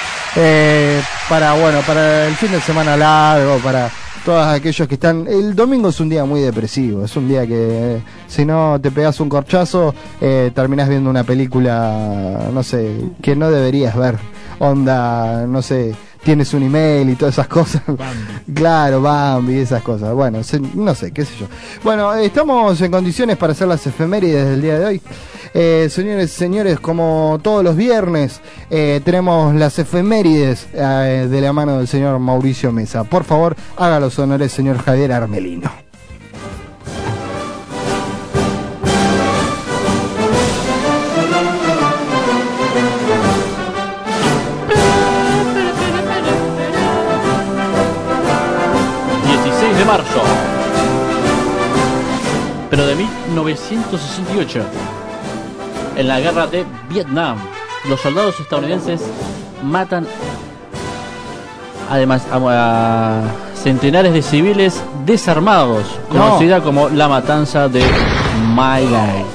Para el fin de semana largo, para todos aquellos que están... El domingo es un día muy depresivo, es un día que si no te pegas un corchazo, terminás viendo una película, no sé, que no deberías ver. Onda, no sé, tienes un email y todas esas cosas. Bambi. Claro, Bambi, esas cosas. Bueno, no sé, qué sé yo. Bueno, estamos en condiciones para hacer las efemérides del día de hoy. Señores y señores, como todos los viernes, tenemos las efemérides de la mano del señor Mauricio Mesa. Por favor, haga los honores, señor Javier Armelino. De marzo, pero de 1968, en la guerra de Vietnam, los soldados estadounidenses matan además a centenares de civiles desarmados, conocida como la matanza de My Lai.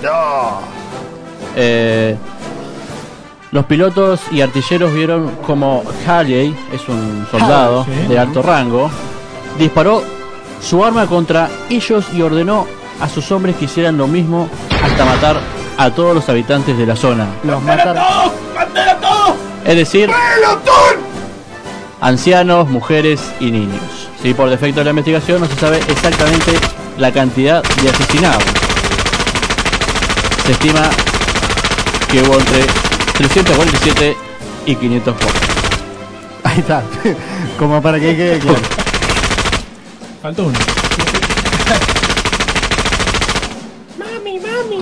Los pilotos y artilleros vieron como Haley, es un soldado de alto rango, disparó su arma contra ellos y ordenó a sus hombres que hicieran lo mismo hasta matar a todos los habitantes de la zona. Los mataron. ¡Mataron a todos! Es decir, ancianos, mujeres y niños. Sí, por defecto de la investigación no se sabe exactamente la cantidad de asesinados. Se estima que hubo entre 347 y 504. Ahí está, como para que quede claro. Faltó uno. Mami.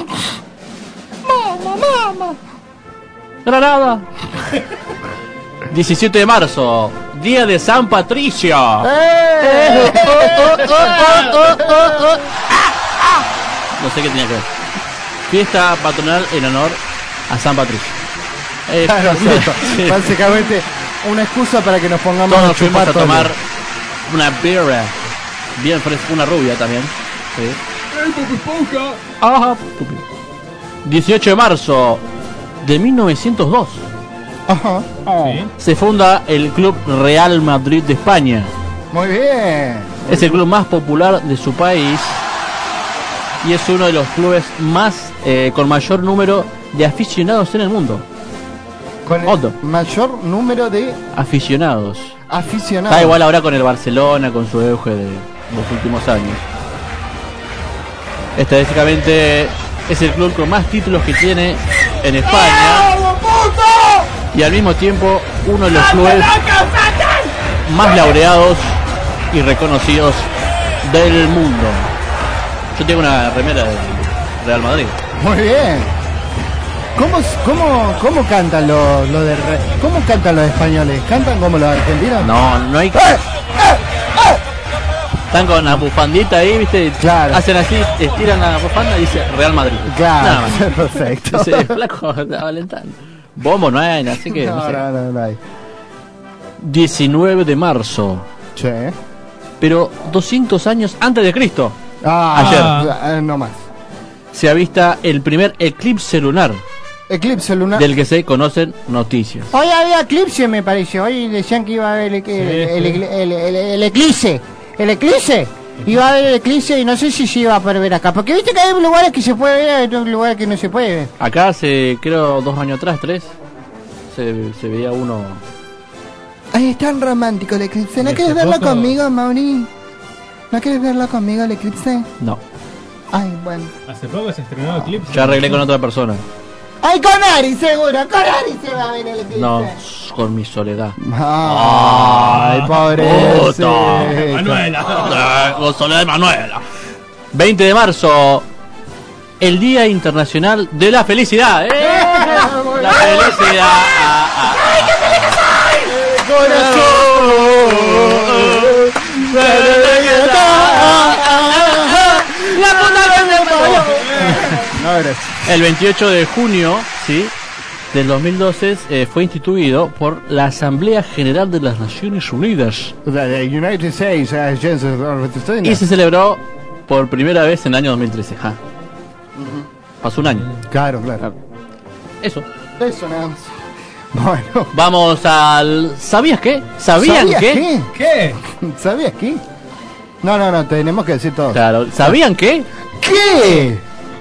Mamá. Granada. 17 de marzo, día de San Patricio. No sé qué tenía que ver. Fiesta patronal en honor a San Patricio. Claro, básicamente una excusa para que nos pongamos todos fuimos a tomar una birra bien fresca, una rubia también. Sí. Ajá. 18 de marzo de 1902. Ajá. Sí. Se funda el Club Real Madrid de España. Muy bien. Es el club más popular de su país y es uno de los clubes más con mayor número de aficionados en el mundo. Con el mayor número de aficionados. Está igual ahora con el Barcelona, con su auge de los últimos años. Estadísticamente es el club con más títulos que tiene en España y al mismo tiempo uno de los clubes más laureados y reconocidos del mundo. Yo tengo una remera del Real Madrid. Muy bien. ¿Cómo cantan cómo cantan los españoles? ¿Cantan como los argentinos? No hay. Están con la bufandita ahí, ¿viste? Claro. Hacen así, estiran la bufanda y dice Real Madrid. Claro, nada más. Perfecto. Dice, flaco, estaba alentando. Bombo no hay, así que no sé. No hay. 19 de marzo. Sí. Pero 200 años antes de Cristo. Ayer. No más. Se avista el primer eclipse lunar. Eclipse lunar. Del que se conocen noticias. Hoy había eclipse, me parece. Hoy decían que iba a haber el eclipse. El eclipse. Iba a haber el eclipse y no sé si se iba a poder ver acá. Porque viste que hay lugares que se puede ver y hay otros lugares que no se puede ver. Acá hace, creo, 2 años atrás, 3, se veía uno. Ay, es tan romántico el eclipse. ¿No quieres verlo conmigo, Mauri? ¿No quieres verlo conmigo el eclipse? No. Ay, bueno. Hace poco se estrenó Eclipse. Ya arreglé con otra persona. Ay, con Ari seguro, con Ari se va a ver el eclipse. No, con mi soledad. Ay, pobre Manuela. Con soledad de Manuela. 20 de marzo, el Día Internacional de la Felicidad. La felicidad. ¡Ay, qué feliz soy! ¡Corazón! ¡La puta que me parió! El 28 de junio, ¿sí?, del 2012 fue instituido por la Asamblea General de las Naciones Unidas. United States, Y se celebró por primera vez en el año 2013. Pasó un año. Claro. Eso nada más. Bueno. Vamos al... ¿Sabías qué? ¿Sabían qué? ¿Qué? ¿Sabías qué? No, tenemos que decir todo. Claro, ¿sabían qué? ¿Qué?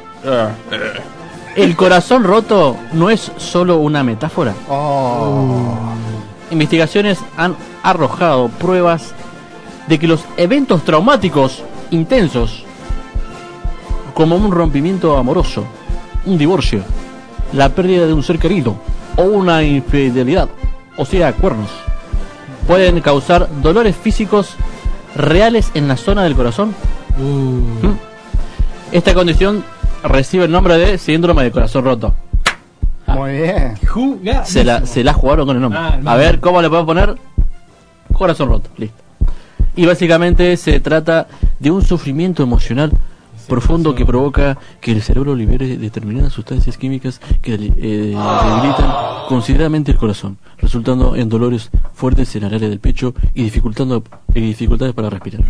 El corazón roto no es solo una metáfora. Investigaciones han arrojado pruebas de que los eventos traumáticos intensos, como un rompimiento amoroso, un divorcio, la pérdida de un ser querido o una infidelidad, o sea, cuernos, pueden causar dolores físicos reales en la zona del corazón. Esta condición recibe el nombre de síndrome de corazón roto. Muy bien. Se la jugaron con el nombre. A ver, ¿cómo le podemos poner? Corazón roto, listo. Y básicamente se trata de un sufrimiento emocional profundo que provoca que el cerebro libere determinadas sustancias químicas que debilitan considerablemente el corazón, resultando en dolores fuertes en el área del pecho y dificultades para respirar.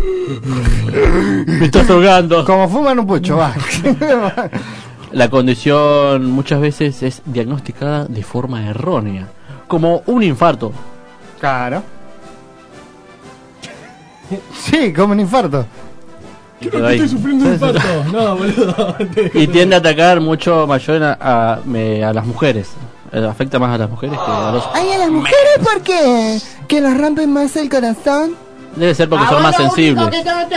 Me estás ahogando. Como fuman un pucho, va. La condición muchas veces es diagnosticada de forma errónea, como un infarto. Claro. Sí, como un infarto. Creo que estoy sufriendo un infarto. No, boludo. Y tiende a atacar mucho mayor a las mujeres. Afecta más a las mujeres que a los... Ay, a las mujeres, ¿por qué? ¿Que nos rompen más el corazón? Debe ser porque son más sensibles.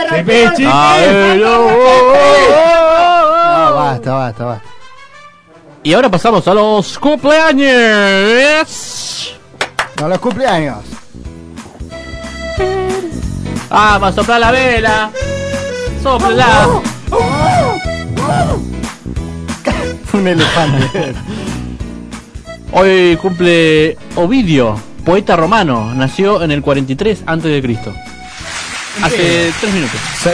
Basta. Y ahora pasamos a los cumpleaños. A los cumpleaños. Va a soplar la vela. Sóplala. Un elefante. Hoy cumple Ovidio, poeta romano. Nació en el 43 a.C. Hace 3 minutos. Sí.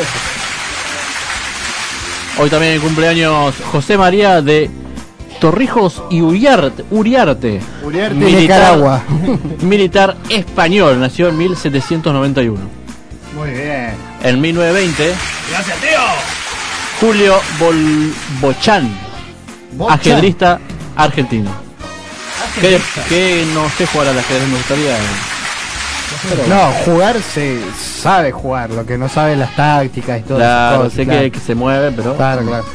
Hoy también cumpleaños José María de Torrijos y Uriarte, Nicaragua. Militar español. Nació en 1791. Muy bien. En 1920. Gracias, tío. Julio Bochán, ajedrista argentino. Que no sé jugar al ajedrez, me gustaría. No, jugar se sabe jugar, lo que no sabe las tácticas y todo. Claro, sé que se mueve, pero... Claro.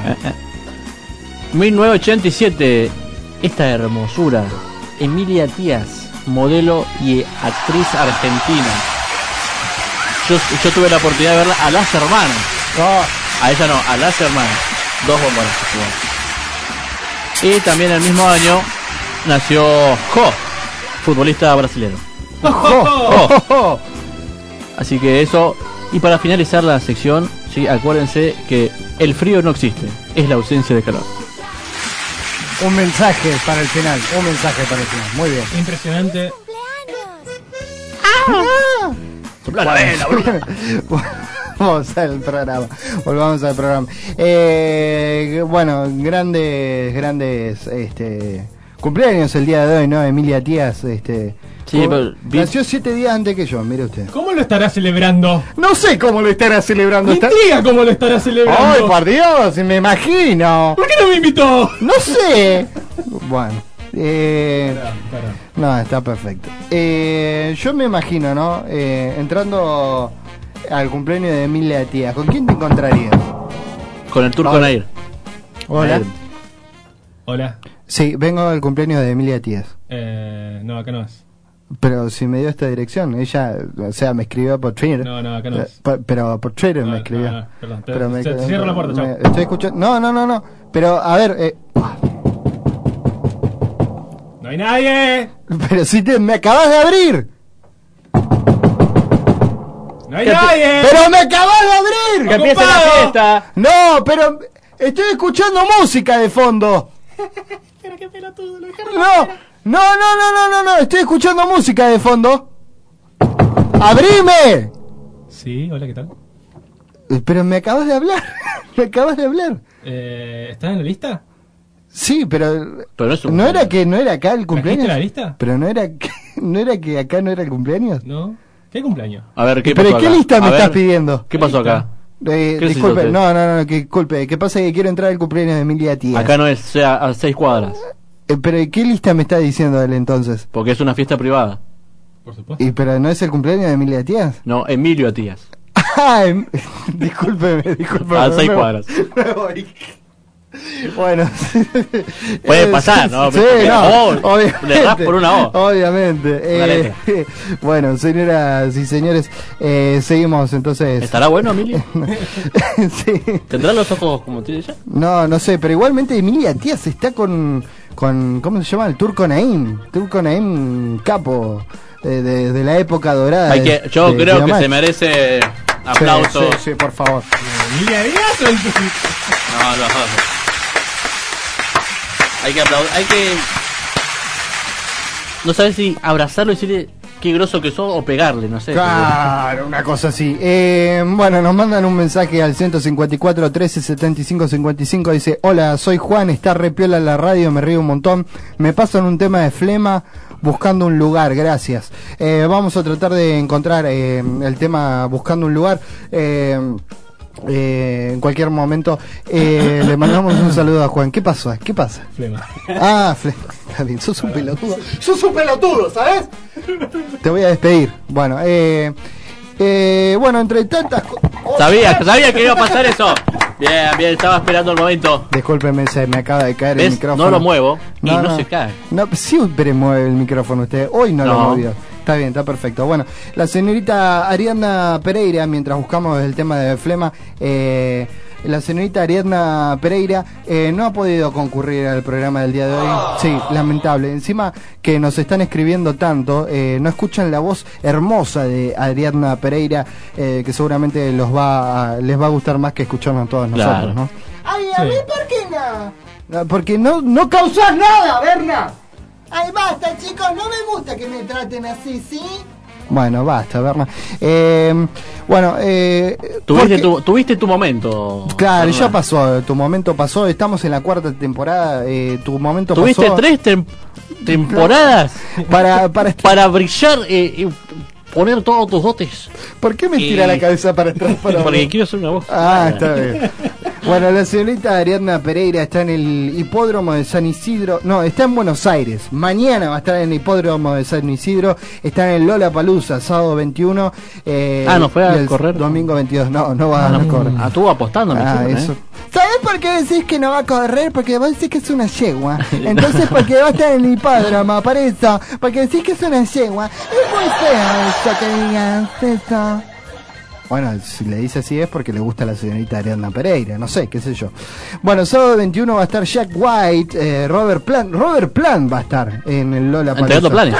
1987, esta hermosura, Emilia Tías, modelo y actriz argentina. Yo tuve la oportunidad de verla a las hermanas. A ella no, a las hermanas. 2 bombonas. Y también el mismo año nació Jo, futbolista brasileño. Así que eso. Y para finalizar la sección, sí, acuérdense que el frío no existe, es la ausencia de calor. Un mensaje para el final. Muy bien. Impresionante. Sopla la vela, boludo. Volvamos al programa. Bueno, grandes cumpleaños el día de hoy, ¿no? Emilia Tías, sí, pero nació 7 días antes que yo, mire usted. ¿Cómo lo estará celebrando? No sé cómo lo estará celebrando. Me intriga cómo lo estará celebrando. Ay, por Dios, me imagino. ¿Por qué no me invitó? No sé. Bueno. No, está perfecto. Yo me imagino, ¿no? Entrando al cumpleaños de Emilia Tías, ¿con quién te encontrarías? Con el turco Nair. Hola. Sí, vengo al cumpleaños de Emilia Tías. No, acá no es. Pero si me dio esta dirección, ella, o sea, me escribió por Twitter. No, acá no es. Pero por Twitter me escribió. Perdón, pero me cierro la puerta, chao. Estoy escuchando. No. Pero, a ver, ¡No hay nadie! Pero si me acabas de abrir. ¡No hay nadie! ¡Pero me acabas de abrir! ¡Que empiece la fiesta! No, pero estoy escuchando música de fondo. Pero qué pelotudo, lo No, estoy escuchando música de fondo. ¡Abrime! Sí, hola, ¿qué tal? Pero me acabas de hablar. Me acabas de hablar. ¿Estás en la lista? Sí, pero no, es un no era que no era acá el cumpleaños. ¿Trajiste la lista? Pero no era que acá no era el cumpleaños. No. ¿Qué cumpleaños? A ver, ¿qué ¿Pero pasó qué acá? lista me A ver, estás pidiendo? ¿Qué pasó acá? Disculpe, no, que disculpe. ¿Qué pasa? Que quiero entrar al cumpleaños de Emilia Tías. Acá no es, o sea, a 6 cuadras. Pero ¿qué lista me está diciendo él entonces? Porque es una fiesta privada. Por supuesto. ¿Pero no es el cumpleaños de Emilia Tías? No, Emilio Tías. Discúlpeme. A 6 cuadras. Me voy. Bueno, puede pasar, ¿no? Sí, obviamente. Le das por una O. Obviamente. Bueno, señoras y señores, seguimos entonces. ¿Estará bueno, Emilia? Sí. ¿Tendrá los ojos como tiene ella? No sé, pero igualmente Emilia Tías está con ¿cómo se llama? El Turco Naim capo de la época dorada. Yo creo que se merece aplausos. Sí, por favor. ¿Emilia Díaz o el No. Hay que aplaudir, no sabes si abrazarlo y decirle qué groso que sos o pegarle, no sé. Claro, una cosa así. Bueno, nos mandan un mensaje al 154 13 75 55. Dice: hola, soy Juan, está re piola la radio, me río un montón. Me pasan un tema de flema buscando un lugar, gracias. Vamos a tratar de encontrar el tema buscando un lugar. En cualquier momento le mandamos un saludo a Juan. ¿Qué pasa? Flema. Flema. Está bien, sos un pelotudo, ¿sabes? Te voy a despedir. Bueno, entre tantas cosas. Sabía que iba a pasar eso. Bien, estaba esperando el momento. Discúlpeme, se me acaba de caer el micrófono. No lo muevo y no se cae. No, siempre mueve el micrófono usted. Hoy no lo movió. Está bien, está perfecto. Bueno, la señorita Ariadna Pereira, mientras buscamos el tema de flema, la señorita Ariadna Pereira no ha podido concurrir al programa del día de hoy. Sí, lamentable. Encima que nos están escribiendo tanto, no escuchan la voz hermosa de Ariadna Pereira, que seguramente les va a gustar más que escucharnos a todos nosotros, ¿no? Ay, a mí, ¿por qué no? Porque no causas nada, Berna. Ay, basta, chicos, no me gusta que me traten así, ¿sí? Bueno, basta, Berna. Tuviste tu momento. Claro, Berna. Ya pasó, tu momento pasó. Estamos en la 4ª temporada. Tu momento ¿Tuviste pasó. 3 temporadas para brillar y poner todos tus dotes? ¿Por qué me tira la cabeza para atrás? Porque quiero hacer una voz. Está bien. Bueno, la señorita Ariadna Pereira está en el hipódromo de San Isidro. No, está en Buenos Aires. Mañana va a estar en el hipódromo de San Isidro. Está en el Lollapalooza, sábado 21. ¿No fue a correr? Domingo 22. No va a correr. Estuvo apostando. Eso. ¿Sabés por qué decís que no va a correr? Porque vos decís que es una yegua. Entonces, porque va a estar en el hipódromo, por eso. Porque decís que es una yegua. Es muy feo eso que digas eso. Bueno, si le dice así es porque le gusta a la señorita Ariadna Pereira, no sé, qué sé yo. Bueno, sábado 21 va a estar Jack White, Robert Plant va a estar en el Lollapalooza. Entre otros planes.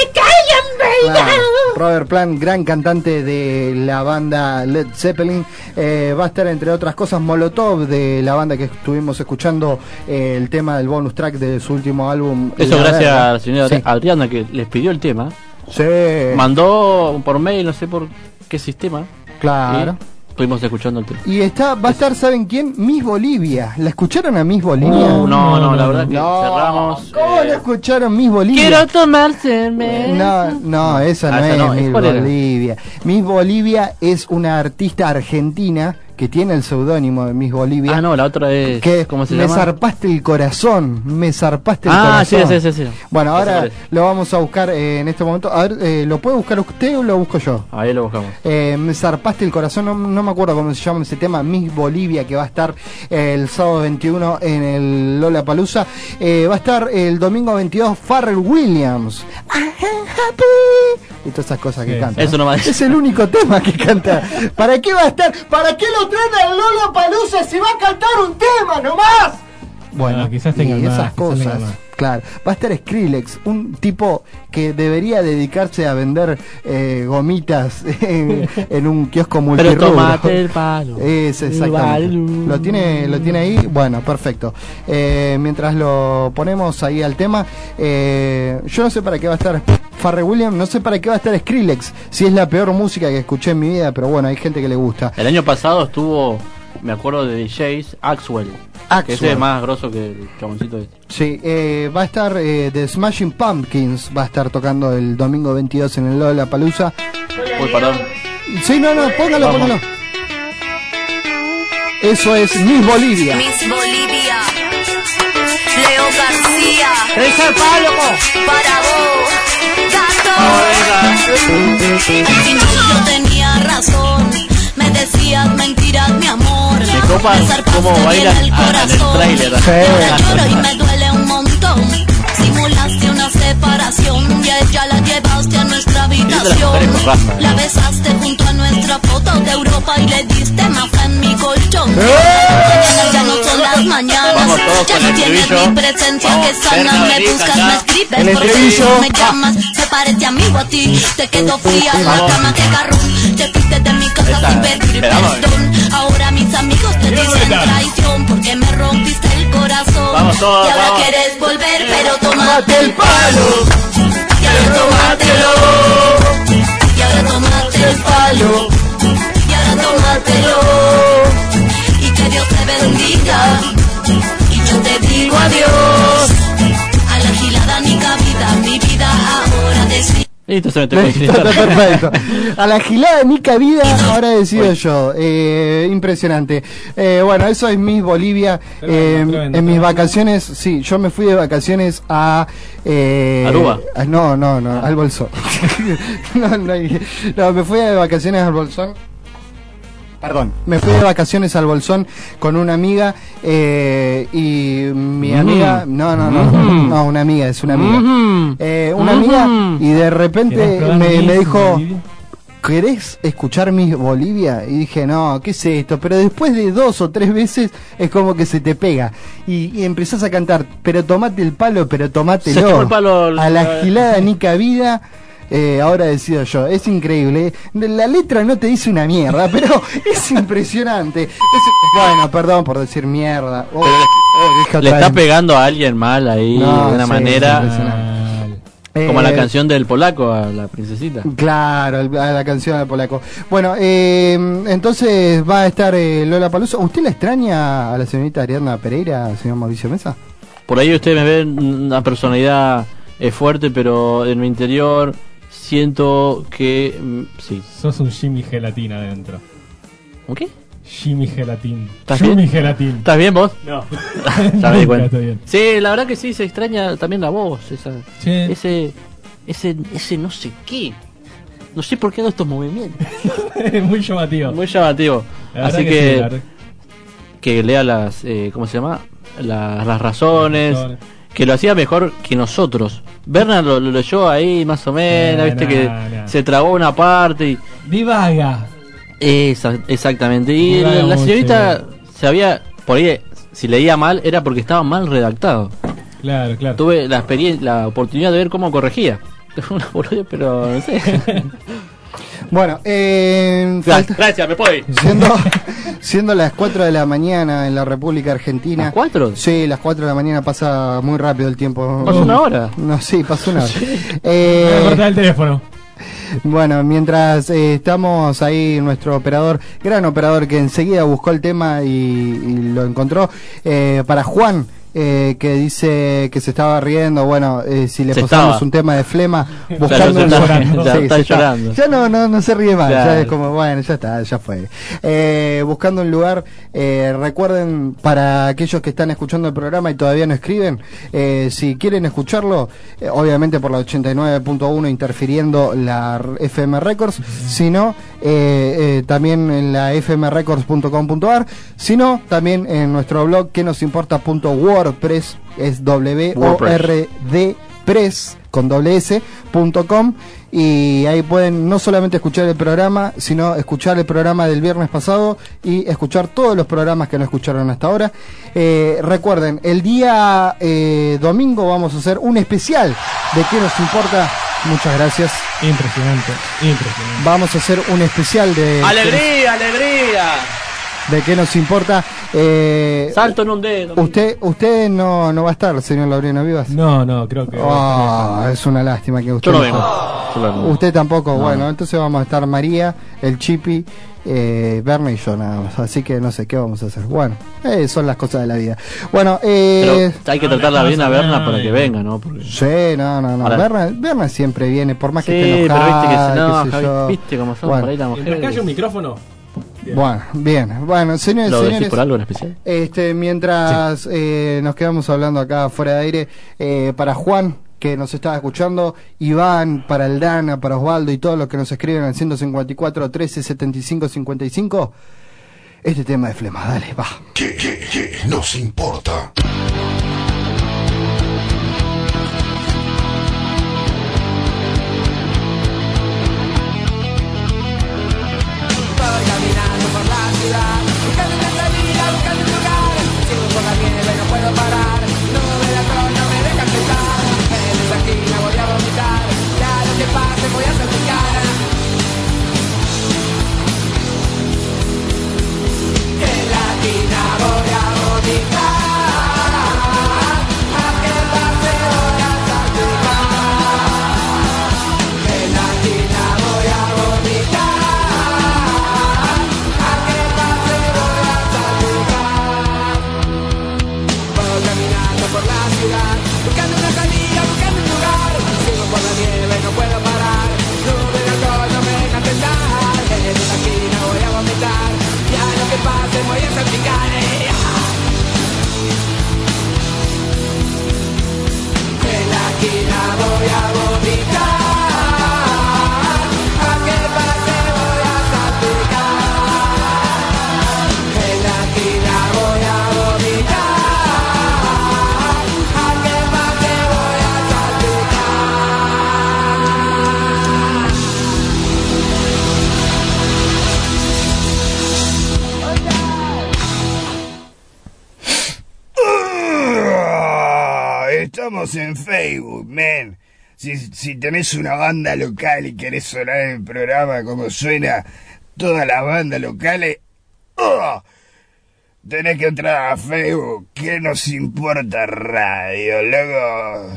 Robert Plant, gran cantante de la banda Led Zeppelin, va a estar entre otras cosas Molotov, de la banda que estuvimos escuchando el tema del bonus track de su último álbum. Eso gracias a la señora Adriana que les pidió el tema. Sí. Mandó por mail, no sé por qué sistema. Claro. Estuvimos escuchando el tema. Y va a estar, ¿saben quién? Miss Bolivia. ¿La escucharon a Miss Bolivia? No, la verdad que cerramos. ¿Cómo la escucharon Miss Bolivia? Quiero tomarse. No, esa no es Miss Bolivia. Miss Bolivia es una artista argentina que tiene el seudónimo de Miss Bolivia. La otra es... ¿Cómo se llama? Me zarpaste el corazón. Sí. Bueno, ahora lo vamos a buscar en este momento. A ver, ¿lo puede buscar usted o lo busco yo? Ahí lo buscamos. Me zarpaste el corazón, no me acuerdo cómo se llama ese tema. Miss Bolivia, que va a estar el sábado 21 en el Lollapalooza. Va a estar el domingo 22 Pharrell Williams. Y todas esas cosas que canta. Eso nomás. Es el único tema que canta. ¿Para qué va a estar? ¿Para qué lo traen al Lollapalooza si va a cantar un tema nomás? Bueno, quizás y tengan esas más, cosas. quizás tengan más. Claro, va a estar Skrillex, un tipo que debería dedicarse a vender gomitas en un kiosco multirrubro. Pero tomate el palo. Es exactamente. ¿Lo tiene ahí? Bueno, perfecto. Mientras lo ponemos ahí al tema, yo no sé para qué va a estar Pharrell Williams, no sé para qué va a estar Skrillex, si es la peor música que escuché en mi vida, pero bueno, hay gente que le gusta. El año pasado estuvo, me acuerdo de DJs, Axwell. Que ese es más grosso que el chaboncito este. Sí, va a estar The Smashing Pumpkins, va a estar tocando el domingo 22 en el Lollapalooza. Uy, perdón. Sí, no, póngalo. Eso es Miss Bolivia. Miss Bolivia, Leo García. ¡Reza el palo! Para vos, gato. Y no, yo tenía razón. Me decías mentiras, mi amor. Me copa cómo bailan en el trailer. Ahora lloro y me duele un montón. Simulaste una separación y a ella la llevaste a nuestra habitación. La besaste junto a nuestra foto de Europa y le diste más en mi colchón. Ya no son las mañanas, ya no tienes mi presencia que sana. Me buscas, me escribes, por eso me llamas. Me parece amigo a ti, te quedo fría en la cama, que garrón. Te fuiste de mi casa sin pedir perdón. Ahora mis amigos te dicen traición porque me rompiste el corazón. Vamos todos, y ahora vamos. quieres volver, pero tómate el palo. Y ahora tómatelo. Y ahora tómate el palo. Y ahora tómatelo. Y que Dios te bendiga. Y yo te digo adiós. A la gilada ni cabida, mi vida ahora decide. Listo, se me Está perfecto. A la gilada ni cabida, ahora decido yo. Impresionante. Bueno, eso es Miss Bolivia. En mis vacaciones, sí, yo me fui de vacaciones a Aruba. No, al Bolsón. no, me fui de vacaciones al Bolsón. Perdón, me fui de vacaciones al Bolsón con una amiga y mi amiga, no, una amiga, es una amiga. Una amiga y de repente me dijo, ¿querés escuchar Miss Bolivia? Y dije, no, ¿qué es esto? Pero después de 2 o 3 veces es como que se te pega y empezás a cantar, pero tomate el palo, pero tomátelo. A la gilada ni cabida. Ahora decido yo, es increíble. La letra no te dice una mierda, pero es impresionante. Bueno, perdón por decir mierda. Le está pegando a alguien mal ahí de una manera. Como la canción del polaco a la princesita. Claro, a la canción del polaco. Bueno, entonces va a estar Lollapalooza. ¿Usted la extraña a la señorita Ariadna Pereira, señor Mauricio Mesa? Por ahí ustedes me ven una personalidad fuerte, pero en mi interior siento que sí. Sos un Jimmy Gelatina adentro. ¿Un qué? Jimmy Gelatín. ¿Estás Jimmy bien? Gelatín. ¿Estás bien vos? No. Ya me di cuenta. Estoy bien. Sí, la verdad que sí, se extraña también la voz. Sí. Ese no sé qué. No sé por qué hago estos movimientos. Muy llamativo. Muy llamativo. Así que que, que lea las, ¿cómo se llama? Las razones. Que lo hacía mejor que nosotros. Bernard lo leyó ahí más o menos, viste que se trabó una parte y... Divaga. Exactamente. Y Divaga la mucho. señorita se había... Por ahí, si leía mal, era porque estaba mal redactado. Claro. Tuve la oportunidad de ver cómo corregía. Una boludez, pero no sé. Bueno, gracias, me voy. Siendo las 4 de la mañana en la República Argentina. ¿Las 4? Sí, las 4 de la mañana pasa muy rápido el tiempo. ¿Pasó una hora? No, sí, pasó una hora. Voy a cortar el teléfono. Bueno, mientras estamos ahí, nuestro operador, gran operador que enseguida buscó el tema y lo encontró, para Juan, que dice que se estaba riendo, bueno, si le pasamos un tema de flema, buscando un lugar. Está llorando. Ya no se ríe más, Claro. ya es como, bueno, ya está, ya fue. Buscando un lugar, recuerden, para aquellos que están escuchando el programa y todavía no escriben, si quieren escucharlo, obviamente por la 89.1 interfiriendo la FM Records, si no, también en la fmrecords.com.ar, si no, también en nuestro blog que nos importa.wordpress, es WORDPress, con .com, y ahí pueden no solamente escuchar el programa, sino escuchar el programa del viernes pasado y escuchar todos los programas que no escucharon hasta ahora. Recuerden, el día domingo vamos a hacer un especial de ¿Qué nos importa? Muchas gracias. Impresionante. Vamos a hacer un especial de ¡Alegría! ¿De qué nos importa? Salto en un dedo. Usted no va a estar, señor Laureano Vivas. No, creo que... Es una lástima que usted... Yo no vengo. Usted tampoco. No. Bueno, entonces vamos a estar María, el Chipi, Berna y yo nada más. Así que no sé qué vamos a hacer. Bueno, son las cosas de la vida. Bueno, pero hay que tratarla bien a Berna para que venga, ¿no? Porque... Sí, no. Berna siempre viene, por más que esté pero enojada, viste que se viste cómo son Bueno, para ir a mientras que haya un micrófono. Bien. Bueno, señores, ¿Lo decís por algo en especial? Mientras nos quedamos hablando acá fuera de aire, para Juan, que nos estaba escuchando, Iván, para Aldana, para Osvaldo y todos los que nos escriben al 154 13 75 55, este tema de Flema, dale, va. ¿Qué nos importa? Caminando por la ciudad, buscando una salida, buscando un lugar. Sigo por la nieve, no puedo parar. No me la creo, no me dejan pensar. En esa esquina voy a vomitar. Ya lo que pase voy a salpicar. En la esquina voy a vomitar. A que pase voy a salpicar. En la esquina voy a vomitar. Por la ciudad, buscando una salida, buscando un lugar. Sigo por la nieve, no puedo parar. Nube de alcohol no me dejan pensar. En la esquina voy a vomitar. Ya lo que pase voy a salpicar. En la esquina voy a vomitar. A que pase voy a salpicar. En la esquina voy a vomitar. Estamos en Facebook, man. Si tenés una banda local y querés sonar en el programa como suena todas las bandas locales, tenés que entrar a Facebook. ¿Qué nos importa radio, loco?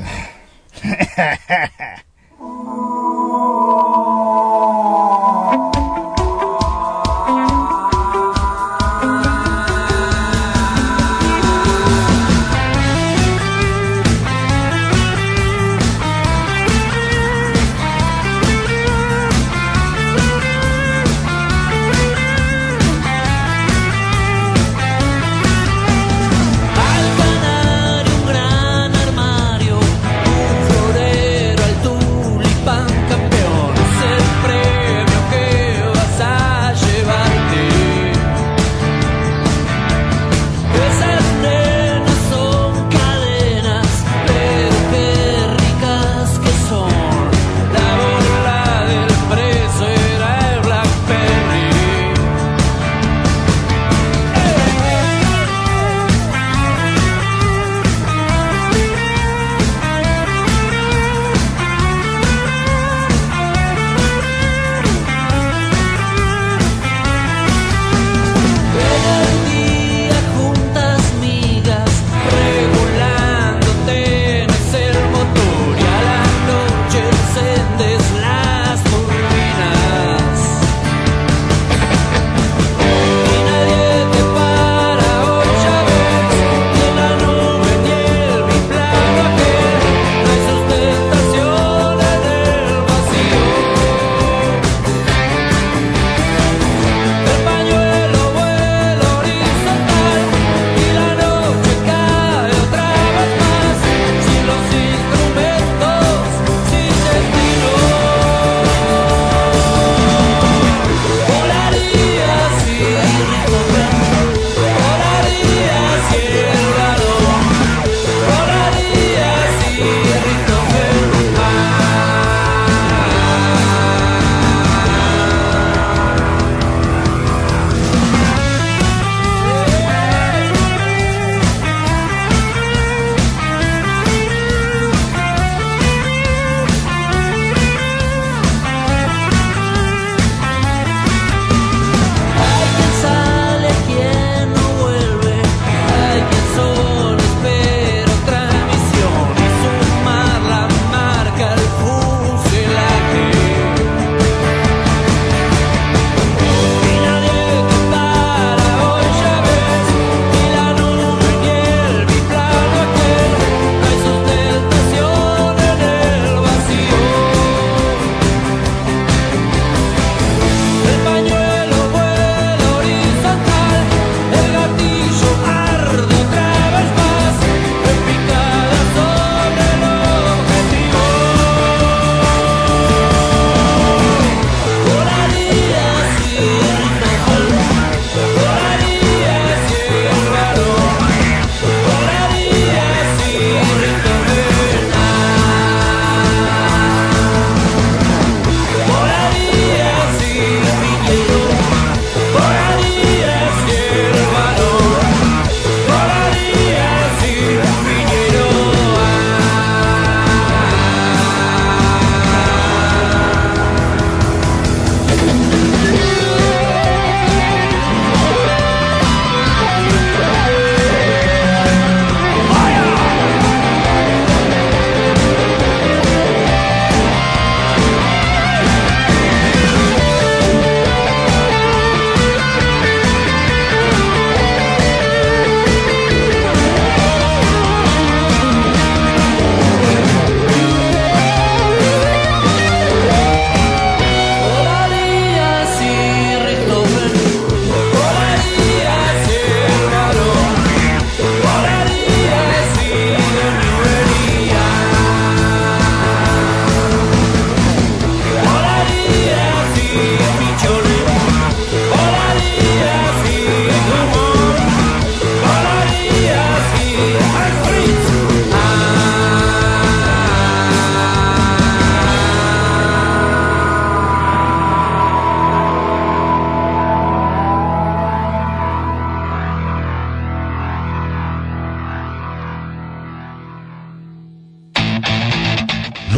Al ganar un gran armario, un florero al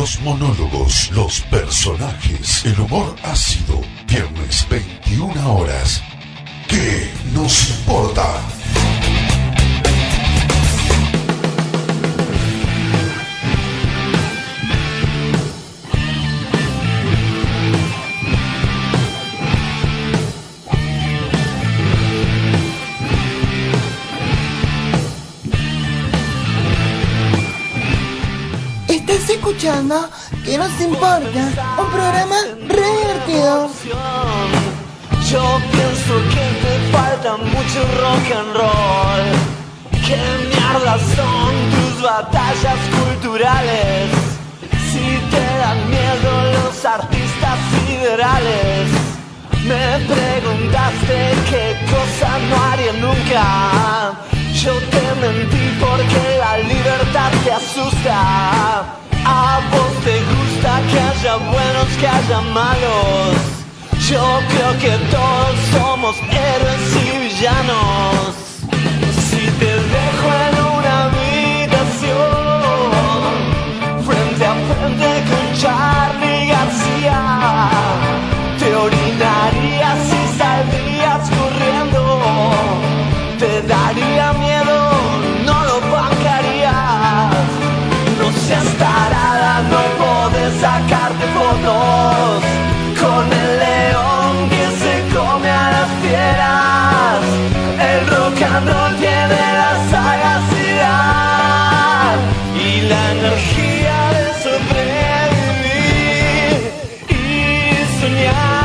Los monólogos, los personajes, el humor ácido. Viernes 21 horas. ¿Qué nos importa? Estás escuchando ¿Qué nos importa? Un programa re divertido. Yo pienso que te falta mucho rock and roll. ¿Qué mierda son tus batallas culturales? Si te dan miedo los artistas liberales. Me preguntaste qué cosa no haría nunca. Yo te mentí porque la libertad te asusta. A vos te gusta que haya buenos, que haya malos. Yo creo que todos somos héroes y villanos. Si te dejo en una habitación, frente a frente con Charly García, te orinarías y saldrías corriendo. Te daría miedo, no lo bancarías. No seas tarada, no podés sacarte fotos con el león que se come a las fieras. El rock and roll tiene la sagacidad y la energía de sobrevivir y soñar.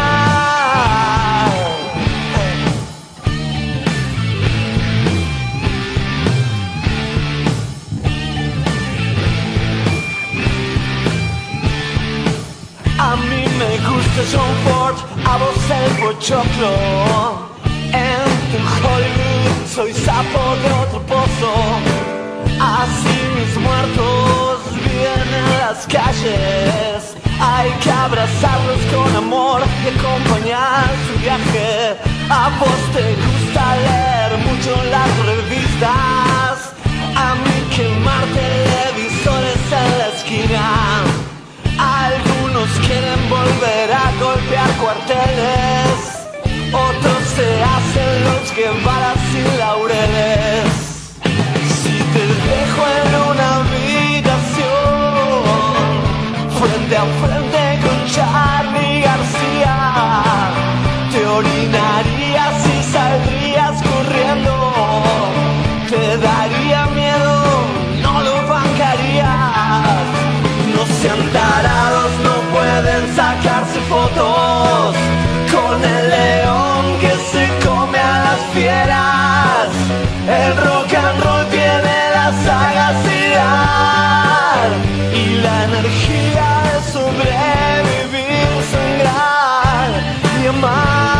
A mí me gusta John Ford, a vos el pochoclo. En tu Hollywood soy sapo de otro pozo. Así mis muertos viven en las calles. Hay que abrazarlos con amor y acompañar su viaje. A vos te gusta leer mucho las revistas. A mí quemar televisores en la esquina. Algunos quieren volver a golpear cuarteles, otros se hacen los Guevaras y Laureles. Si te dejo en una habitación, frente a frente con Charly García, te orinarías y saldrías corriendo. Te daría miedo, no lo bancarías. No sean tarados, no pueden sacarse fotos con el león que se come a las fieras. El rock and roll tiene la sagacidad y la energía de sobrevivir, sangrar y amar.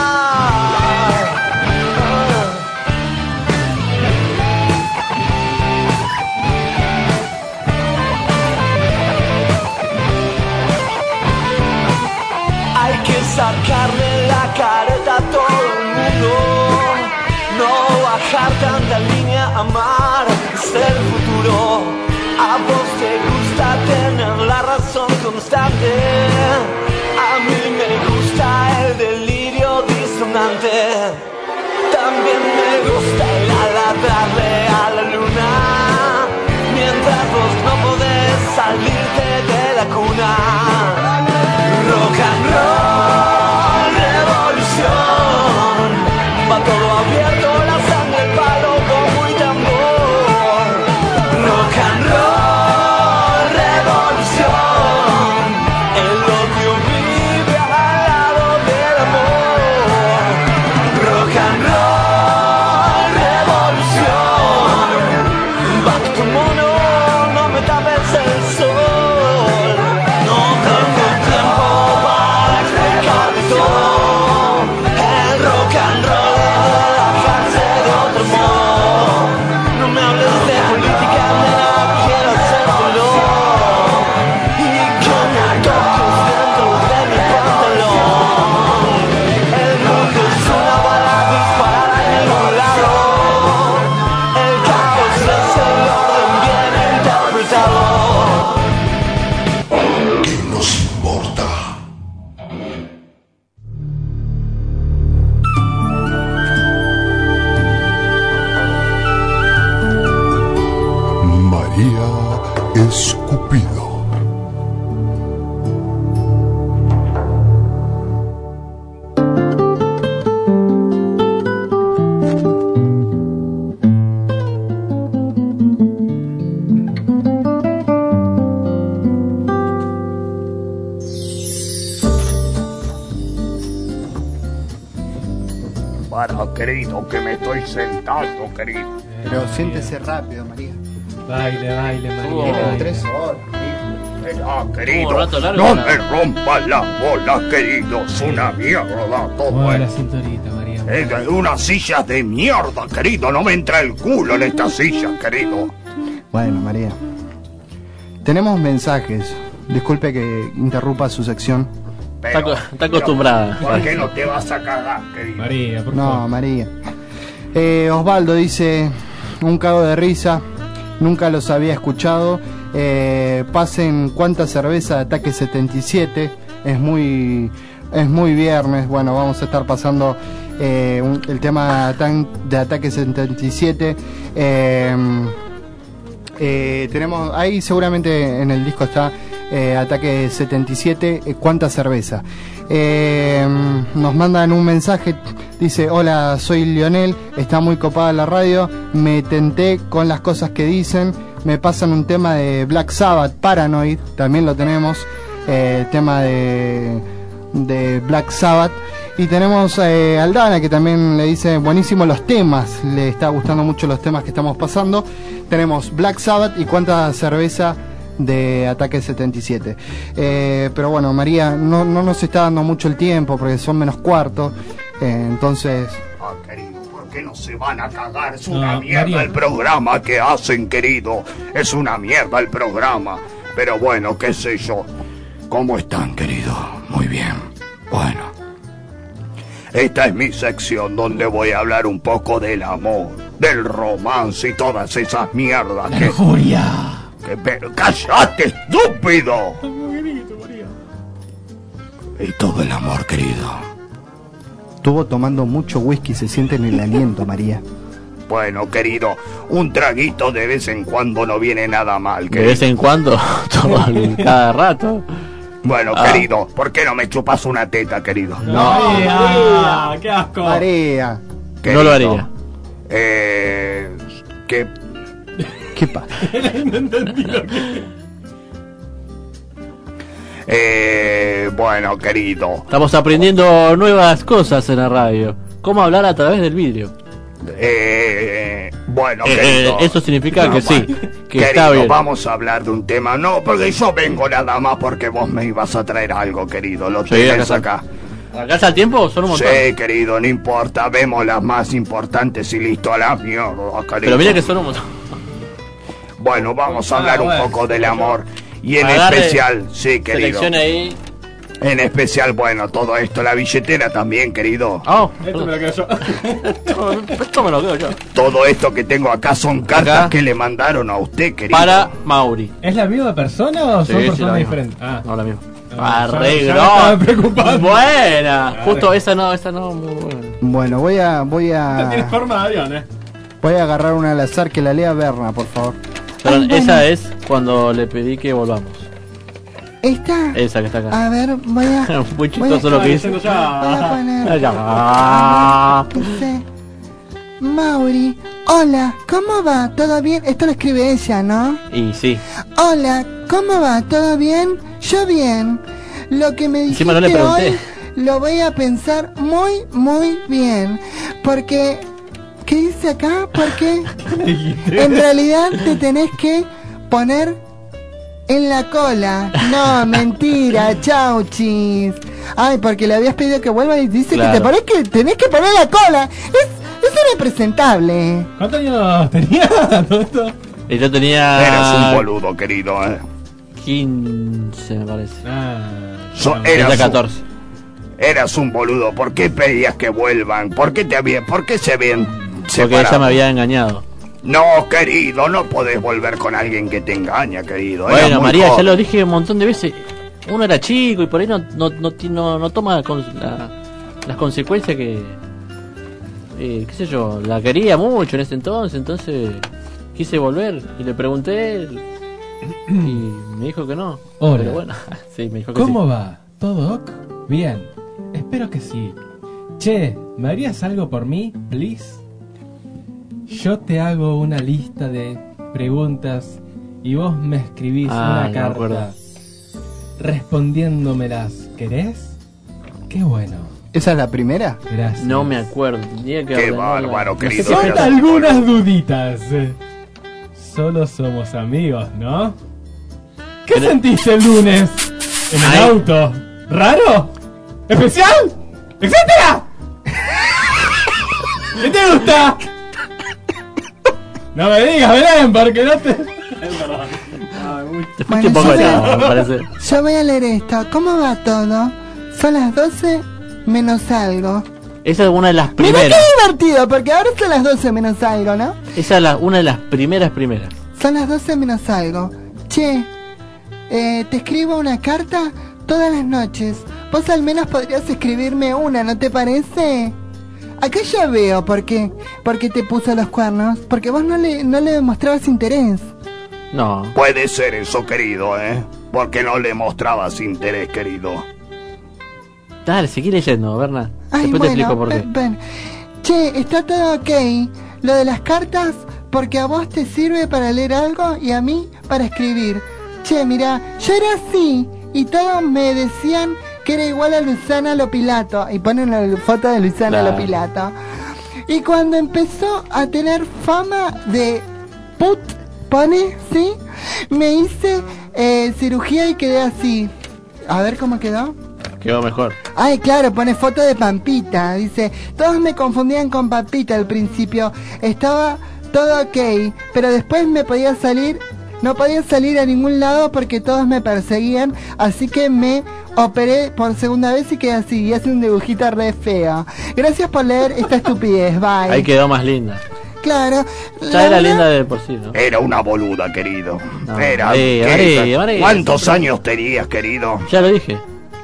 Sacarle la careta a todo el mundo, no bajar tanta línea, amar es el futuro. A vos te gusta tener la razón constante, a mí me gusta el delirio disonante. También me gusta ir a ladrarle a la luna, mientras vos no podés salirte de la cuna. Rock and roll, revolución, va todo abierto, la sangre, el palo, como y tambor. Rock and roll, revolución, es Cupido. Querido, que me estoy sentando, querido. Pero siéntese rápido, María. Baile, María. Tienen 3 horas. Querido, no me rompas las bolas, querido. Es una mierda todo la esto. cinturita, María. Es una silla de mierda, querido. No me entra el culo en esta silla, querido. Bueno, María. Tenemos mensajes. Disculpe que interrumpa su sección. Está acostumbrada. ¿Por qué no te vas a cagar, querido? María, por favor. No, María. Osvaldo dice, un cago de risa, nunca los había escuchado. Pasen cuánta cerveza de Ataque 77, es muy viernes. Bueno, vamos a estar pasando el tema de Ataque 77. Tenemos ahí, seguramente en el disco está Ataque 77, cuánta cerveza. Nos mandan un mensaje, dice: hola, soy Lionel, está muy copada la radio, me tenté con las cosas que dicen, me pasan un tema de Black Sabbath, Paranoid, también lo tenemos, tema de Black Sabbath. Y tenemos a Aldana, que también le dice buenísimos los temas, le está gustando mucho los temas que estamos pasando. Tenemos Black Sabbath y cuánta cerveza de Ataque 77. Pero bueno, María, no nos está dando mucho el tiempo porque son menos cuarto, entonces... Querido, ¿por qué no se van a cagar? Es una mierda el programa que hacen, querido. Es una mierda el programa. Pero bueno, qué sé yo. ¿Cómo están, querido? Muy bien. Bueno. Esta es mi sección donde voy a hablar un poco del amor, del romance y todas esas mierdas. ¡La lujuria! Pero ¡cállate, estúpido! Y todo el amor, querido. Estuvo tomando mucho whisky, se siente en el aliento, María. Bueno, querido, un traguito de vez en cuando no viene nada mal, querido. ¿De vez en cuando? Cada rato. Bueno, querido, ¿por qué no me chupas una teta, querido? No, María, qué asco. María. No lo haría. ¿Qué pasa? No entendí lo que... Bueno, querido. Estamos aprendiendo nuevas cosas en la radio. ¿Cómo hablar a través del vidrio? Bueno, querido. Eso significa que sí, que querido, está bien. Vamos a hablar de un tema. No, porque yo vengo nada más porque vos me ibas a traer algo, querido. Lo tenés acá. ¿Alcanza el tiempo o son un montón? Sí, querido, no importa. Vemos las más importantes y listo, a la mierda, querido. Pero mira que son un montón. Bueno, vamos a hablar un poco del amor. Y en especial, sí, querido. Selecciona ahí. En especial, bueno, todo esto, la billetera también, querido. Esto me lo quedo yo. Esto me lo quedo yo. Todo esto que tengo acá son cartas que le mandaron a usted, querido. Para Mauri. ¿Es la misma persona o son personas diferentes? No, la misma. Estaba preocupado. Buena. Justo esa no, muy buena. Bueno, voy a... Tiene forma de avión, Voy a agarrar una al azar que la lea Berna, por favor. Perdón, esa es cuando le pedí que volvamos. ¿Esta? Esa que está acá. A ver, voy a... Muy chistoso lo que dice. Voy a poner... Dice, Mauri, hola, ¿cómo va? ¿Todo bien? Esto lo escribe ella, ¿no? Y sí. Hola, ¿cómo va? ¿Todo bien? Yo bien. Lo que me dijiste no le pregunté. hoy lo voy a pensar muy, muy bien. Porque... ¿Qué dice acá? Porque en realidad te tenés que poner en la cola. No, mentira, chauchis. Ay, porque le habías pedido que vuelva y dice que te tenés que poner la cola. Es un impresentable. ¿Cuántos años tenía todo esto? Y yo tenía... Eras un boludo, querido, 15, me parece. Eras 14. Eras un boludo. ¿Por qué pedías que vuelvan? ¿Por qué se habían Porque separado? ella me había engañado. No, querido, no podés volver con alguien que te engaña, querido. Bueno, María, ya lo dije un montón de veces. Uno era chico y por ahí no toma las consecuencias que... qué sé yo, la quería mucho en ese entonces quise volver y le pregunté... Y me dijo que no. Hola. Pero bueno, sí, me dijo que ¿Cómo sí. va? ¿Todo ok? Bien. Espero que sí. Che, ¿me harías algo por mí, please? Yo te hago una lista de preguntas y vos me escribís una no me carta acuerdo. respondiéndomelas. ¿Querés? Qué bueno. ¿Esa es la primera? Gracias. No me acuerdo. Tenía que Qué ordenarla. bárbaro, No sé querido. qué Son era. algunas duditas. Solo somos amigos, ¿no? ¿Qué Pero- sentiste el lunes? ¿En el Ay. auto? ¿Raro? ¿Especial? ¿Etcétera? ¿Qué te gusta? No me digas, Belén, porque no te... Te fuiste un poco yo, allá, me parece. yo voy a leer esto. ¿Cómo va todo? Son las 12 menos algo. Esa es una de las Mira primeras. qué divertido, porque ahora son las 12 menos algo, ¿no? Esa es una de las primeras. Son las 12 menos algo. Che, te escribo una carta todas las noches. Vos al menos podrías escribirme una, ¿no te parece? Acá ya veo por qué te puso los cuernos. Porque vos no le demostrabas interés. No. Puede ser eso, querido, porque no le mostrabas interés, querido. Dale, seguí leyendo, Berna. Ay, Después te explico por qué. ven. Che, está todo ok. Lo de las cartas, porque a vos te sirve para leer algo y a mí para escribir. Che, mira, yo era así y todos me decían que era igual a Luisana Lopilato. Y ponen la foto de Luisana Claro. Lopilato. Y cuando empezó a tener fama de put, pone, ¿sí? Me hice cirugía y quedé así. A ver cómo quedó. Quedó mejor. Ay, claro, pone foto de Pampita. Dice, todos me confundían con Pampita al principio. Estaba todo ok, pero después no podía salir a ningún lado porque todos me perseguían. Así que me operé por segunda vez y quedé así. Y hace un dibujito re feo. Gracias por leer esta estupidez. Bye. Ahí quedó más linda. Claro. Ya era linda de por sí, ¿no? Era una boluda, querido. No, Era. María. ¿Cuántos años tenías, querido? Ya lo dije.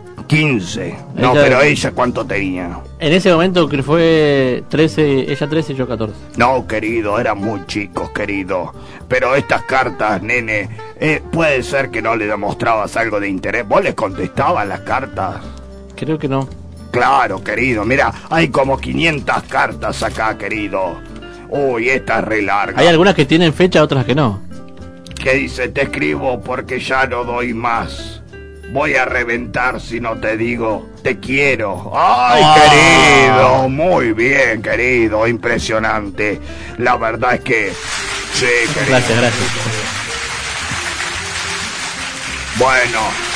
15. No, Ella- pero ella, ¿cuánto tenía? En ese momento que fue 13, ella 13 y yo 14. No, querido, eran muy chicos, querido. Pero estas cartas, nene, puede ser que no le demostrabas algo de interés. ¿Vos les contestabas las cartas? Creo que no. Claro, querido, mira, hay como 500 cartas acá, querido. Uy, esta es re larga. Hay algunas que tienen fecha, otras que no. Que dice, te escribo porque ya no doy más. Voy a reventar si no te digo, te quiero. ¡Ay, querido! Muy bien, querido, impresionante. La verdad es que... Sí, querido. Gracias. Bueno.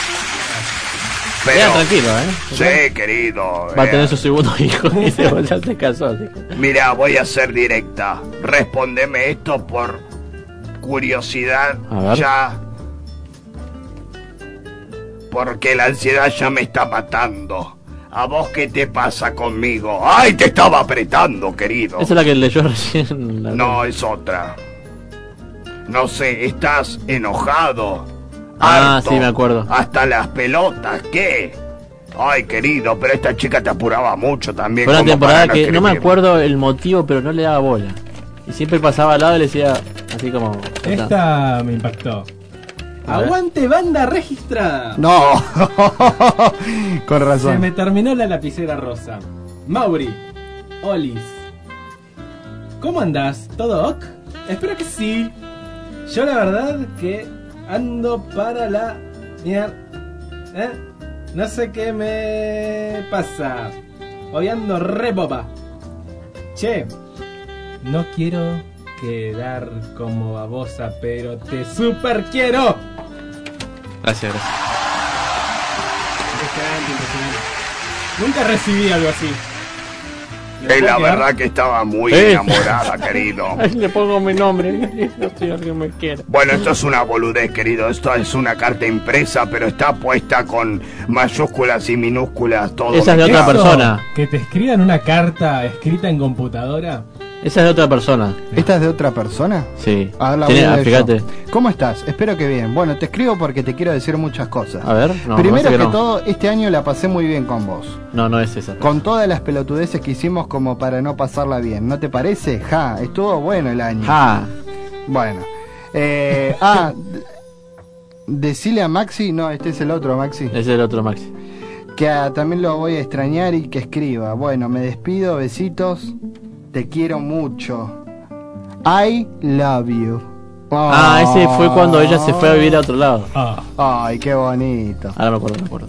Queda tranquilo, Sí, querido. Va a tener su segundo hijo y ya se casó. Así. Mira, voy a ser directa. Respóndeme esto por curiosidad. A ver. Ya. Porque la ansiedad ya me está matando. ¿A vos qué te pasa conmigo? ¡Ay, te estaba apretando, querido! Esa es la que leyó recién. No, es otra. No sé, ¿estás enojado? Ah, harto, sí, me acuerdo. Hasta las pelotas, ¿qué? Ay, querido, pero esta chica te apuraba mucho también. Fue una como temporada para que no me escribir. acuerdo el motivo, pero no le daba bola. Y siempre pasaba al lado y le decía así como... Esta me impactó. A ver. ¡Aguante banda registrada! No. Con Se razón. me terminó la lapicera rosa. Mauri, Olis, ¿cómo andás? ¿Todo ok? Espero que sí. Yo la verdad que ando para la mierda. No sé qué me pasa. Hoy ando re popa. Che, no quiero quedar como babosa, pero te super quiero. Gracias. Nunca recibí algo así. La verdad que estaba muy enamorada, querido. Ahí le pongo mi nombre. No sé, alguien me quiere. Bueno, esto es una boludez, querido. Esto es una carta impresa, pero está puesta con mayúsculas y minúsculas, todo. Esa es de otra ¿Eso? persona. Que te escriban una carta escrita en computadora. Esa es de otra persona. ¿Esta es de otra persona? Sí. A ver, la Tiene- voy a leer fíjate. yo. ¿Cómo estás? Espero que bien. Bueno, te escribo porque te quiero decir muchas cosas. A ver, no, Primero parece que, que no. todo, este año la pasé muy bien con vos. No es esa. Con todas las pelotudeces que hicimos como para no pasarla bien. ¿No te parece? Estuvo bueno el año. Ja. Bueno. Decile a Maxi, no, este es el otro Maxi. Es el otro Maxi. Que también lo voy a extrañar y que escriba. Bueno, me despido, besitos. Te quiero mucho. I love you. Ese fue cuando ella se fue a vivir a otro lado. Ay, qué bonito. Ahora me acuerdo.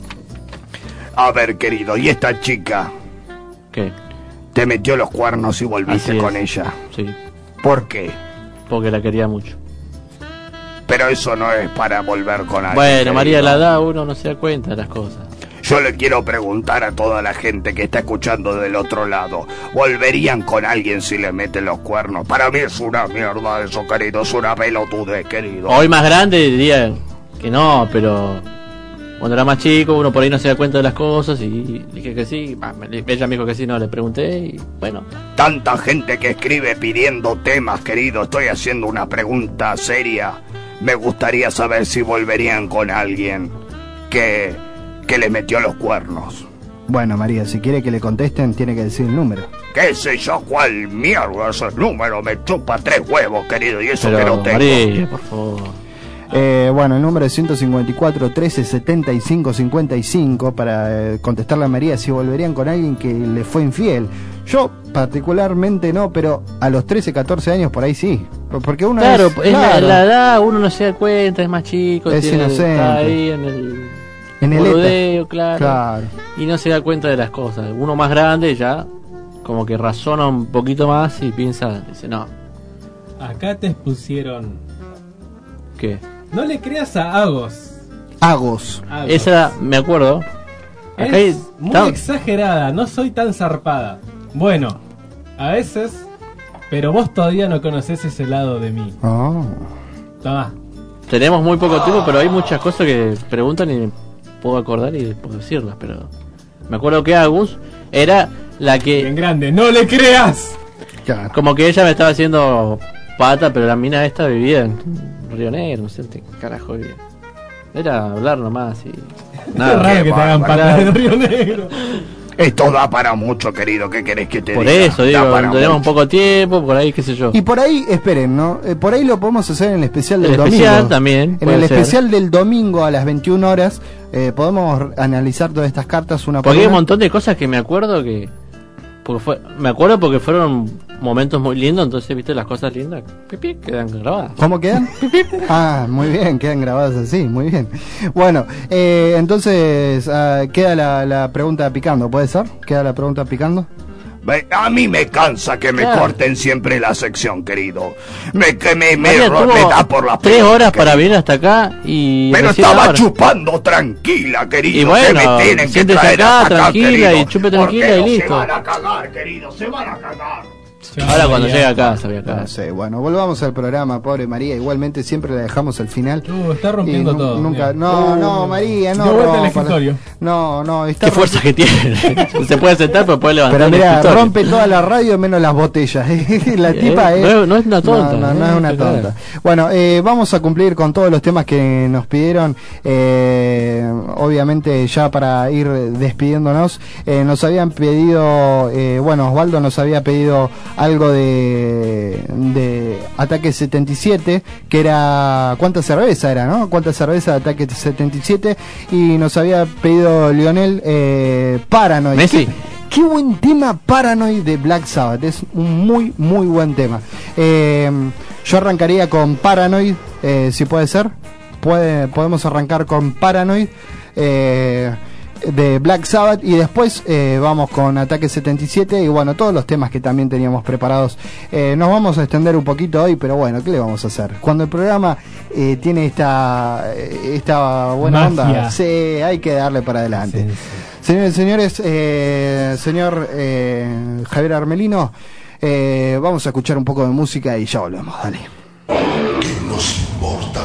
A ver, querido, ¿y esta chica? ¿Qué? Te metió los cuernos y volviste con ella. Sí. ¿Por qué? Porque la quería mucho. Pero eso no es para volver con alguien. Bueno, querido. María, la edad uno no se da cuenta de las cosas. Yo le quiero preguntar a toda la gente que está escuchando del otro lado, ¿volverían con alguien si le meten los cuernos? Para mí es una mierda eso, querido, es una pelotudez, querido. Hoy más grande diría que no, pero cuando era más chico uno por ahí no se da cuenta de las cosas y dije que sí, ella me dijo que sí, no, le pregunté y bueno. Tanta gente que escribe pidiendo temas, querido, estoy haciendo una pregunta seria. Me gustaría saber si volverían con alguien que le metió los cuernos. Bueno, María, si quiere que le contesten, tiene que decir el número. ¿Qué sé yo cuál mierda es el número? Me chupa 3 huevos, querido, y eso pero, que no tengo. María, por favor. Bueno, el número es 154 13 75 55 para contestarle a María si volverían con alguien que le fue infiel. Yo particularmente no, pero a los 13, 14 años por ahí sí. Porque uno claro, es la edad, uno no se da cuenta, es más chico, es inocente. Está ahí en el boludeo, claro. Y no se da cuenta de las cosas. Uno más grande ya como que razona un poquito más y piensa, dice, no. Acá te expusieron. ¿Qué? No le creas a Agos. Esa, me acuerdo. Acá es muy exagerada, no soy tan zarpada. Bueno, a veces, pero vos todavía no conocés ese lado de mí. Tomá. Tenemos muy poco tiempo, pero hay muchas cosas que preguntan y puedo acordar y puedo decirlas, pero me acuerdo que Agus era la que... Bien grande, ¡no le creas! Claro. Como que ella me estaba haciendo pata, pero la mina esta vivía en Río Negro, no sé qué carajo vivía. Era hablar nomás y... Nada, raro que te hagan pata en Río Negro. Esto da para mucho, querido, ¿qué querés que te diga? Por eso, digo, tenemos poco tiempo, por ahí, qué sé yo. Y por ahí, esperen, ¿no? Por ahí lo podemos hacer en el especial del domingo. Especial también. En el especial del domingo a las 21 horas podemos analizar todas estas cartas una por una. Porque hay un montón de cosas que me acuerdo que... me acuerdo porque fueron momentos muy lindos, entonces, viste, las cosas lindas quedan grabadas. ¿Cómo quedan? Muy bien, quedan grabadas así, muy bien. Bueno, entonces queda la pregunta picando, ¿puede ser? ¿Queda la pregunta picando? A mí me cansa que me corten siempre la sección, querido. Me da por la 3 horas para venir hasta acá y... Pero estaba chupando tranquila, querido. Y bueno, me tienen que traer acá, hasta tranquila, querido, y chupe tranquila y listo. Se van a cagar, querido, se van a cagar. Ahora cuando llegue a casa, voy a casa. No sé, bueno, volvamos al programa, pobre María. Igualmente siempre la dejamos al final. Está rompiendo todo. Nunca, no, María, no. No, está qué fuerza que tiene. Se puede sentar, pero puede levantar. Pero mira, rompe toda la radio menos las botellas. La tipa no es una tonta. No es una tonta. Bueno, vamos a cumplir con todos los temas que nos pidieron. Obviamente, ya para ir despidiéndonos, nos habían pedido, Osvaldo nos había pedido algo de Ataque 77, que era ¿cuánta cerveza era, no? ¿Cuánta cerveza de Ataque 77? Y nos había pedido Lionel Paranoid. Messi. Qué buen tema Paranoid de Black Sabbath, es un muy muy buen tema. Yo arrancaría con Paranoid, si puede ser. Podemos arrancar con Paranoid de Black Sabbath y después vamos con Ataque 77 y bueno, todos los temas que también teníamos preparados. Nos vamos a extender un poquito hoy, pero bueno, ¿qué le vamos a hacer? Cuando el programa tiene esta buena magia. onda, sí, hay que darle para adelante. Sí. Señores, señor Javier Armelino, vamos a escuchar un poco de música y ya volvemos, dale. ¿Qué nos importa?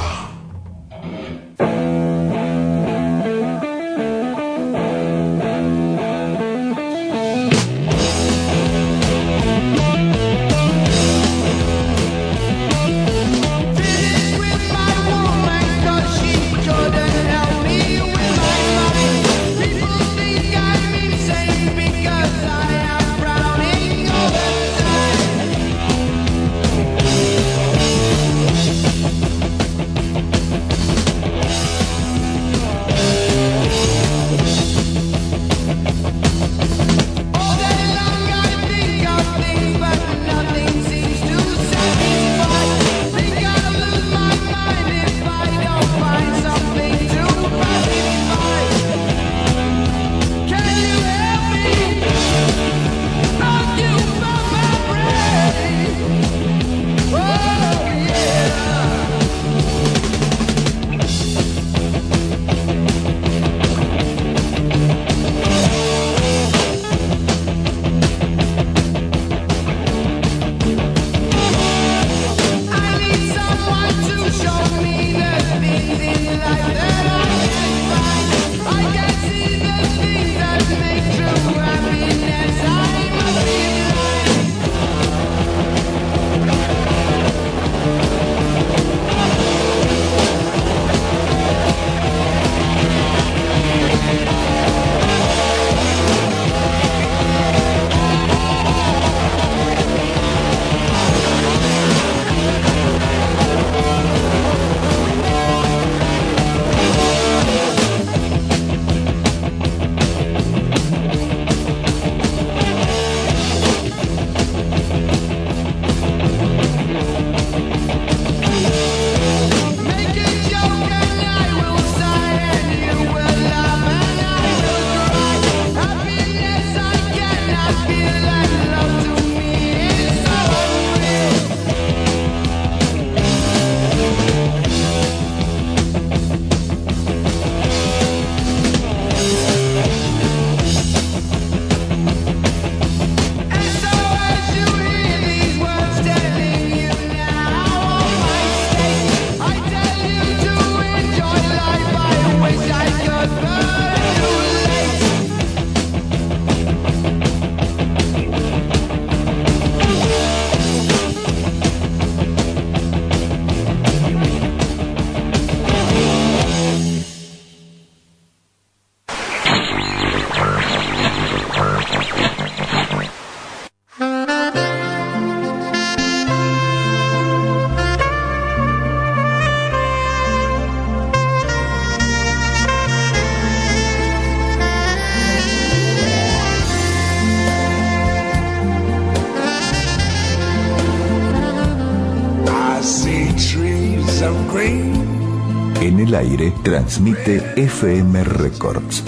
el aire transmite FM Records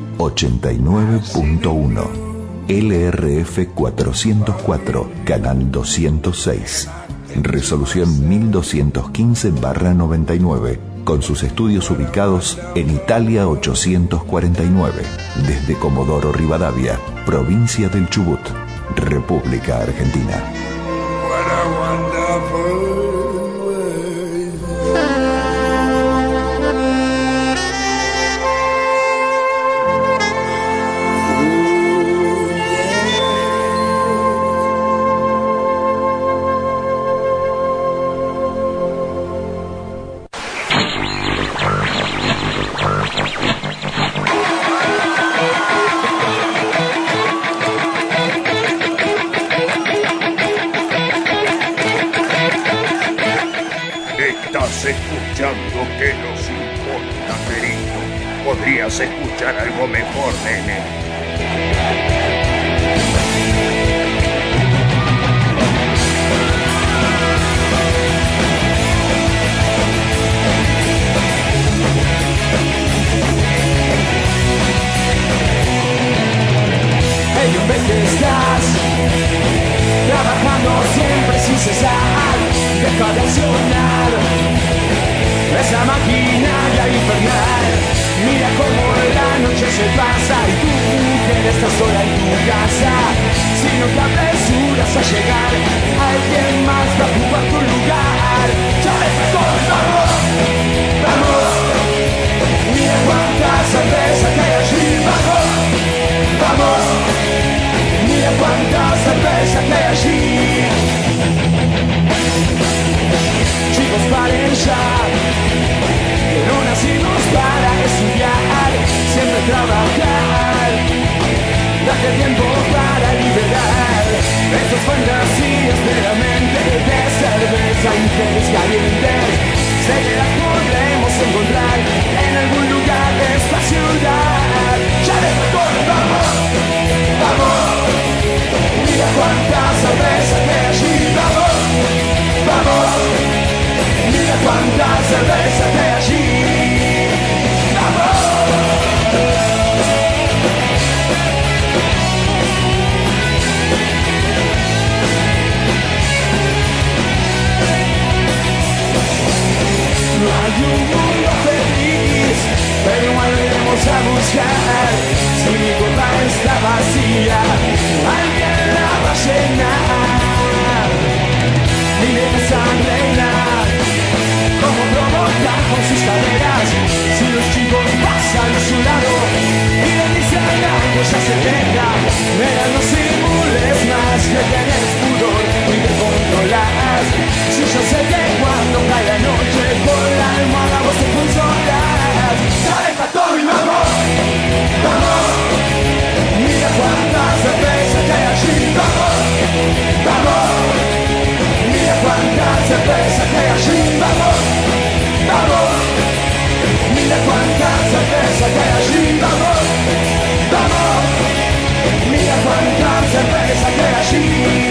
89.1, LRF 404, canal 206, resolución 1215/99, con sus estudios ubicados en Italia 849, desde Comodoro Rivadavia, provincia del Chubut, República Argentina. Escuchando que nos importa, querido. Podrías escuchar algo mejor, nene. Hey, yo ven que estás trabajando siempre sin cesar. Deja de accionar esa maquinaria infernal. Mira cómo la noche se pasa y tu mujer está sola en tu casa. Si no te apresuras a llegar, alguien más va a ocupar tu lugar. ¡Chávez, vamos! ¡Vamos! Mira cuánta cerveza que hay allí. ¡Vamos! ¡Vamos! Mira cuánta cerveza que hay allí. Chicos, paren ya, que no nacimos para estudiar, siempre trabajar. Date tiempo para liberar estos fantasías de la mente, de cerveza y mujeres calientes. Sé que las podremos encontrar en algún lugar de esta ciudad. ¡Ya de todo, vamos! ¡Vamos! Mira cuánta cerveza que hay allí. ¡Vamos! ¡Vamos! Mira cuánta cerveza que hay allí. ¡Vamos! No hay un mundo feliz, pero igual iremos a buscar. Si mi copa está vacía, alguien la va a llenar. Mire esa reina, como provoca con sus caderas. Si los chicos pasan a su lado y le dicen algo, ya se deja. Mira, no simules más, que tienes pudor y te controlas. Si yo sé que cuando cae la noche por la almohada vos te consolas. Ya deja todo y vamos, vamos. Mira cuánta cerveza que hay allí. Vamos, vamos. Mira cuánta cerveza que hay allí. Vamos, vamos. Mira cuánta cerveza que hay allí. Vamos, vamos. Mira cuánta cerveza que hay allí.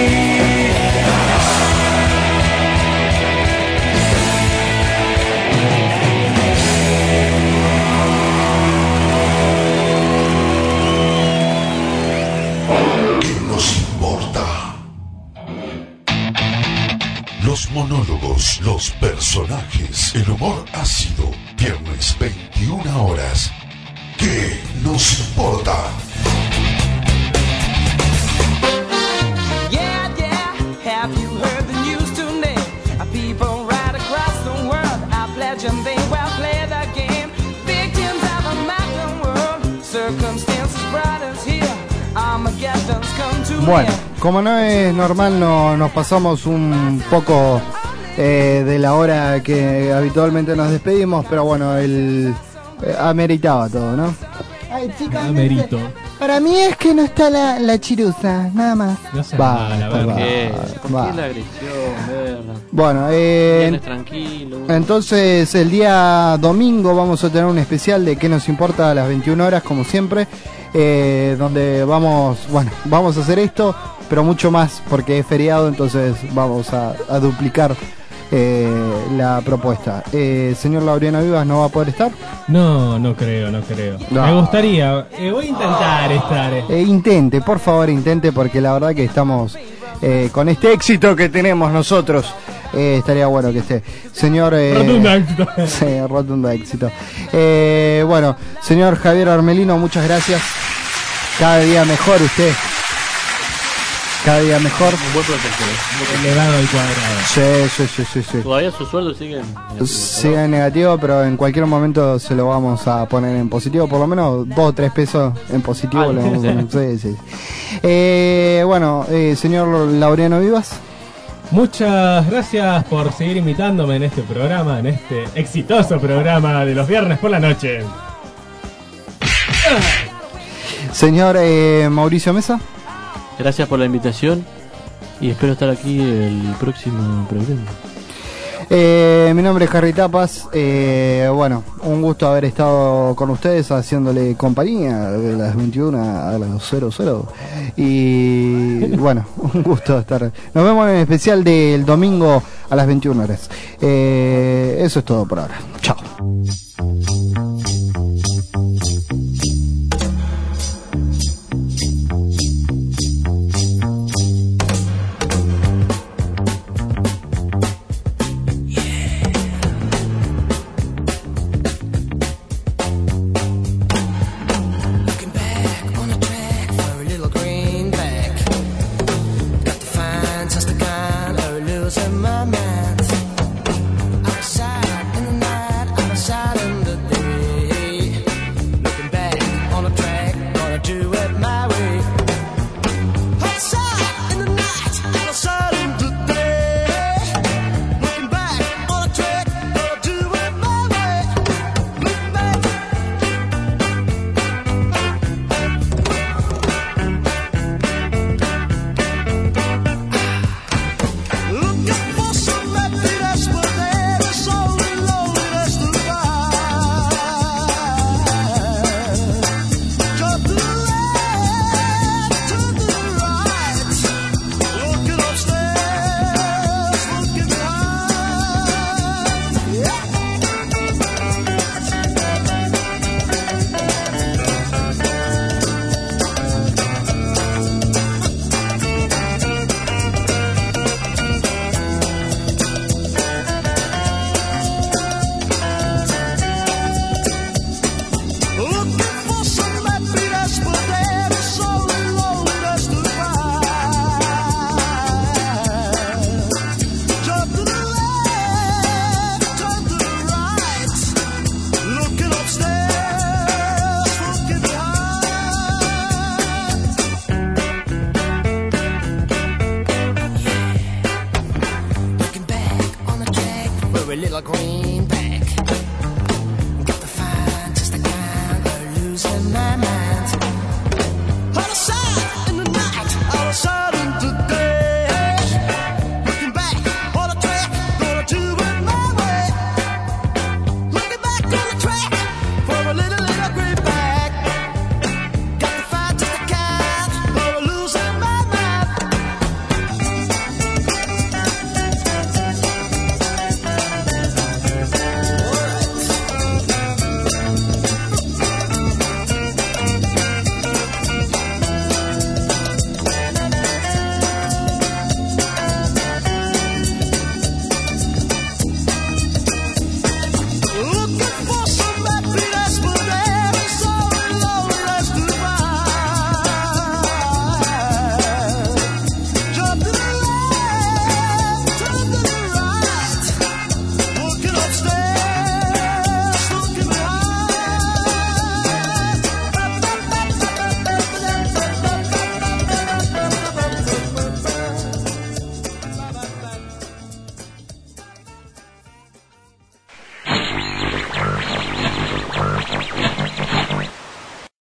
Los monólogos, los personajes, el humor ácido. Viernes 21 horas. ¿Qué nos importa? Yeah, yeah, have you heard the news today? People right across the world are pledging they will play the game. Victims of a modern world, circumstances brought us here. Armageddon's come to Bueno, como no es normal, nos pasamos un poco de la hora que habitualmente nos despedimos, pero bueno, ameritaba todo, ¿no? Ay, chicos, Amerito. para mí es que no está la chirusa, nada más. No sé, Va, la va, verdad. ¿Por va. qué la agresión, verla? Bueno, Viernes tranquilo. entonces el día domingo vamos a tener un especial de qué nos importa a las 21 horas, como siempre, donde vamos a hacer esto, pero mucho más, porque es feriado, entonces vamos a duplicar la propuesta. Señor Laureano Vivas, ¿no va a poder estar? No creo. No. Me gustaría, voy a intentar estar. Intente, por favor, intente, porque la verdad que estamos con este éxito que tenemos nosotros. Estaría bueno que esté. Señor... rotundo éxito. Sí, rotundo éxito. Bueno, señor Javier Armelino, muchas gracias. Cada día mejor usted. Cada día mejor. Un buen protector. Elevado y cuadrado. Sí. Todavía su sueldo sigue en negativo, pero en cualquier momento se lo vamos a poner en positivo. Por lo menos 2 o 3 pesos en positivo. Sí. Bueno, señor Laureano Vivas. Muchas gracias por seguir invitándome en este programa, en este exitoso programa de los viernes por la noche. Señor Mauricio Mesa. Gracias por la invitación y espero estar aquí el próximo programa. Mi nombre es Harry Tapas. Bueno, un gusto haber estado con ustedes haciéndole compañía de las 21 a las 00. Y bueno, un gusto estar. Nos vemos en el especial del domingo a las 21 horas. Eso es todo por ahora. Chao.